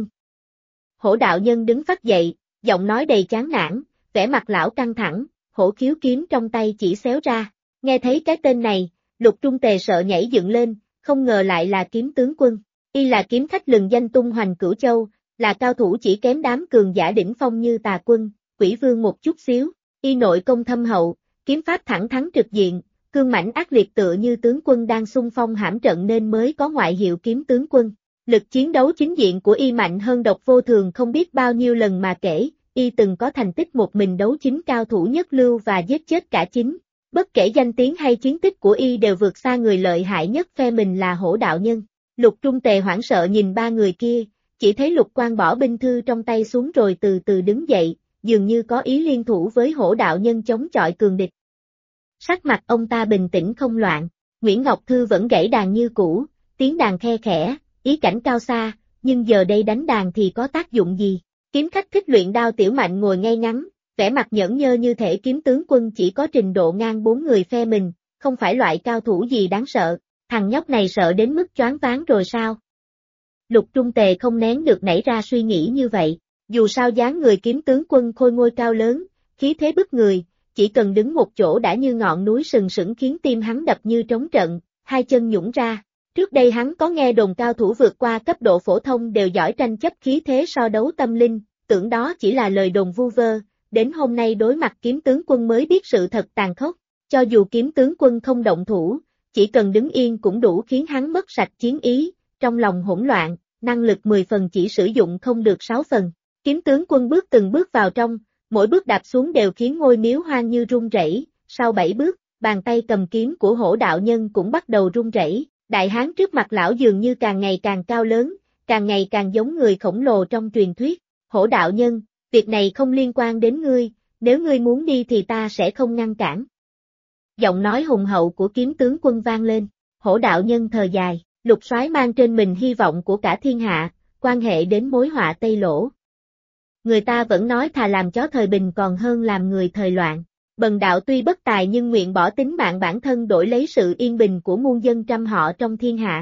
Hổ đạo nhân đứng phắt dậy, giọng nói đầy chán nản, vẻ mặt lão căng thẳng, hổ khiếu kiếm trong tay chỉ xéo ra. Nghe thấy cái tên này, Lục Trung Tề sợ nhảy dựng lên, không ngờ lại là Kiếm tướng quân. Y là kiếm khách lừng danh tung hoành Cửu Châu, là cao thủ chỉ kém đám cường giả đỉnh phong như Tà Quân, Quỷ Vương một chút xíu. Y nội công thâm hậu, kiếm pháp thẳng thắn trực diện, cương mãnh ác liệt tựa như tướng quân đang xung phong hãm trận nên mới có ngoại hiệu Kiếm tướng quân. Lực chiến đấu chính diện của Y mạnh hơn Độc Vô Thường không biết bao nhiêu lần mà kể, Y từng có thành tích một mình đấu chính cao thủ nhất lưu và giết chết cả chính. Bất kể danh tiếng hay chiến tích của Y đều vượt xa người lợi hại nhất phe mình là Hổ đạo nhân. Lục Trung Tề hoảng sợ nhìn ba người kia, chỉ thấy Lục Quan bỏ binh thư trong tay xuống rồi từ từ đứng dậy, dường như có ý liên thủ với Hổ đạo nhân chống chọi cường địch. Sắc mặt ông ta bình tĩnh không loạn, Nguyễn Ngọc Thư vẫn gảy đàn như cũ, tiếng đàn khe khẽ, ý cảnh cao xa, nhưng giờ đây đánh đàn thì có tác dụng gì? Kiếm khách thích luyện đao Tiểu Mạnh ngồi ngay ngắn, vẻ mặt nhẫn nhơ như thể Kiếm tướng quân chỉ có trình độ ngang bốn người phe mình, không phải loại cao thủ gì đáng sợ. Thằng nhóc này sợ đến mức choáng váng rồi sao? Lục Trung Tề không nén được nảy ra suy nghĩ như vậy, dù sao dáng người Kiếm tướng quân khôi ngôi cao lớn, khí thế bức người, chỉ cần đứng một chỗ đã như ngọn núi sừng sững khiến tim hắn đập như trống trận, hai chân nhũn ra. Trước đây hắn có nghe đồn cao thủ vượt qua cấp độ phổ thông đều giỏi tranh chấp khí thế so đấu tâm linh, tưởng đó chỉ là lời đồn vu vơ, đến hôm nay đối mặt Kiếm tướng quân mới biết sự thật tàn khốc, cho dù Kiếm tướng quân không động thủ, chỉ cần đứng yên cũng đủ khiến hắn mất sạch chiến ý, trong lòng hỗn loạn, năng lực 10 phần chỉ sử dụng không được 6 phần. Kiếm tướng quân bước từng bước vào trong, mỗi bước đạp xuống đều khiến ngôi miếu hoang như rung rẩy, sau 7 bước, bàn tay cầm kiếm của Hổ đạo nhân cũng bắt đầu rung rẩy, đại hán trước mặt lão dường như càng ngày càng cao lớn, càng ngày càng giống người khổng lồ trong truyền thuyết. Hổ đạo nhân, việc này không liên quan đến ngươi, nếu ngươi muốn đi thì ta sẽ không ngăn cản. Giọng nói hùng hậu của Kiếm tướng quân vang lên, Hổ đạo nhân thở dài, Lục Soái mang trên mình hy vọng của cả thiên hạ, quan hệ đến mối họa Tây Lỗ. Người ta vẫn nói thà làm chó thời bình còn hơn làm người thời loạn. Bần đạo tuy bất tài nhưng nguyện bỏ tính mạng bản thân đổi lấy sự yên bình của muôn dân trăm họ trong thiên hạ.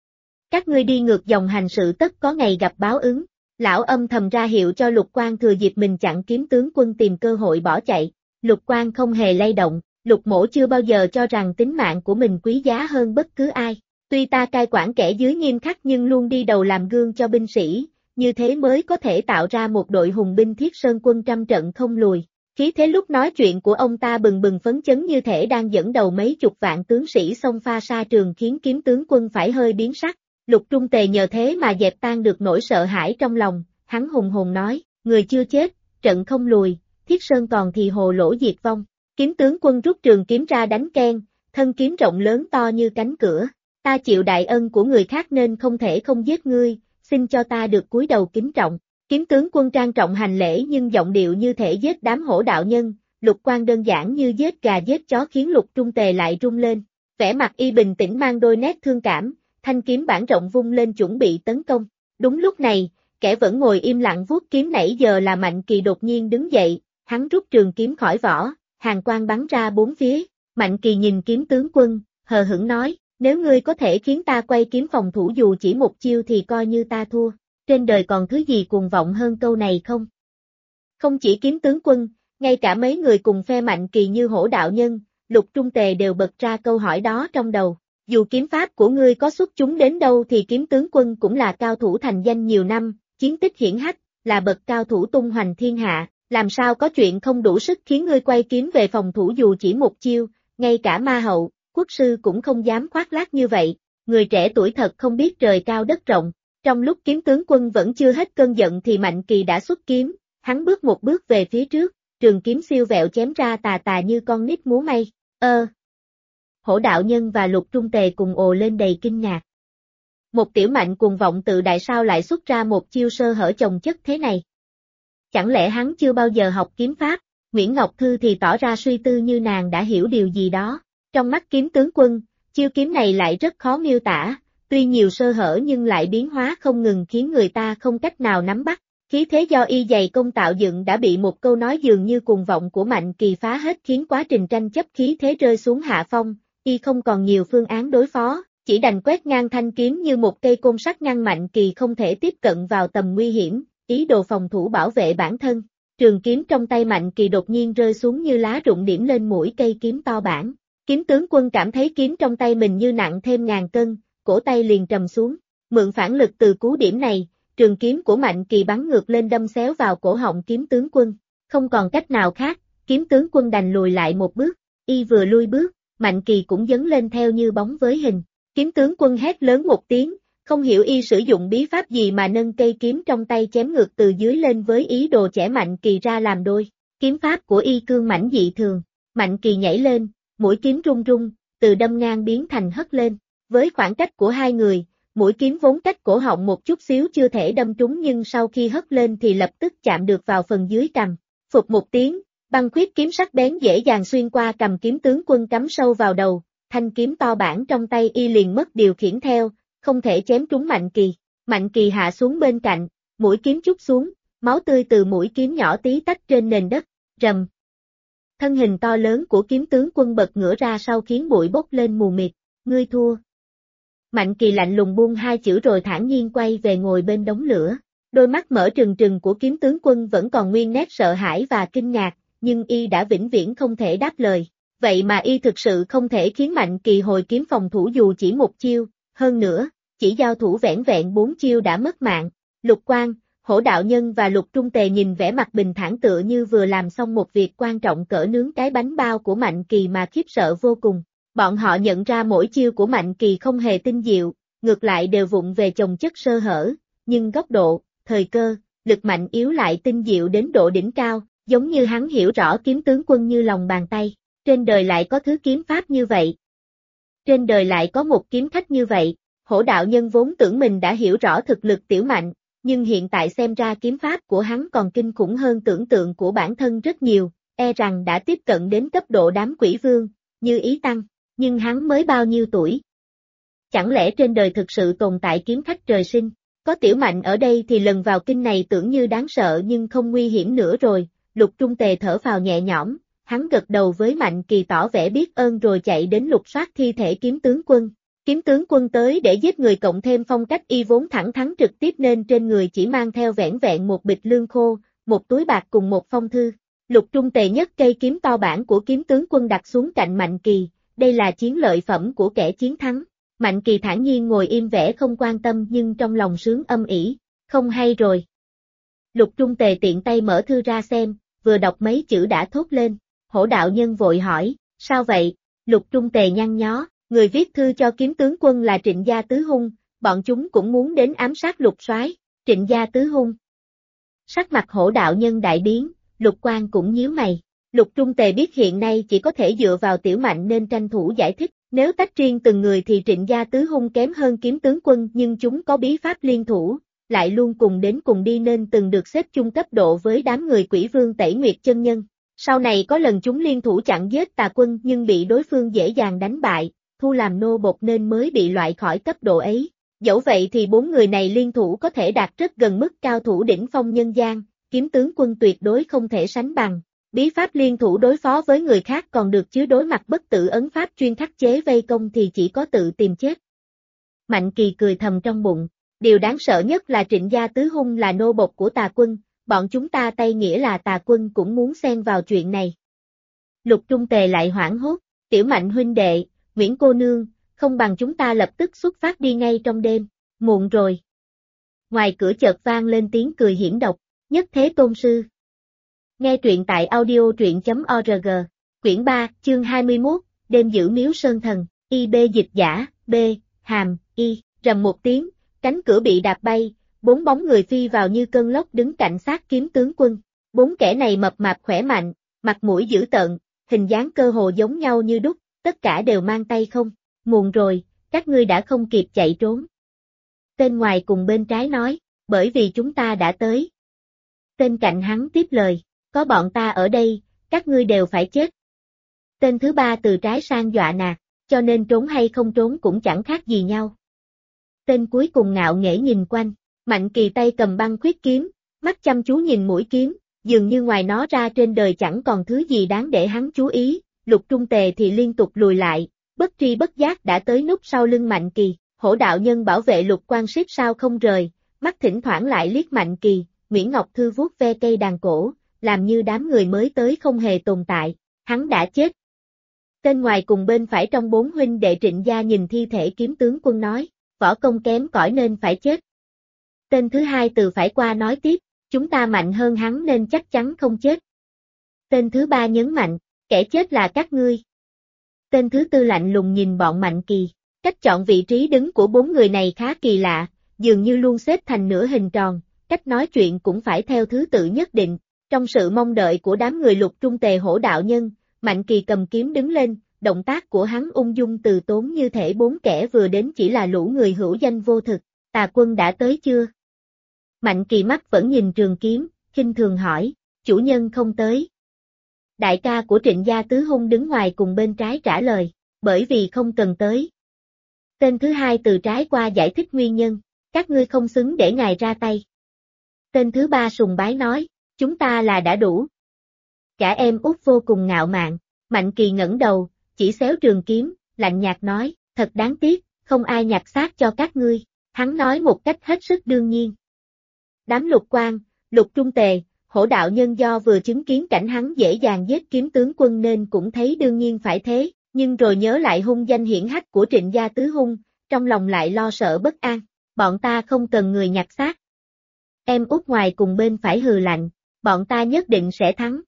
Các ngươi đi ngược dòng hành sự tất có ngày gặp báo ứng. Lão âm thầm ra hiệu cho Lục Quan thừa dịp mình chặn Kiếm tướng quân tìm cơ hội bỏ chạy. Lục Quan không hề lay động, Lục Mỗ chưa bao giờ cho rằng tính mạng của mình quý giá hơn bất cứ ai. Tuy ta cai quản kẻ dưới nghiêm khắc nhưng luôn đi đầu làm gương cho binh sĩ, như thế mới có thể tạo ra một đội hùng binh Thiết Sơn quân trăm trận không lùi. Khí thế lúc nói chuyện của ông ta bừng bừng phấn chấn như thể đang dẫn đầu mấy chục vạn tướng sĩ xông pha sa trường khiến Kiếm tướng quân phải hơi biến sắc. Lục Trung Tề nhờ thế mà dẹp tan được nỗi sợ hãi trong lòng, hắn hùng hồn nói, người chưa chết, trận không lùi, Thiết Sơn còn thì hồ lỗ diệt vong. Kiếm tướng quân rút trường kiếm ra đánh keng, thân kiếm rộng lớn to như cánh cửa. Ta chịu đại ân của người khác nên không thể không giết ngươi, xin cho ta được cúi đầu kính trọng. Kiếm tướng quân trang trọng hành lễ nhưng giọng điệu như thể giết đám Hổ đạo nhân, Lục Quan đơn giản như giết gà giết chó khiến Lục Trung Tề lại rung lên. Vẻ mặt y bình tĩnh mang đôi nét thương cảm, thanh kiếm bản rộng vung lên chuẩn bị tấn công. Đúng lúc này, kẻ vẫn ngồi im lặng vuốt kiếm nãy giờ là Mạnh Kỳ đột nhiên đứng dậy, hắn rút trường kiếm khỏi vỏ, hàn quang bắn ra bốn phía. Mạnh Kỳ nhìn Kiếm tướng quân, hờ hững nói, nếu ngươi có thể khiến ta quay kiếm phòng thủ dù chỉ một chiêu thì coi như ta thua. Trên đời còn thứ gì cuồng vọng hơn câu này không? Không chỉ Kiếm tướng quân, ngay cả mấy người cùng phe Mạnh Kỳ như Hổ đạo nhân, Lục Trung Tề đều bật ra câu hỏi đó trong đầu. Dù kiếm pháp của ngươi có xuất chúng đến đâu thì Kiếm tướng quân cũng là cao thủ thành danh nhiều năm, chiến tích hiển hách, là bậc cao thủ tung hoành thiên hạ, làm sao có chuyện không đủ sức khiến ngươi quay kiếm về phòng thủ dù chỉ một chiêu, ngay cả ma hậu, quốc sư cũng không dám khoác lác như vậy, người trẻ tuổi thật không biết trời cao đất rộng. Trong lúc Kiếm tướng quân vẫn chưa hết cơn giận thì Mạnh Kỳ đã xuất kiếm, hắn bước một bước về phía trước, trường kiếm siêu vẹo chém ra tà tà như con nít múa may. Hổ đạo nhân và Lục Trung Tề cùng ồ lên đầy kinh ngạc. Một tiểu mạnh cuồng vọng tự đại sao lại xuất ra một chiêu sơ hở chồng chất thế này? Chẳng lẽ hắn chưa bao giờ học kiếm pháp? Nguyễn Ngọc Thư thì tỏ ra suy tư như nàng đã hiểu điều gì đó. Trong mắt kiếm tướng quân, chiêu kiếm này lại rất khó miêu tả, tuy nhiều sơ hở nhưng lại biến hóa không ngừng khiến người ta không cách nào nắm bắt. Khí thế do y dày công tạo dựng đã bị một câu nói dường như cuồng vọng của Mạnh Kỳ phá hết khiến quá trình tranh chấp khí thế rơi xuống hạ phong, y không còn nhiều phương án đối phó, chỉ đành quét ngang thanh kiếm như một cây côn sắt ngăn Mạnh Kỳ không thể tiếp cận vào tầm nguy hiểm, ý đồ phòng thủ bảo vệ bản thân. Trường kiếm trong tay Mạnh Kỳ đột nhiên rơi xuống như lá rụng điểm lên mũi cây kiếm to bản. Kiếm tướng quân cảm thấy kiếm trong tay mình như nặng thêm ngàn cân, cổ tay liền trầm xuống. Mượn phản lực từ cú điểm này, trường kiếm của Mạnh Kỳ bắn ngược lên đâm xéo vào cổ họng kiếm tướng quân. Không còn cách nào khác, kiếm tướng quân đành lùi lại một bước. Y vừa lui bước, Mạnh Kỳ cũng dấn lên theo như bóng với hình. Kiếm tướng quân hét lớn một tiếng, không hiểu y sử dụng bí pháp gì mà nâng cây kiếm trong tay chém ngược từ dưới lên với ý đồ chẻ Mạnh Kỳ ra làm đôi. Kiếm pháp của y cương mãnh dị thường. Mạnh Kỳ nhảy lên, mũi kiếm rung rung, từ đâm ngang biến thành hất lên. Với khoảng cách của hai người, mũi kiếm vốn cách cổ họng một chút xíu chưa thể đâm trúng nhưng sau khi hất lên thì lập tức chạm được vào phần dưới cằm. Phụt một tiếng, băng khuyết kiếm sắc bén dễ dàng xuyên qua cằm kiếm tướng quân cắm sâu vào đầu, thanh kiếm to bản trong tay y liền mất điều khiển theo, không thể chém trúng Mạnh Kỳ. Mạnh Kỳ hạ xuống bên cạnh, mũi kiếm trút xuống, máu tươi từ mũi kiếm nhỏ tí tách trên nền đất, rầm. Thân hình to lớn của kiếm tướng quân bật ngửa ra sau khiến bụi bốc lên mù mịt, ngươi thua. Mạnh Kỳ lạnh lùng buông hai chữ rồi thản nhiên quay về ngồi bên đống lửa. Đôi mắt mở trừng trừng của kiếm tướng quân vẫn còn nguyên nét sợ hãi và kinh ngạc, nhưng y đã vĩnh viễn không thể đáp lời. Vậy mà y thực sự không thể khiến Mạnh Kỳ hồi kiếm phòng thủ dù chỉ một chiêu, hơn nữa, chỉ giao thủ vẻn vẹn 4 chiêu đã mất mạng. Lục Quang, Hổ Đạo Nhân và Lục Trung Tề nhìn vẻ mặt bình thản tựa như vừa làm xong một việc quan trọng cỡ nướng cái bánh bao của Mạnh Kỳ mà khiếp sợ vô cùng. Bọn họ nhận ra mỗi chiêu của Mạnh Kỳ không hề tinh diệu, ngược lại đều vụng về chồng chất sơ hở, nhưng góc độ, thời cơ, lực mạnh yếu lại tinh diệu đến độ đỉnh cao, giống như hắn hiểu rõ kiếm tướng quân như lòng bàn tay. Trên đời lại có thứ kiếm pháp như vậy. Trên đời lại có một kiếm khách như vậy. Hổ Đạo Nhân vốn tưởng mình đã hiểu rõ thực lực Tiểu Mạnh, nhưng hiện tại xem ra kiếm pháp của hắn còn kinh khủng hơn tưởng tượng của bản thân rất nhiều, e rằng đã tiếp cận đến cấp độ đám quỷ vương, như Ý Tăng, nhưng hắn mới bao nhiêu tuổi? Chẳng lẽ trên đời thực sự tồn tại kiếm khách trời sinh? Có Tiểu Mạnh ở đây thì lần vào kinh này tưởng như đáng sợ nhưng không nguy hiểm nữa rồi. Lục Trung Tề thở phào nhẹ nhõm, hắn gật đầu với Mạnh Kỳ tỏ vẻ biết ơn rồi chạy đến lục soát thi thể kiếm tướng quân. Kiếm tướng quân tới để giết người cộng thêm phong cách y vốn thẳng thắn trực tiếp nên trên người chỉ mang theo vẻn vẹn một bịch lương khô, một túi bạc cùng một phong thư. Lục Trung Tề nhấc cây kiếm to bản của kiếm tướng quân đặt xuống cạnh Mạnh Kỳ, đây là chiến lợi phẩm của kẻ chiến thắng. Mạnh Kỳ thản nhiên ngồi im vẻ không quan tâm nhưng trong lòng sướng âm ỉ, không hay rồi. Lục Trung Tề tiện tay mở thư ra xem, vừa đọc mấy chữ đã thốt lên. Hổ Đạo Nhân vội hỏi, sao vậy? Lục Trung Tề nhăn nhó, người viết thư cho kiếm tướng quân là Trịnh Gia Tứ Hung, bọn chúng cũng muốn đến ám sát Lục soái. Trịnh Gia Tứ Hung. Sắc mặt Hổ Đạo Nhân đại biến, Lục Quang cũng nhíu mày. Lục Trung Tề biết hiện nay chỉ có thể dựa vào Tiểu Mạnh nên tranh thủ giải thích, nếu tách riêng từng người thì Trịnh Gia Tứ Hung kém hơn kiếm tướng quân nhưng chúng có bí pháp liên thủ, lại luôn cùng đến cùng đi nên từng được xếp chung cấp độ với đám người Quỷ Vương Tẩy Nguyệt chân nhân. Sau này có lần chúng liên thủ chặn giết Tà Quân nhưng bị đối phương dễ dàng đánh bại, thu làm nô bộc nên mới bị loại khỏi cấp độ ấy. Dẫu vậy thì 4 người này liên thủ có thể đạt rất gần mức cao thủ đỉnh phong nhân gian, kiếm tướng quân tuyệt đối không thể sánh bằng. Bí pháp liên thủ đối phó với người khác còn được chứ đối mặt bất tử ấn pháp chuyên khắc chế vây công thì chỉ có tự tìm chết. Mạnh Kỳ cười thầm trong bụng, điều đáng sợ nhất là Trịnh Gia Tứ Hung là nô bộc của Tà Quân, bọn chúng ta tay nghĩa là Tà Quân cũng muốn xen vào chuyện này. Lục Trung Tề lại hoảng hốt, Tiểu Mạnh huynh đệ, Nguyễn cô nương, không bằng chúng ta lập tức xuất phát đi ngay trong đêm, muộn rồi. Ngoài cửa chợt vang lên tiếng cười hiểm độc, Nhất Thế Tôn Sư. Nghe truyện tại audio.truyện.org, quyển 3, chương 21, đêm giữ miếu sơn thần, IB dịch giả, B, hàm, Y, rầm một tiếng, cánh cửa bị đạp bay, 4 bóng người phi vào như cơn lốc đứng cạnh sát kiếm tướng quân. 4 kẻ này mập mạp khỏe mạnh, mặt mũi dữ tợn, hình dáng cơ hồ giống nhau như đúc, tất cả đều mang tay không. Muộn rồi, các ngươi đã không kịp chạy trốn. Tên ngoài cùng bên trái nói, bởi vì chúng ta đã tới. Tên cạnh hắn tiếp lời, có bọn ta ở đây, các ngươi đều phải chết. Tên thứ ba từ trái sang dọa nạt, cho nên trốn hay không trốn cũng chẳng khác gì nhau. Tên cuối cùng ngạo nghễ nhìn quanh, Mạnh Kỳ tay cầm băng khuyết kiếm, mắt chăm chú nhìn mũi kiếm, dường như ngoài nó ra trên đời chẳng còn thứ gì đáng để hắn chú ý, Lục Trung Tề thì liên tục lùi lại, bất tri bất giác đã tới núp sau lưng Mạnh Kỳ, Hổ đạo nhân bảo vệ Lục Quan xếp sao không rời, mắt thỉnh thoảng lại liếc Mạnh Kỳ, Nguyễn Ngọc Thư vuốt ve cây đàn cổ, làm như đám người mới tới không hề tồn tại, hắn đã chết. Tên ngoài cùng bên phải trong bốn huynh đệ Trịnh gia nhìn thi thể kiếm tướng quân nói, võ công kém cỏi nên phải chết. Tên thứ hai từ phải qua nói tiếp, chúng ta mạnh hơn hắn nên chắc chắn không chết. Tên thứ ba nhấn mạnh, kẻ chết là các ngươi. Tên thứ tư lạnh lùng nhìn bọn Mạnh Kỳ, cách chọn vị trí đứng của bốn người này khá kỳ lạ, dường như luôn xếp thành nửa hình tròn, cách nói chuyện cũng phải theo thứ tự nhất định. Trong sự mong đợi của đám người Lục Trung Tề Hổ đạo nhân, Mạnh Kỳ cầm kiếm đứng lên, động tác của hắn ung dung từ tốn như thể bốn kẻ vừa đến chỉ là lũ người hữu danh vô thực. Tà quân đã tới chưa? Mạnh Kỳ mắt vẫn nhìn trường kiếm, khinh thường hỏi, chủ nhân không tới. Đại ca của Trịnh gia tứ hung đứng ngoài cùng bên trái trả lời, bởi vì không cần tới. Tên thứ hai từ trái qua giải thích nguyên nhân, các ngươi không xứng để ngài ra tay. Tên thứ ba sùng bái nói, chúng ta là đã đủ. Cả em út vô cùng ngạo mạn, Mạnh Kỳ ngẩng đầu, chỉ xéo trường kiếm, lạnh nhạt nói, thật đáng tiếc, không ai nhặt xác cho các ngươi. Hắn nói một cách hết sức đương nhiên. Đám Lục Quan, Lục Trung Tề, Hổ đạo nhân do vừa chứng kiến cảnh hắn dễ dàng giết kiếm tướng quân nên cũng thấy đương nhiên phải thế, nhưng rồi nhớ lại hung danh hiển hách của Trịnh gia tứ hung, trong lòng lại lo sợ bất an, bọn ta không cần người nhặt xác. Em út ngoài cùng bên phải hừ lạnh, bọn ta nhất định sẽ thắng.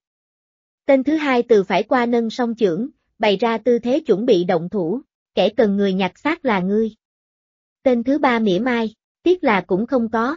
Tên thứ hai từ phải qua nâng song chưởng, bày ra tư thế chuẩn bị động thủ, kẻ cần người nhặt xác là ngươi. Tên thứ ba mỉa mai, tiếc là cũng không có.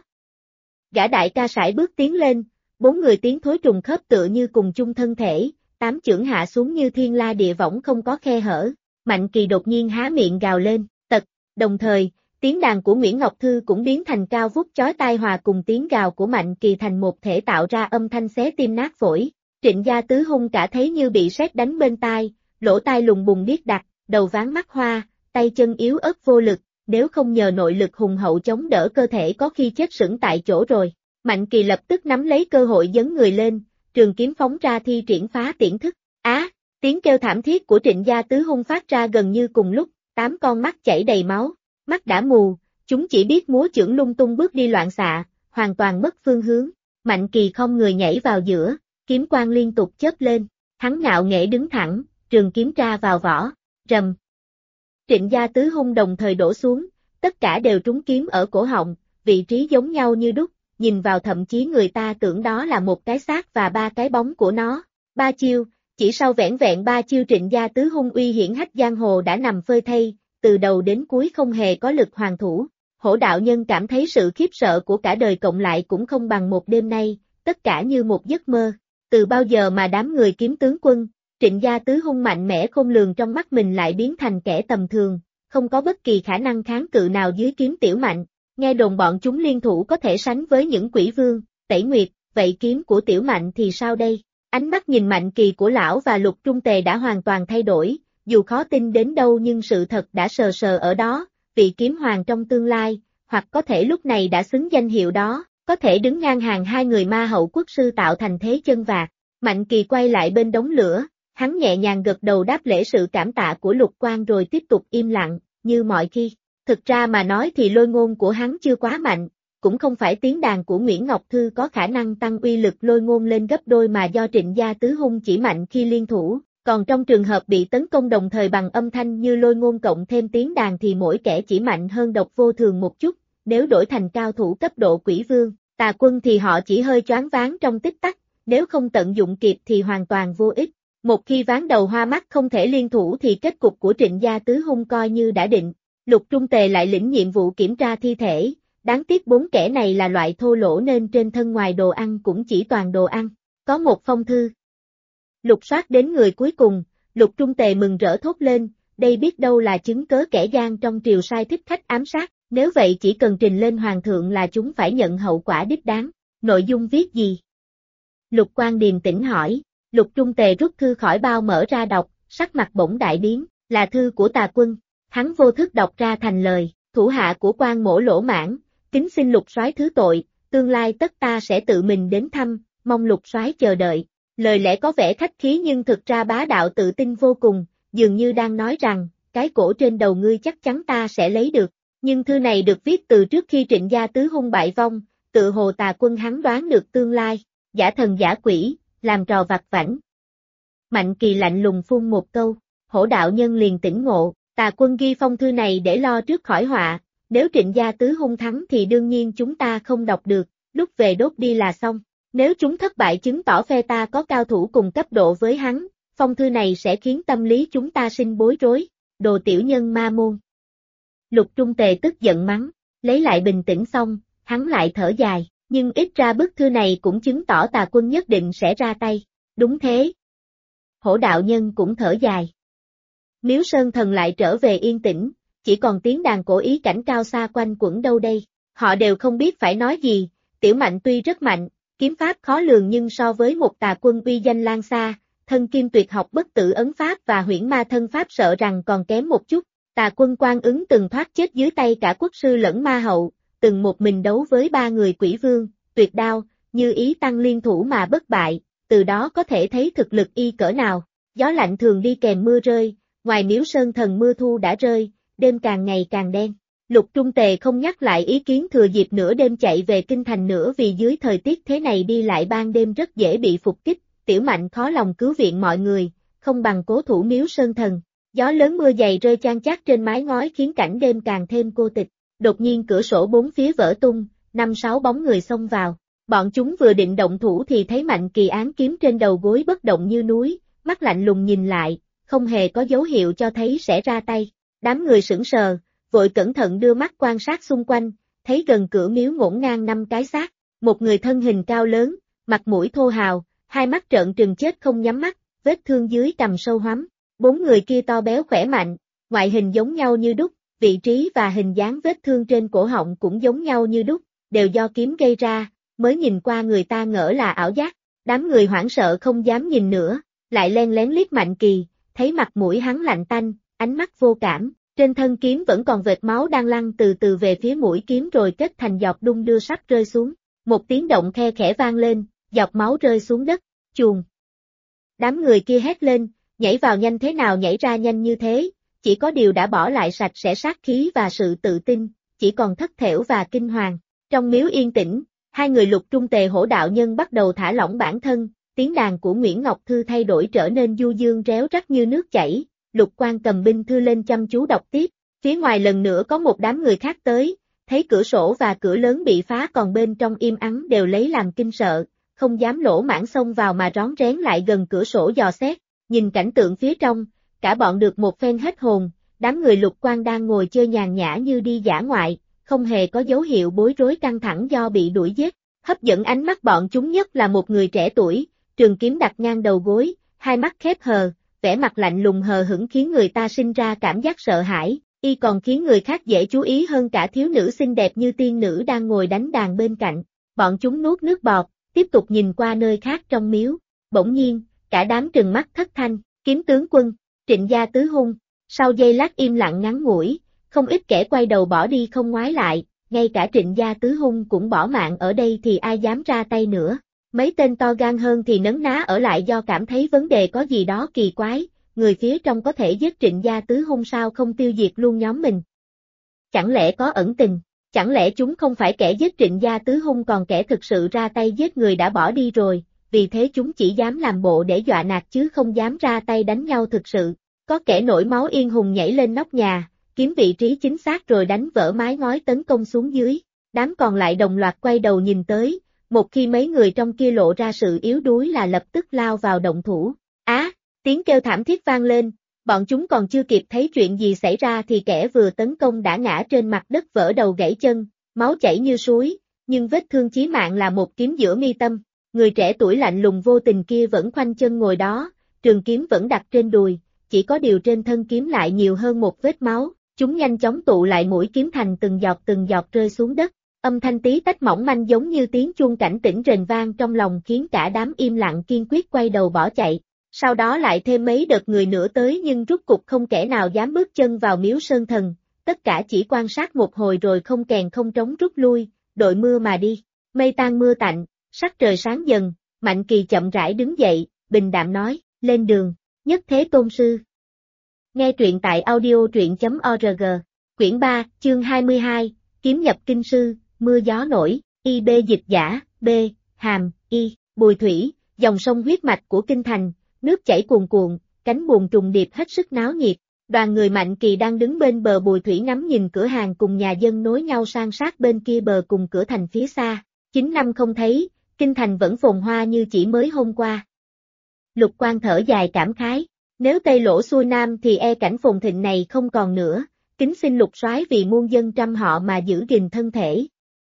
Gã đại ca sải bước tiến lên, bốn người tiến thối trùng khớp tựa như cùng chung thân thể, tám chưởng hạ xuống như thiên la địa võng không có khe hở. Mạnh Kỳ đột nhiên há miệng gào lên, tật, đồng thời, tiếng đàn của Nguyễn Ngọc Thư cũng biến thành cao vút chói tai hòa cùng tiếng gào của Mạnh Kỳ thành một thể tạo ra âm thanh xé tim nát phổi. Trịnh gia tứ hung cả thấy như bị sét đánh bên tai, lỗ tai lùng bùng điếc đặc, đầu váng mắt hoa, tay chân yếu ớt vô lực, nếu không nhờ nội lực hùng hậu chống đỡ cơ thể có khi chết sững tại chỗ rồi. Mạnh Kỳ lập tức nắm lấy cơ hội dấn người lên, trường kiếm phóng ra thi triển phá tiễn thức. Tiếng kêu thảm thiết của Trịnh gia tứ hung phát ra gần như cùng lúc, 8 con mắt chảy đầy máu, mắt đã mù, chúng chỉ biết múa chưởng lung tung bước đi loạn xạ, hoàn toàn mất phương hướng. Mạnh Kỳ không người nhảy vào giữa, kiếm quang liên tục chớp lên, hắn ngạo nghễ đứng thẳng, trường kiếm tra vào vỏ, rầm. Trịnh gia tứ hung đồng thời đổ xuống, tất cả đều trúng kiếm ở cổ họng, vị trí giống nhau như đúc, nhìn vào thậm chí người ta tưởng đó là một cái xác và ba cái bóng của nó. Ba chiêu, chỉ sau vẻn vẹn ba chiêu Trịnh gia tứ hung uy hiển hách giang hồ đã nằm phơi thây, từ đầu đến cuối không hề có lực hoàn thủ. Hổ đạo nhân cảm thấy sự khiếp sợ của cả đời cộng lại cũng không bằng một đêm nay, tất cả như một giấc mơ. Từ bao giờ mà đám người kiếm tướng quân, Trịnh gia tứ hung mạnh mẽ khôn lường trong mắt mình lại biến thành kẻ tầm thường, không có bất kỳ khả năng kháng cự nào dưới kiếm Tiểu Mạnh. Nghe đồn bọn chúng liên thủ có thể sánh với những quỷ vương, Tẩy Nguyệt, vậy kiếm của Tiểu Mạnh thì sao đây? Ánh mắt nhìn Mạnh Kỳ của lão và Lục Trung Tề đã hoàn toàn thay đổi, dù khó tin đến đâu nhưng sự thật đã sờ sờ ở đó, vị kiếm hoàng trong tương lai, hoặc có thể lúc này đã xứng danh hiệu đó, có thể đứng ngang hàng hai người ma hậu quốc sư tạo thành thế chân vạc. Mạnh Kỳ quay lại bên đống lửa, hắn nhẹ nhàng gật đầu đáp lễ sự cảm tạ của Lục Quan rồi tiếp tục im lặng, như mọi khi. Thực ra mà nói thì lôi ngôn của hắn chưa quá mạnh, cũng không phải tiếng đàn của Nguyễn Ngọc Thư có khả năng tăng uy lực lôi ngôn lên gấp đôi mà do Trịnh gia tứ hung chỉ mạnh khi liên thủ, còn trong trường hợp bị tấn công đồng thời bằng âm thanh như lôi ngôn cộng thêm tiếng đàn thì mỗi kẻ chỉ mạnh hơn Độc Vô Thường một chút, nếu đổi thành cao thủ cấp độ quỷ vương, Tà Quân thì họ chỉ hơi choáng váng trong tích tắc, nếu không tận dụng kịp thì hoàn toàn vô ích. Một khi ván đầu hoa mắt không thể liên thủ thì kết cục của Trịnh gia tứ hung coi như đã định. Lục Trung Tề lại lĩnh nhiệm vụ kiểm tra thi thể, đáng tiếc bốn kẻ này là loại thô lỗ nên trên thân ngoài đồ ăn cũng chỉ toàn đồ ăn. Có một phong thư. Lục soát đến người cuối cùng, Lục Trung Tề mừng rỡ thốt lên, đây biết đâu là chứng cớ kẻ gian trong triều sai thích khách ám sát. Nếu vậy chỉ cần trình lên hoàng thượng là chúng phải nhận hậu quả đích đáng. Nội dung viết gì? Lục Quan điềm tĩnh hỏi. Lục Trung Tề rút thư khỏi bao mở ra đọc, sắc mặt bỗng đại biến, là thư của Tà Quân. Hắn vô thức đọc ra thành lời, thủ hạ của quan mỗ lỗ mãn, kính xin Lục soái thứ tội, tương lai tất ta sẽ tự mình đến thăm, mong Lục soái chờ đợi. Lời lẽ có vẻ khách khí nhưng thực ra bá đạo tự tin vô cùng, dường như đang nói rằng, cái cổ trên đầu ngươi chắc chắn ta sẽ lấy được. Nhưng thư này được viết từ trước khi Trịnh gia tứ hung bại vong, tự hồ Tà Quân hắn đoán được tương lai, giả thần giả quỷ, làm trò vặt vãnh. Mạnh Kỳ lạnh lùng phun một câu, Hổ đạo nhân liền tỉnh ngộ, Tà Quân ghi phong thư này để lo trước khỏi họa, nếu Trịnh gia tứ hung thắng thì đương nhiên chúng ta không đọc được, lúc về đốt đi là xong. Nếu chúng thất bại chứng tỏ phe ta có cao thủ cùng cấp độ với hắn, phong thư này sẽ khiến tâm lý chúng ta sinh bối rối, đồ tiểu nhân ma môn. Lục Trung Tề tức giận mắng, lấy lại bình tĩnh xong, hắn lại thở dài, nhưng ít ra bức thư này cũng chứng tỏ Tà Quân nhất định sẽ ra tay, đúng thế. Hổ đạo nhân cũng thở dài. Miếu Sơn Thần lại trở về yên tĩnh, chỉ còn tiếng đàn cổ ý cảnh cao xa quanh quẩn đâu đây, họ đều không biết phải nói gì, Tiểu Mạnh tuy rất mạnh, kiếm pháp khó lường nhưng so với một Tà Quân uy danh lan xa, thân kim tuyệt học bất tử ấn pháp và huyễn ma thân pháp sợ rằng còn kém một chút. Tà Quân Quan Ứng từng thoát chết dưới tay cả quốc sư lẫn ma hậu, từng một mình đấu với 3 người quỷ vương, tuyệt đao, như ý tăng liên thủ mà bất bại, từ đó có thể thấy thực lực y cỡ nào. Gió lạnh thường đi kèm mưa rơi, ngoài Miếu Sơn Thần mưa thu đã rơi, đêm càng ngày càng đen. Lục Trung Tề không nhắc lại ý kiến thừa dịp nửa đêm chạy về kinh thành nữa vì dưới thời tiết thế này đi lại ban đêm rất dễ bị phục kích, Tiểu Mạnh khó lòng cứu viện mọi người, không bằng cố thủ Miếu Sơn Thần. Gió lớn mưa dày rơi chan chát trên mái ngói khiến cảnh đêm càng thêm cô tịch. Đột nhiên cửa sổ bốn phía vỡ tung, 5-6 bóng người xông vào. Bọn chúng vừa định động thủ thì thấy Mạnh Kỳ án kiếm trên đầu gối bất động như núi, mắt lạnh lùng nhìn lại, không hề có dấu hiệu cho thấy sẽ ra tay. Đám người sững sờ, vội cẩn thận đưa mắt quan sát xung quanh, thấy gần cửa miếu ngổn ngang 5 cái xác. Một người thân hình cao lớn, mặt mũi thô hào, hai mắt trợn trừng chết không nhắm mắt, vết thương dưới cằm sâu hoắm. 4 người kia to béo khỏe mạnh, ngoại hình giống nhau như đúc, vị trí và hình dáng vết thương trên cổ họng cũng giống nhau như đúc, đều do kiếm gây ra, mới nhìn qua người ta ngỡ là ảo giác. Đám người hoảng sợ không dám nhìn nữa, lại len lén liếc Mạnh Kỳ, thấy mặt mũi hắn lạnh tanh, ánh mắt vô cảm, trên thân kiếm vẫn còn vệt máu đang lăn từ từ về phía mũi kiếm rồi kết thành giọt đung đưa sắp rơi xuống. Một tiếng động khe khẽ vang lên, giọt máu rơi xuống đất, chuồng. Đám người kia hét lên, nhảy vào nhanh thế nào nhảy ra nhanh như thế, chỉ có điều đã bỏ lại sạch sẽ sát khí và sự tự tin, chỉ còn thất thểu và kinh hoàng. Trong miếu yên tĩnh, hai người Lục Trung Tề Hổ đạo nhân bắt đầu thả lỏng bản thân, tiếng đàn của Nguyễn Ngọc Thư thay đổi trở nên du dương réo rắt như nước chảy, Lục Quan cầm binh thư lên chăm chú đọc tiếp, phía ngoài lần nữa có một đám người khác tới, thấy cửa sổ và cửa lớn bị phá còn bên trong im ắng đều lấy làm kinh sợ, không dám lỗ mãng xông vào mà rón rén lại gần cửa sổ dò xét. Nhìn cảnh tượng phía trong, cả bọn được một phen hết hồn, đám người Lục Quan đang ngồi chơi nhàn nhã như đi dã ngoại, không hề có dấu hiệu bối rối căng thẳng do bị đuổi giết. Hấp dẫn ánh mắt bọn chúng nhất là một người trẻ tuổi, trường kiếm đặt ngang đầu gối, hai mắt khép hờ, vẻ mặt lạnh lùng hờ hững khiến người ta sinh ra cảm giác sợ hãi, y còn khiến người khác dễ chú ý hơn cả thiếu nữ xinh đẹp như tiên nữ đang ngồi đánh đàn bên cạnh. Bọn chúng nuốt nước bọt, tiếp tục nhìn qua nơi khác trong miếu, bỗng nhiên, cả đám trừng mắt thất thanh, Kiếm tướng quân, Trịnh gia tứ hung. Sau giây lát im lặng ngắn ngủi, không ít kẻ quay đầu bỏ đi không ngoái lại, ngay cả Trịnh gia tứ hung cũng bỏ mạng ở đây thì ai dám ra tay nữa. Mấy tên to gan hơn thì nấn ná ở lại do cảm thấy vấn đề có gì đó kỳ quái, người phía trong có thể giết Trịnh gia tứ hung sao không tiêu diệt luôn nhóm mình. Chẳng lẽ có ẩn tình, chẳng lẽ chúng không phải kẻ giết Trịnh gia tứ hung còn kẻ thực sự ra tay giết người đã bỏ đi rồi, vì thế chúng chỉ dám làm bộ để dọa nạt chứ không dám ra tay đánh nhau thực sự. Có kẻ nổi máu yên hùng nhảy lên nóc nhà, kiếm vị trí chính xác rồi đánh vỡ mái ngói tấn công xuống dưới. Đám còn lại đồng loạt quay đầu nhìn tới, một khi mấy người trong kia lộ ra sự yếu đuối là lập tức lao vào động thủ. Tiếng kêu thảm thiết vang lên, bọn chúng còn chưa kịp thấy chuyện gì xảy ra thì kẻ vừa tấn công đã ngã trên mặt đất vỡ đầu gãy chân, máu chảy như suối, nhưng vết thương chí mạng là một kiếm giữa mi tâm. Người trẻ tuổi lạnh lùng vô tình kia vẫn khoanh chân ngồi đó, trường kiếm vẫn đặt trên đùi, chỉ có điều trên thân kiếm lại nhiều hơn một vết máu, Chúng nhanh chóng tụ lại mũi kiếm thành từng giọt rơi xuống đất. Âm thanh tí tách mỏng manh giống như tiếng chuông cảnh tỉnh rền vang trong lòng khiến cả đám im lặng kiên quyết quay đầu bỏ chạy. Sau đó lại thêm mấy đợt người nữa tới nhưng rút cục không kẻ nào dám bước chân vào miếu sơn thần, tất cả chỉ quan sát một hồi rồi không kèn không trống rút lui, đội mưa mà đi. Mây tan mưa tạnh, sắc trời sáng dần, Mạnh Kỳ chậm rãi đứng dậy, bình đạm nói, lên đường, nhất thế tôn sư. Nghe truyện tại audio.truyện.org, quyển 3, chương 22, kiếm nhập kinh sư, mưa gió nổi, IB dịch giả, B, hàm, Y, Bùi Thủy, dòng sông huyết mạch của kinh thành, nước chảy cuồn cuộn, cánh buồm trùng điệp hết sức náo nhiệt. Đoàn người Mạnh Kỳ đang đứng bên bờ Bùi Thủy ngắm nhìn cửa hàng cùng nhà dân nối nhau san sát bên kia bờ cùng cửa thành phía xa. 9 năm không thấy, kinh thành vẫn phồn hoa như chỉ mới hôm qua. Lục Quan thở dài cảm khái, nếu Tây Lỗ xuôi Nam thì e cảnh phồn thịnh này không còn nữa, kính xin Lục soái vì muôn dân trăm họ mà giữ gìn thân thể.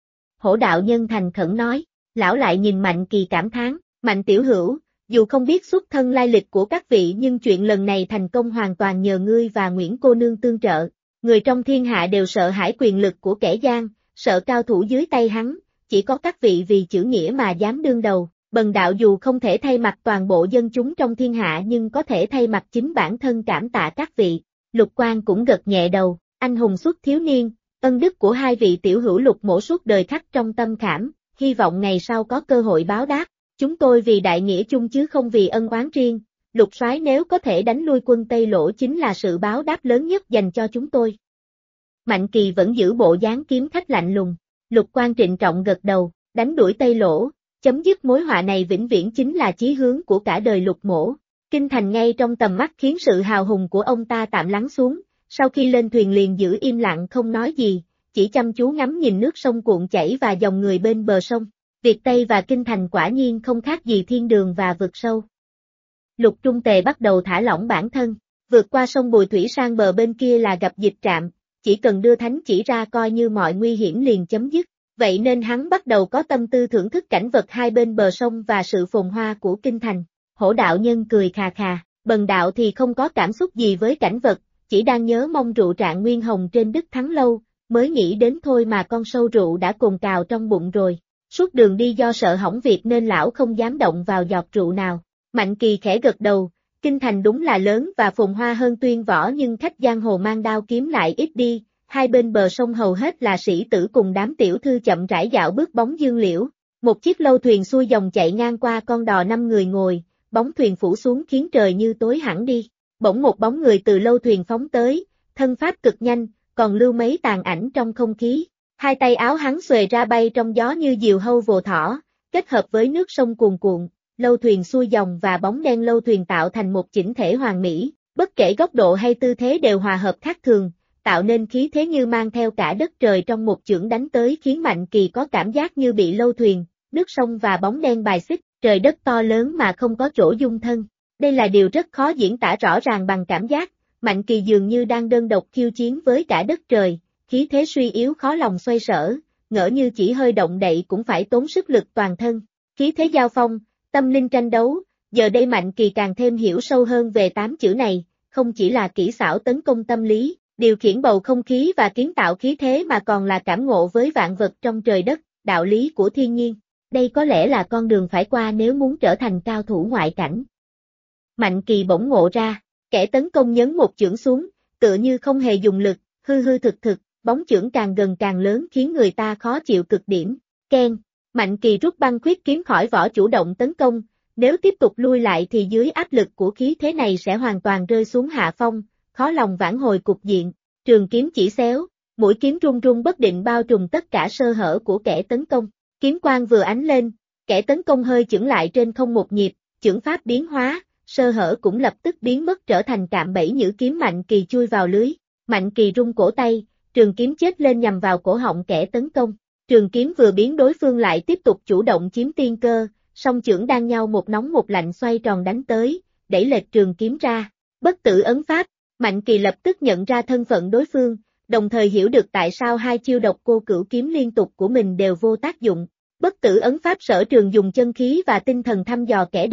Hổ đạo nhân thành khẩn nói, lão lại nhìn Mạnh Kỳ cảm thán, Mạnh tiểu hữu, dù không biết xuất thân lai lịch của các vị nhưng chuyện lần này thành công hoàn toàn nhờ ngươi và Nguyễn cô nương tương trợ, người trong thiên hạ đều sợ hãi quyền lực của kẻ gian, sợ cao thủ dưới tay hắn, chỉ có các vị vì chữ nghĩa mà dám đương đầu, bần đạo dù không thể thay mặt toàn bộ dân chúng trong thiên hạ nhưng có thể thay mặt chính bản thân cảm tạ các vị. Lục Quan cũng gật nhẹ đầu, anh hùng xuất thiếu niên, ân đức của hai vị tiểu hữu Lục mỗ suốt đời khắc trong tâm khảm, hy vọng ngày sau có cơ hội báo đáp. Chúng tôi vì đại nghĩa chung chứ không vì ân oán riêng, Lục soái nếu có thể đánh lui quân Tây Lỗ chính là sự báo đáp lớn nhất dành cho chúng tôi. Mạnh Kỳ vẫn giữ bộ dáng kiếm khách lạnh lùng, Lục Quan trịnh trọng gật đầu, đánh đuổi Tây Lỗ, chấm dứt mối họa này vĩnh viễn chính là chí hướng của cả đời Lục mỗ. Kinh thành ngay trong tầm mắt khiến sự hào hùng của ông ta tạm lắng xuống, sau khi lên thuyền liền giữ im lặng không nói gì, chỉ chăm chú ngắm nhìn nước sông cuộn chảy và dòng người bên bờ sông. Việt Tây và Kinh thành quả nhiên không khác gì thiên đường và vực sâu. Lục Trung Tề bắt đầu thả lỏng bản thân, vượt qua sông Bùi Thủy sang bờ bên kia là gặp dịch trạm, chỉ cần đưa thánh chỉ ra coi như mọi nguy hiểm liền chấm dứt, vậy nên hắn bắt đầu có tâm tư thưởng thức cảnh vật hai bên bờ sông và sự phồn hoa của Kinh thành. Hổ đạo nhân cười khà khà, bần đạo thì không có cảm xúc gì với cảnh vật, chỉ đang nhớ mong rượu Trạng Nguyên Hồng trên Đức Thắng Lâu, mới nghĩ đến thôi mà con sâu rượu đã cồn cào trong bụng rồi. Suốt đường đi do sợ hỏng việc nên lão không dám động vào giọt rượu nào. Mạnh Kỳ khẽ gật đầu, kinh thành đúng là lớn và phồn hoa hơn Tuyên Võ nhưng khách giang hồ mang đao kiếm lại ít đi, hai bên bờ sông hầu hết là sĩ tử cùng đám tiểu thư chậm rãi dạo bước bóng dương liễu. Một chiếc lâu thuyền xuôi dòng chạy ngang qua con đò 5 người ngồi, bóng thuyền phủ xuống khiến trời như tối hẳn đi. Bỗng một bóng người từ lâu thuyền phóng tới, thân pháp cực nhanh, còn lưu mấy tàn ảnh trong không khí. Hai tay áo hắn xuề ra bay trong gió như diều hâu vồ thỏ, kết hợp với nước sông cuồn cuộn, lâu thuyền xuôi dòng và bóng đen lâu thuyền tạo thành một chỉnh thể hoàn mỹ, bất kể góc độ hay tư thế đều hòa hợp khác thường, tạo nên khí thế như mang theo cả đất trời trong một chưởng đánh tới khiến Mạnh Kỳ có cảm giác như bị lâu thuyền, nước sông và bóng đen bài xích, trời đất to lớn mà không có chỗ dung thân. Đây là điều rất khó diễn tả rõ ràng bằng cảm giác, Mạnh Kỳ dường như đang đơn độc khiêu chiến với cả đất trời. Khí thế suy yếu khó lòng xoay sở, ngỡ như chỉ hơi động đậy cũng phải tốn sức lực toàn thân. Khí thế giao phong, tâm linh tranh đấu, giờ đây Mạnh Kỳ càng thêm hiểu sâu hơn về 8 chữ này, không chỉ là kỹ xảo tấn công tâm lý, điều khiển bầu không khí và kiến tạo khí thế mà còn là cảm ngộ với vạn vật trong trời đất, đạo lý của thiên nhiên. Đây có lẽ là con đường phải qua nếu muốn trở thành cao thủ ngoại cảnh. Mạnh Kỳ bỗng ngộ ra, kẻ tấn công nhấn một chưởng xuống, tựa như không hề dùng lực, hư hư thực thực. Bóng chưởng càng gần càng lớn khiến người ta khó chịu cực điểm. Keng, Mạnh Kỳ rút băng khuyết kiếm khỏi vỏ chủ động tấn công, nếu tiếp tục lui lại thì dưới áp lực của khí thế này sẽ hoàn toàn rơi xuống hạ phong, khó lòng vãn hồi cục diện. Trường kiếm chỉ xéo, mũi kiếm rung rung bất định bao trùm tất cả sơ hở của kẻ tấn công. Kiếm quang vừa ánh lên, kẻ tấn công hơi chững lại trên không một nhịp, chưởng pháp biến hóa, sơ hở cũng lập tức biến mất trở thành cạm bẫy nhử kiếm Mạnh Kỳ chui vào lưới. Mạnh Kỳ rung cổ tay. Trường kiếm chết lên nhằm vào cổ họng kẻ tấn công. Trường kiếm vừa biến đối phương lại tiếp tục chủ động chiếm tiên cơ, song chưởng đang nhau một nóng một lạnh xoay tròn đánh tới, đẩy lệch trường kiếm ra. Bất tử ấn pháp, Mạnh Kỳ lập tức nhận ra thân phận đối phương, đồng thời hiểu được tại sao hai chiêu độc cô cửu kiếm liên tục của mình đều vô tác dụng. Bất tử ấn pháp sở trường dùng chân khí và tinh thần thăm dò kẻ địch,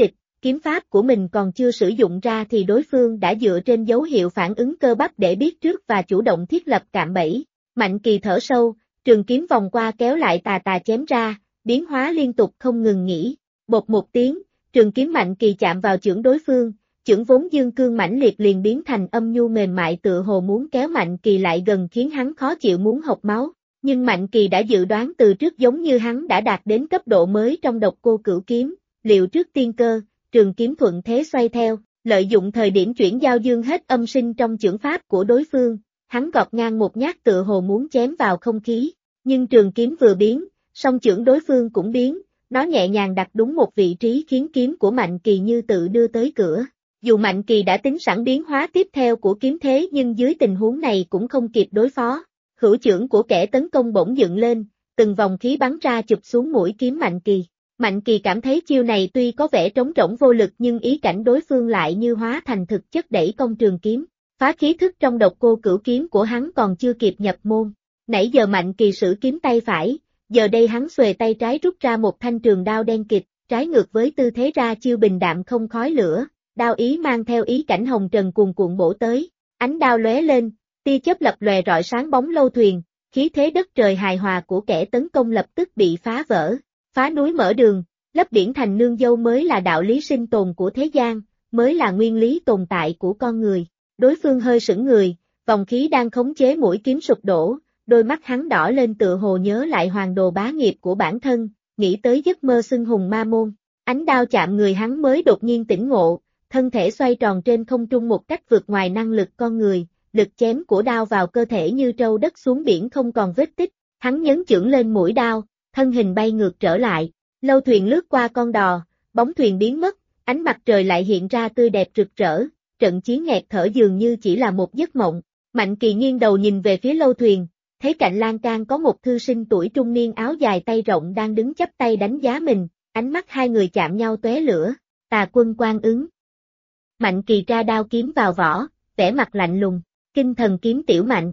kiếm pháp của mình còn chưa sử dụng ra thì đối phương đã dựa trên dấu hiệu phản ứng cơ bắp để biết trước và chủ động thiết lập cạm bẫy. Mạnh Kỳ thở sâu, trường kiếm vòng qua kéo lại tà tà chém ra, biến hóa liên tục không ngừng nghỉ. Bột một tiếng, trường kiếm Mạnh Kỳ chạm vào chưởng đối phương, chưởng vốn dương cương mãnh liệt liền biến thành âm nhu mềm mại tựa hồ muốn kéo Mạnh Kỳ lại gần khiến hắn khó chịu muốn hộc máu. Nhưng Mạnh Kỳ đã dự đoán từ trước giống như hắn đã đạt đến cấp độ mới trong Độc Cô Cửu Kiếm, liệu trước tiên cơ, trường kiếm thuận thế xoay theo, lợi dụng thời điểm chuyển giao dương hết âm sinh trong chưởng pháp của đối phương, hắn gọt ngang một nhát tựa hồ muốn chém vào không khí, nhưng trường kiếm vừa biến, song chưởng đối phương cũng biến, nó nhẹ nhàng đặt đúng một vị trí khiến kiếm của Mạnh Kỳ như tự đưa tới cửa. Dù Mạnh Kỳ đã tính sẵn biến hóa tiếp theo của kiếm thế nhưng dưới tình huống này cũng không kịp đối phó. Hữu chưởng của kẻ tấn công bỗng dựng lên, từng vòng khí bắn ra chụp xuống mũi kiếm Mạnh Kỳ. Mạnh Kỳ cảm thấy chiêu này tuy có vẻ trống rỗng vô lực nhưng ý cảnh đối phương lại như hóa thành thực chất đẩy công trường kiếm. Phá khí thức trong Độc Cô Cửu Kiếm của hắn còn chưa kịp nhập môn. Nãy giờ Mạnh Kỳ sử kiếm tay phải, giờ đây hắn xuề tay trái rút ra một thanh trường đao đen kịt, trái ngược với tư thế ra chiêu bình đạm không khói lửa, đao ý mang theo ý cảnh hồng trần cuồn cuộn bổ tới, ánh đao lóe lên, tia chớp lập lòe rọi sáng bóng lâu thuyền, khí thế đất trời hài hòa của kẻ tấn công lập tức bị phá vỡ, phá núi mở đường, lấp biển thành nương dâu mới là đạo lý sinh tồn của thế gian, mới là nguyên lý tồn tại của con người. Đối phương hơi sững người, vòng khí đang khống chế mũi kiếm sụp đổ, đôi mắt hắn đỏ lên tựa hồ nhớ lại hoàng đồ bá nghiệp của bản thân, nghĩ tới giấc mơ xưng hùng ma môn. Ánh đao chạm người hắn mới đột nhiên tỉnh ngộ, thân thể xoay tròn trên không trung một cách vượt ngoài năng lực con người, lực chém của đao vào cơ thể như trâu đất xuống biển không còn vết tích, hắn nhấn chưởng lên mũi đao, thân hình bay ngược trở lại, lâu thuyền lướt qua con đò, bóng thuyền biến mất, ánh mặt trời lại hiện ra tươi đẹp rực rỡ, trận chiến nghẹt thở dường như chỉ là một giấc mộng. Mạnh Kỳ nghiêng đầu nhìn về phía lâu thuyền, thấy cạnh lan can có một thư sinh tuổi trung niên áo dài tay rộng đang đứng chắp tay đánh giá mình, ánh mắt hai người chạm nhau tóe lửa, Tà Quân Quan Ứng. Mạnh Kỳ tra đao kiếm vào vỏ, vẻ mặt lạnh lùng, Kinh Thần Kiếm Tiểu Mạnh.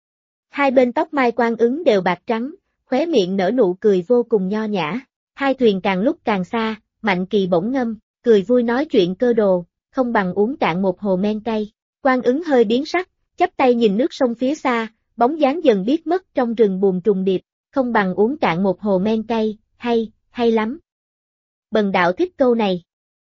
Hai bên tóc mai Quan Ứng đều bạc trắng, khóe miệng nở nụ cười vô cùng nho nhã, hai thuyền càng lúc càng xa, Mạnh Kỳ bỗng ngâm, cười vui nói chuyện cơ đồ, không bằng uống cạn một hồ men cay. Quan Ứng hơi biến sắc, chắp tay nhìn nước sông phía xa, bóng dáng dần biến mất trong rừng bùn trùng điệp, không bằng uống cạn một hồ men cay, hay lắm. Bần đạo thích câu này.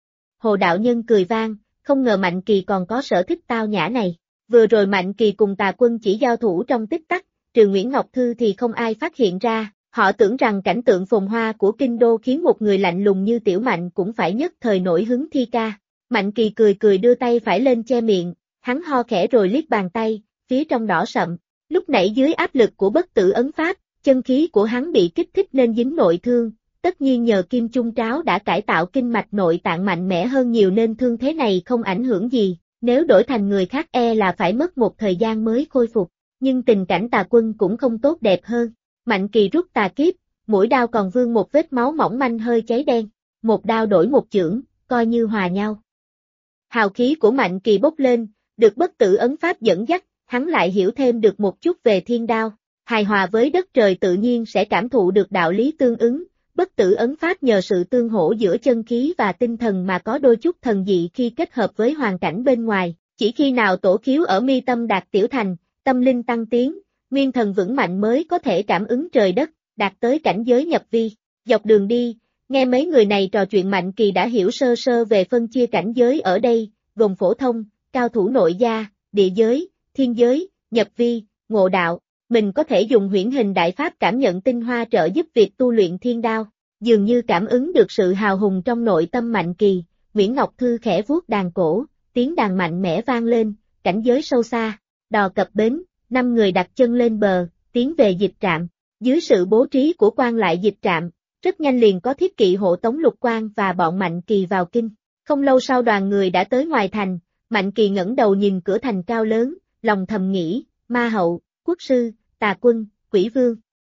Hồ đạo nhân cười vang, không ngờ Mạnh Kỳ còn có sở thích tao nhã này. Vừa rồi Mạnh Kỳ cùng Tà Quân chỉ giao thủ trong tích tắc, trừ Nguyễn Ngọc Thư thì không ai phát hiện ra, họ tưởng rằng cảnh tượng phồn hoa của kinh đô khiến một người lạnh lùng như Tiểu Mạnh cũng phải nhất thời nổi hứng thi ca. Mạnh Kỳ cười cười đưa tay phải lên che miệng, hắn ho khẽ rồi liếc bàn tay, phía trong đỏ sậm. Lúc nãy dưới áp lực của bất tử ấn pháp, chân khí của hắn bị kích thích nên dính nội thương, tất nhiên nhờ kim chung tráo đã cải tạo kinh mạch nội tạng mạnh mẽ hơn nhiều nên thương thế này không ảnh hưởng gì, nếu đổi thành người khác e là phải mất một thời gian mới khôi phục, nhưng tình cảnh Tà Quân cũng không tốt đẹp hơn. Mạnh Kỳ rút tà kiếp, mũi đao còn vương một vết máu mỏng manh hơi cháy đen, một đao đổi một chưởng, coi như hòa nhau. Hào khí của Mạnh Kỳ bốc lên, được bất tử ấn pháp dẫn dắt, hắn lại hiểu thêm được một chút về thiên đao, hài hòa với đất trời tự nhiên sẽ cảm thụ được đạo lý tương ứng, bất tử ấn pháp nhờ sự tương hỗ giữa chân khí và tinh thần mà có đôi chút thần dị khi kết hợp với hoàn cảnh bên ngoài, chỉ khi nào tổ khiếu ở mi tâm đạt tiểu thành, tâm linh tăng tiến, nguyên thần vững mạnh mới có thể cảm ứng trời đất, đạt tới cảnh giới nhập vi. Dọc đường đi, nghe mấy người này trò chuyện Mạnh Kỳ đã hiểu sơ sơ về phân chia cảnh giới ở đây, gồm phổ thông, cao thủ nội gia, địa giới, thiên giới, nhập vi, ngộ đạo. Mình có thể dùng huyễn hình đại pháp cảm nhận tinh hoa trợ giúp việc tu luyện thiên đao, dường như cảm ứng được sự hào hùng trong nội tâm Mạnh Kỳ. Nguyễn Ngọc Thư khẽ vuốt đàn cổ, tiếng đàn mạnh mẽ vang lên, cảnh giới sâu xa, đò cập bến, 5 người đặt chân lên bờ, tiến về dịch trạm, dưới sự bố trí của quan lại dịch trạm, rất nhanh liền có thiết kỵ hộ tống Lục Quan và bọn Mạnh Kỳ vào kinh. Không lâu sau đoàn người đã tới ngoài thành, Mạnh Kỳ ngẩng đầu nhìn cửa thành cao lớn, lòng thầm nghĩ, Ma Hậu, Quốc Sư, Tà Quân, Quỷ Vương.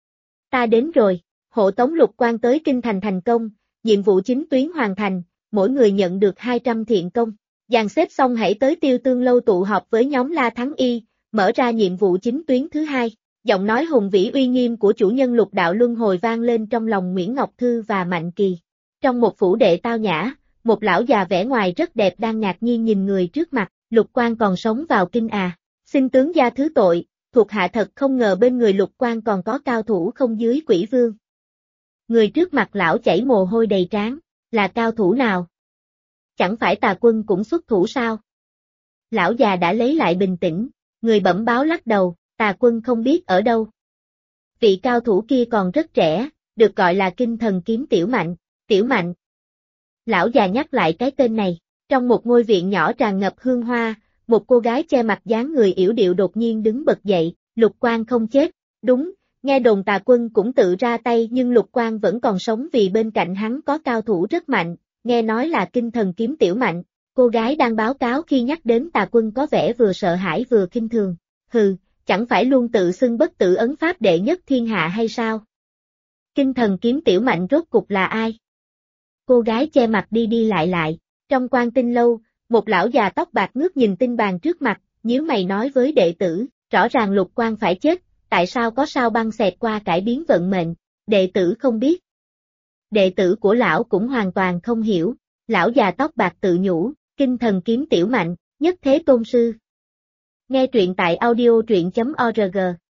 Ta đến rồi, hộ tống Lục Quan tới kinh thành thành công, nhiệm vụ chính tuyến hoàn thành, mỗi người nhận được 200 thiện công. Dàn xếp xong hãy tới Tiêu Tương Lâu tụ họp với nhóm La Thắng Y, mở ra nhiệm vụ chính tuyến thứ 2. Giọng nói hùng vĩ uy nghiêm của chủ nhân Lục Đạo Luân hồi vang lên trong lòng Nguyễn Ngọc Thư và Mạnh Kỳ. Trong một phủ đệ tao nhã, một lão già vẻ ngoài rất đẹp đang ngạc nhiên nhìn người trước mặt, Lục Quan còn sống vào kinh à, xin tướng gia thứ tội, thuộc hạ thật không ngờ bên người Lục Quan còn có cao thủ không dưới Quỷ Vương. Người trước mặt lão chảy mồ hôi đầy trán, là cao thủ nào? Chẳng phải Tà Quân cũng xuất thủ sao? Lão già đã lấy lại bình tĩnh, người bẩm báo lắc đầu, Tà Quân không biết ở đâu. Vị cao thủ kia còn rất trẻ, được gọi là Kinh Thần Kiếm Tiểu Mạnh, Tiểu Mạnh. Lão già nhắc lại cái tên này, trong một ngôi viện nhỏ tràn ngập hương hoa, một cô gái che mặt dáng người yểu điệu đột nhiên đứng bật dậy, Lục Quan không chết, đúng, nghe đồn Tà Quân cũng tự ra tay nhưng Lục Quan vẫn còn sống vì bên cạnh hắn có cao thủ rất mạnh, nghe nói là Kinh Thần Kiếm Tiểu Mạnh, cô gái đang báo cáo khi nhắc đến Tà Quân có vẻ vừa sợ hãi vừa khinh thường, hừ, chẳng phải luôn tự xưng bất tử ấn pháp đệ nhất thiên hạ hay sao? Kinh Thần Kiếm Tiểu Mạnh rốt cục là ai? Cô gái che mặt đi đi lại, trong Quan Tinh Lâu, một lão già tóc bạc ngước nhìn tinh bàn trước mặt, nhíu mày nói với đệ tử, rõ ràng Lục Quan phải chết, tại sao có sao băng xẹt qua cải biến vận mệnh, đệ tử không biết. Đệ tử của lão cũng hoàn toàn không hiểu, lão già tóc bạc tự nhủ, Kinh Thần Kiếm Tiểu Mạnh, nhất thế tôn sư. Nghe truyện tại audio truyện.org